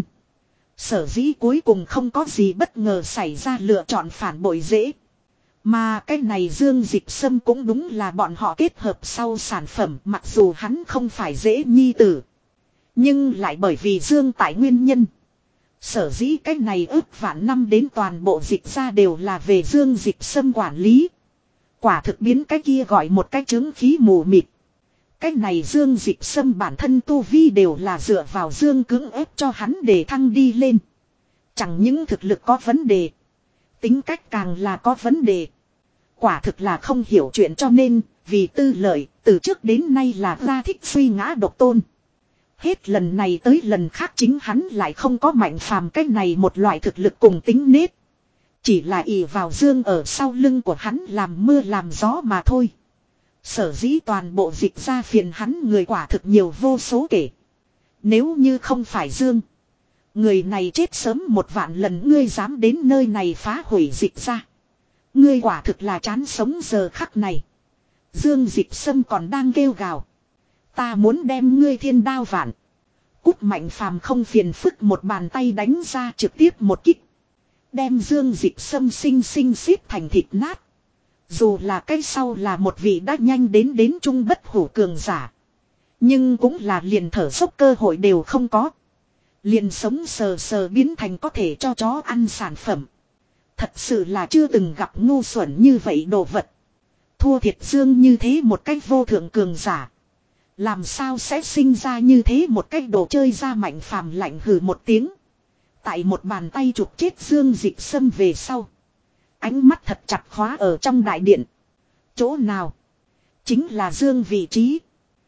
Sở dĩ cuối cùng không có gì bất ngờ xảy ra lựa chọn phản bội dễ. Mà cái này Dương Dịch Sâm cũng đúng là bọn họ kết hợp sau sản phẩm mặc dù hắn không phải dễ nhi tử. Nhưng lại bởi vì Dương tại nguyên nhân. Sở dĩ cái này ước vạn năm đến toàn bộ dịch ra đều là về Dương Dịch Sâm quản lý. Quả thực biến cái kia gọi một cái chứng khí mù mịt. Cái này Dương Dịch Sâm bản thân tu vi đều là dựa vào Dương cưỡng ép cho hắn để thăng đi lên. Chẳng những thực lực có vấn đề. Tính cách càng là có vấn đề. Quả thực là không hiểu chuyện cho nên, vì tư lợi, từ trước đến nay là ra thích suy ngã độc tôn. Hết lần này tới lần khác chính hắn lại không có Mạnh Phàm cái này một loại thực lực cùng tính nết. Chỉ là ỷ vào Dương ở sau lưng của hắn làm mưa làm gió mà thôi. Sở dĩ toàn bộ dịch ra phiền hắn người quả thực nhiều vô số kể. Nếu như không phải Dương. Người này chết sớm một vạn lần ngươi dám đến nơi này phá hủy dịch ra. Ngươi quả thực là chán sống giờ khắc này. Dương Dịch Sâm còn đang kêu gào. Ta muốn đem ngươi thiên đao vạn. Cút Mạnh Phàm không phiền phức một bàn tay đánh ra trực tiếp một kích. Đem Dương Dịch Sâm sinh sinh xiết thành thịt nát. Dù là cái sau là một vị đã nhanh đến đến trung bất hủ cường giả. Nhưng cũng là liền thở dốc cơ hội đều không có. Liền sống sờ sờ biến thành có thể cho chó ăn sản phẩm. Thật sự là chưa từng gặp ngu xuẩn như vậy đồ vật. Thua thiệt Dương như thế một cách vô thượng cường giả. Làm sao sẽ sinh ra như thế một cách đồ chơi ra Mạnh Phàm lạnh hừ một tiếng. Tại một bàn tay chụp chết Dương Dịch Sâm về sau. Ánh mắt thật chặt khóa ở trong đại điện. Chỗ nào? Chính là Dương vị trí.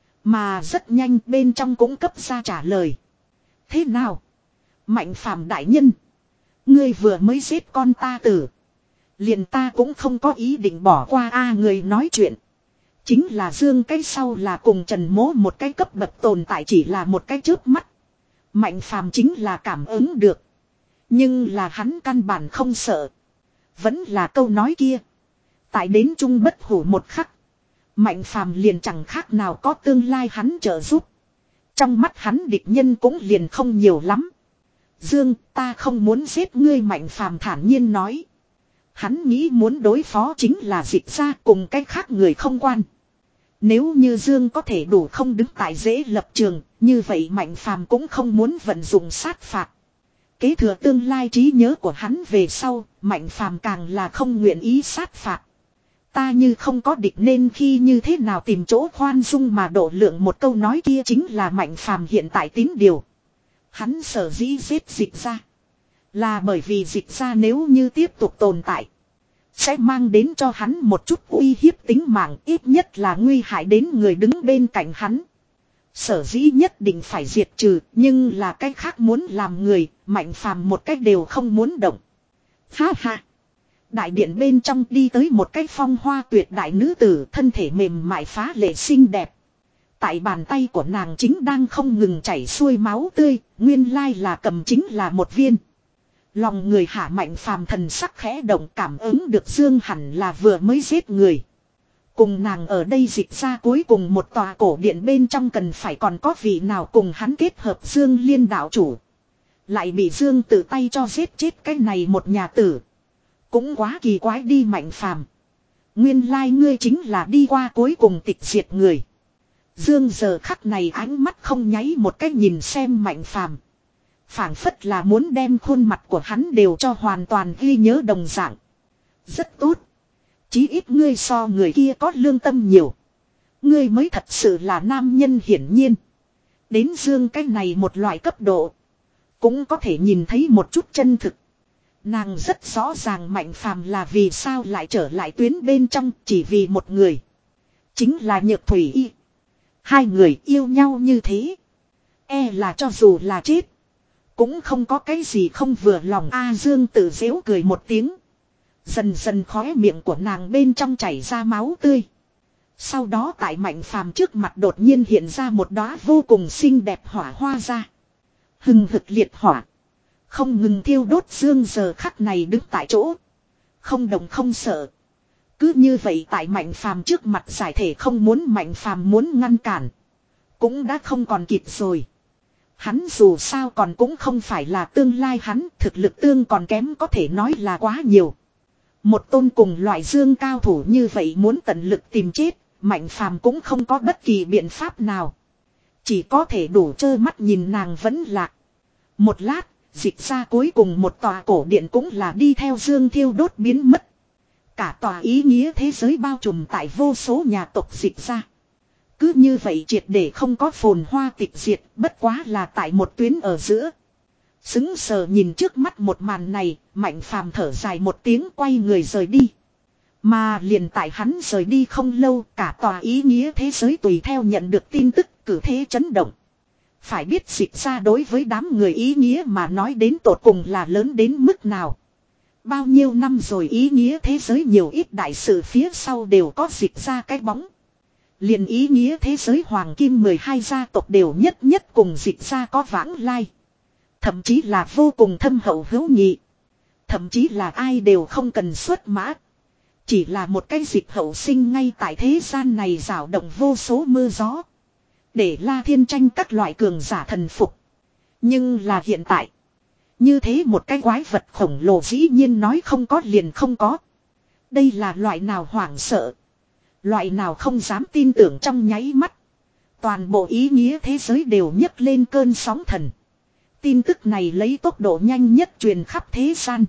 Mà rất nhanh bên trong cũng cấp ra trả lời. Thế nào? Mạnh Phàm đại nhân. Ngươi vừa mới giết con ta tử. Liền ta cũng không có ý định bỏ qua a người nói chuyện. Chính là Dương cái sau là cùng Trần Mỗ một cái cấp bậc tồn tại chỉ là một cái chớp mắt. Mạnh Phàm chính là cảm ứng được. Nhưng là hắn căn bản không sợ. Vẫn là câu nói kia. Tại đến trung bất hủ một khắc. Mạnh Phàm liền chẳng khác nào có tương lai hắn trợ giúp. Trong mắt hắn địch nhân cũng liền không nhiều lắm. Dương, ta không muốn giết ngươi Mạnh Phàm thản nhiên nói. Hắn nghĩ muốn đối phó chính là Dịch ra cùng cái khác người không quan. Nếu như Dương có thể đủ không đứng tại dễ lập trường, như vậy Mạnh Phàm cũng không muốn vận dụng sát phạt. Kế thừa tương lai trí nhớ của hắn về sau, Mạnh Phàm càng là không nguyện ý sát phạt. Ta như không có địch nên khi như thế nào tìm chỗ khoan dung mà độ lượng một câu nói kia chính là Mạnh Phàm hiện tại tín điều. Hắn sở dĩ giết Dịch ra. Là bởi vì Dịch ra nếu như tiếp tục tồn tại. Sẽ mang đến cho hắn một chút uy hiếp tính mạng ít nhất là nguy hại đến người đứng bên cạnh hắn. Sở dĩ nhất định phải diệt trừ nhưng là cách khác muốn làm người, Mạnh Phàm một cách đều không muốn động. Ha ha! Đại điện bên trong đi tới một cái phong hoa tuyệt đại nữ tử thân thể mềm mại phá lệ xinh đẹp. Tại bàn tay của nàng chính đang không ngừng chảy xuôi máu tươi, nguyên lai là cầm chính là một viên. Lòng người hạ Mạnh Phàm thần sắc khẽ động cảm ứng được Dương hẳn là vừa mới giết người. Cùng nàng ở đây Dịch ra cuối cùng một tòa cổ điện bên trong cần phải còn có vị nào cùng hắn kết hợp Dương liên đạo chủ. Lại bị Dương tự tay cho giết chết cái này một nhà tử. Cũng quá kỳ quái đi Mạnh Phàm. Nguyên lai ngươi chính là đi qua cuối cùng tịch diệt người. Dương giờ khắc này ánh mắt không nháy một cách nhìn xem Mạnh Phàm. Phảng phất là muốn đem khuôn mặt của hắn đều cho hoàn toàn ghi nhớ đồng dạng. Rất tốt. Chí ít ngươi so người kia có lương tâm nhiều. Ngươi mới thật sự là nam nhân hiển nhiên. Đến Dương cái này một loại cấp độ. Cũng có thể nhìn thấy một chút chân thực. Nàng rất rõ ràng Mạnh Phàm là vì sao lại trở lại tuyến bên trong chỉ vì một người. Chính là Nhược Thủy Y. Hai người yêu nhau như thế. E là cho dù là chết. Cũng không có cái gì không vừa lòng A Dương tự giễu cười một tiếng. Dần dần khóe miệng của nàng bên trong chảy ra máu tươi. Sau đó tại Mạnh Phàm trước mặt đột nhiên hiện ra một đóa vô cùng xinh đẹp hỏa hoa ra. Hừng hực liệt hỏa. Không ngừng thiêu đốt Dương giờ khắc này đứng tại chỗ. Không động không sợ. Cứ như vậy tại Mạnh Phàm trước mặt giải thể không muốn Mạnh Phàm muốn ngăn cản. Cũng đã không còn kịp rồi. Hắn dù sao còn cũng không phải là tương lai hắn thực lực tương còn kém có thể nói là quá nhiều. Một tôn cùng loại Dương cao thủ như vậy muốn tận lực tìm chết, Mạnh Phàm cũng không có bất kỳ biện pháp nào. Chỉ có thể đủ trơ mắt nhìn nàng vẫn lạc. Một lát, Dịch ra cuối cùng một tòa cổ điện cũng là đi theo Dương thiêu đốt biến mất. Cả tòa ý nghĩa thế giới bao trùm tại vô số nhà tộc Dịch ra. Cứ như vậy triệt để không có phồn hoa tịch diệt, bất quá là tại một tuyến ở giữa. Sững sờ nhìn trước mắt một màn này, Mạnh Phàm thở dài một tiếng quay người rời đi. Mà liền tại hắn rời đi không lâu, cả tòa ý nghĩa thế giới tùy theo nhận được tin tức cử thế chấn động. Phải biết Dịch ra đối với đám người ý nghĩa mà nói đến tột cùng là lớn đến mức nào. Bao nhiêu năm rồi ý nghĩa thế giới nhiều ít đại sự phía sau đều có Dịch ra cái bóng. Liền ý nghĩa thế giới hoàng kim mười hai gia tộc đều nhất nhất cùng Dịch ra có vãng lai. Thậm chí là vô cùng thâm hậu hữu nghị. Thậm chí là ai đều không cần xuất mã. Chỉ là một cái Dịch hậu sinh ngay tại thế gian này rào động vô số mưa gió. Để La Thiên tranh các loại cường giả thần phục. Nhưng là hiện tại. Như thế một cái quái vật khổng lồ dĩ nhiên nói không có liền không có. Đây là loại nào hoảng sợ. Loại nào không dám tin tưởng trong nháy mắt. Toàn bộ ý nghĩa thế giới đều nhấc lên cơn sóng thần. Tin tức này lấy tốc độ nhanh nhất truyền khắp thế gian.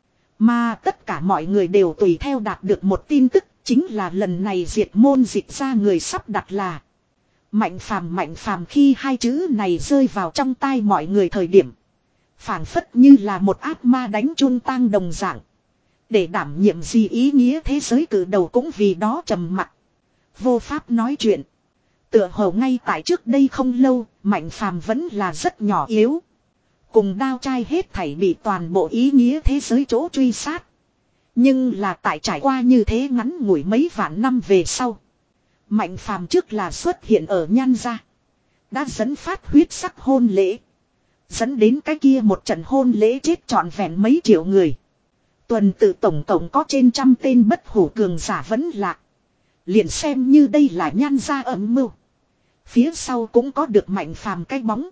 Mà tất cả mọi người đều tùy theo đạt được một tin tức. Chính là lần này diệt môn dịch ra người sắp đặt là Mạnh Phàm. Mạnh Phàm khi hai chữ này rơi vào trong tai mọi người thời điểm, phảng phất như là một ác ma đánh chun tang đồng dạng. Để đảm nhiệm gì ý nghĩa thế giới cử đầu cũng vì đó trầm mặc, vô pháp nói chuyện. Tựa hồ ngay tại trước đây không lâu, Mạnh Phàm vẫn là rất nhỏ yếu. Cùng đao trai hết thảy bị toàn bộ ý nghĩa thế giới chỗ truy sát. Nhưng là tại trải qua như thế ngắn ngủi mấy vạn năm về sau, Mạnh Phàm trước là xuất hiện ở Nhan gia, đã dẫn phát huyết sắc hôn lễ, dẫn đến cái kia một trận hôn lễ chết trọn vẹn mấy triệu người. Tuần tự tổng cộng có trên trăm tên bất hủ cường giả vẫn lạc. Liền xem như đây là Nhan gia âm mưu, phía sau cũng có được Mạnh Phàm cái bóng.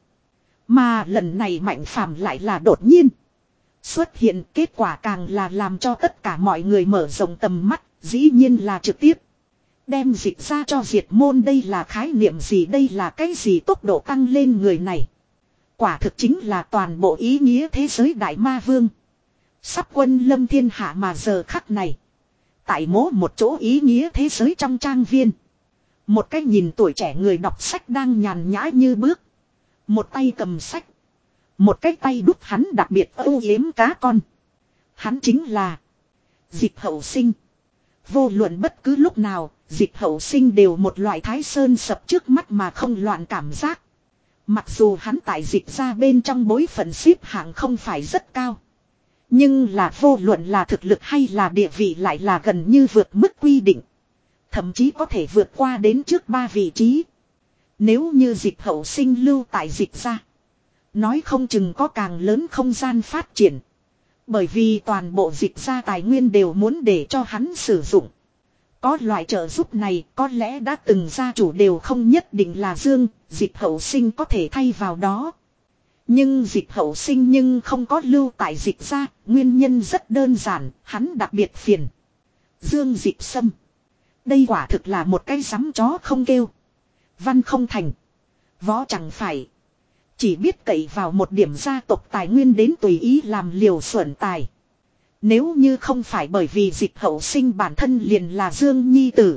Mà lần này Mạnh Phàm lại là đột nhiên xuất hiện, kết quả càng là làm cho tất cả mọi người mở rộng tầm mắt, dĩ nhiên là trực tiếp đem dịch ra cho diệt môn. Đây là khái niệm gì, đây là cái gì tốc độ tăng lên người này. Quả thực chính là toàn bộ ý nghĩa thế giới đại ma vương. Sắp quân lâm thiên hạ mà giờ khắc này. Tại mố một chỗ ý nghĩa thế giới trong trang viên. Một cái nhìn tuổi trẻ người đọc sách đang nhàn nhã như bước. Một tay cầm sách. Một cái tay đút hắn đặc biệt âu yếm cá con. Hắn chính là Dịch Hậu Sinh. Vô luận bất cứ lúc nào, Dịch Hậu Sinh đều một loại thái sơn sập trước mắt mà không loạn cảm giác. Mặc dù hắn tại dịch ra bên trong bối phận xếp hạng không phải rất cao. Nhưng là vô luận là thực lực hay là địa vị lại là gần như vượt mức quy định. Thậm chí có thể vượt qua đến trước ba vị trí. Nếu như Dịch Hậu Sinh lưu tại dịch ra, nói không chừng có càng lớn không gian phát triển. Bởi vì toàn bộ dịch ra tài nguyên đều muốn để cho hắn sử dụng. Có loại trợ giúp này có lẽ đã từng gia chủ đều không nhất định là Dương, Dịch Hậu Sinh có thể thay vào đó. Nhưng Dịch Hậu Sinh nhưng không có lưu tại dịch ra, nguyên nhân rất đơn giản, hắn đặc biệt phiền. Dương Dịch Sâm. Đây quả thực là một cái sắm chó không kêu. Văn không thành. Võ chẳng phải. Chỉ biết cậy vào một điểm gia tộc tài nguyên đến tùy ý làm liều xuẩn tài. Nếu như không phải bởi vì Dịch Hậu Sinh bản thân liền là Dương Nhi Tử,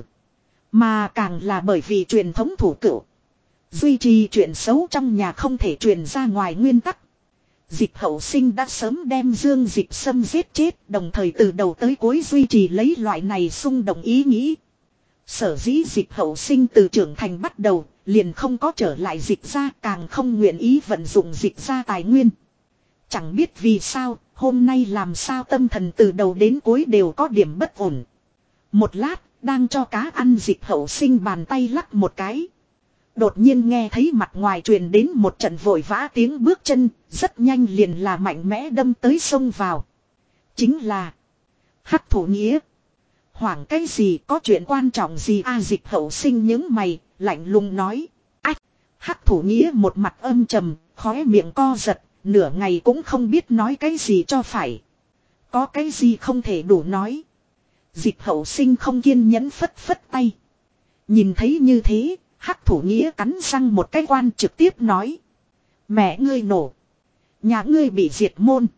mà càng là bởi vì truyền thống thủ cửu, duy trì chuyện xấu trong nhà không thể truyền ra ngoài nguyên tắc, Dịch Hậu Sinh đã sớm đem Dương Dịch Sâm giết chết, đồng thời từ đầu tới cuối duy trì lấy loại này xung động ý nghĩ. Sở dĩ Dịch Hậu Sinh từ trưởng thành bắt đầu liền không có trở lại dịch ra, càng không nguyện ý vận dụng dịch ra tài nguyên. Chẳng biết vì sao, hôm nay làm sao tâm thần từ đầu đến cuối đều có điểm bất ổn. Một lát, đang cho cá ăn Dịch Hậu Sinh bàn tay lắc một cái. Đột nhiên nghe thấy mặt ngoài truyền đến một trận vội vã tiếng bước chân, rất nhanh liền là mạnh mẽ đâm tới sông vào. Chính là Hắc Thủ Nghĩa. Hoảng cái gì, có chuyện quan trọng gì a? Dịch Hậu Sinh những mày, lạnh lùng nói. Ách! Hắc Thủ Nghĩa một mặt âm trầm, khóe miệng co giật, nửa ngày cũng không biết nói cái gì cho phải. Có cái gì không thể đủ nói. Dịch Hậu Sinh không kiên nhẫn phất phất tay. Nhìn thấy như thế, Hắc Thủ Nghĩa cắn răng một cái quan trực tiếp nói. Mẹ ngươi nổ. Nhà ngươi bị diệt môn.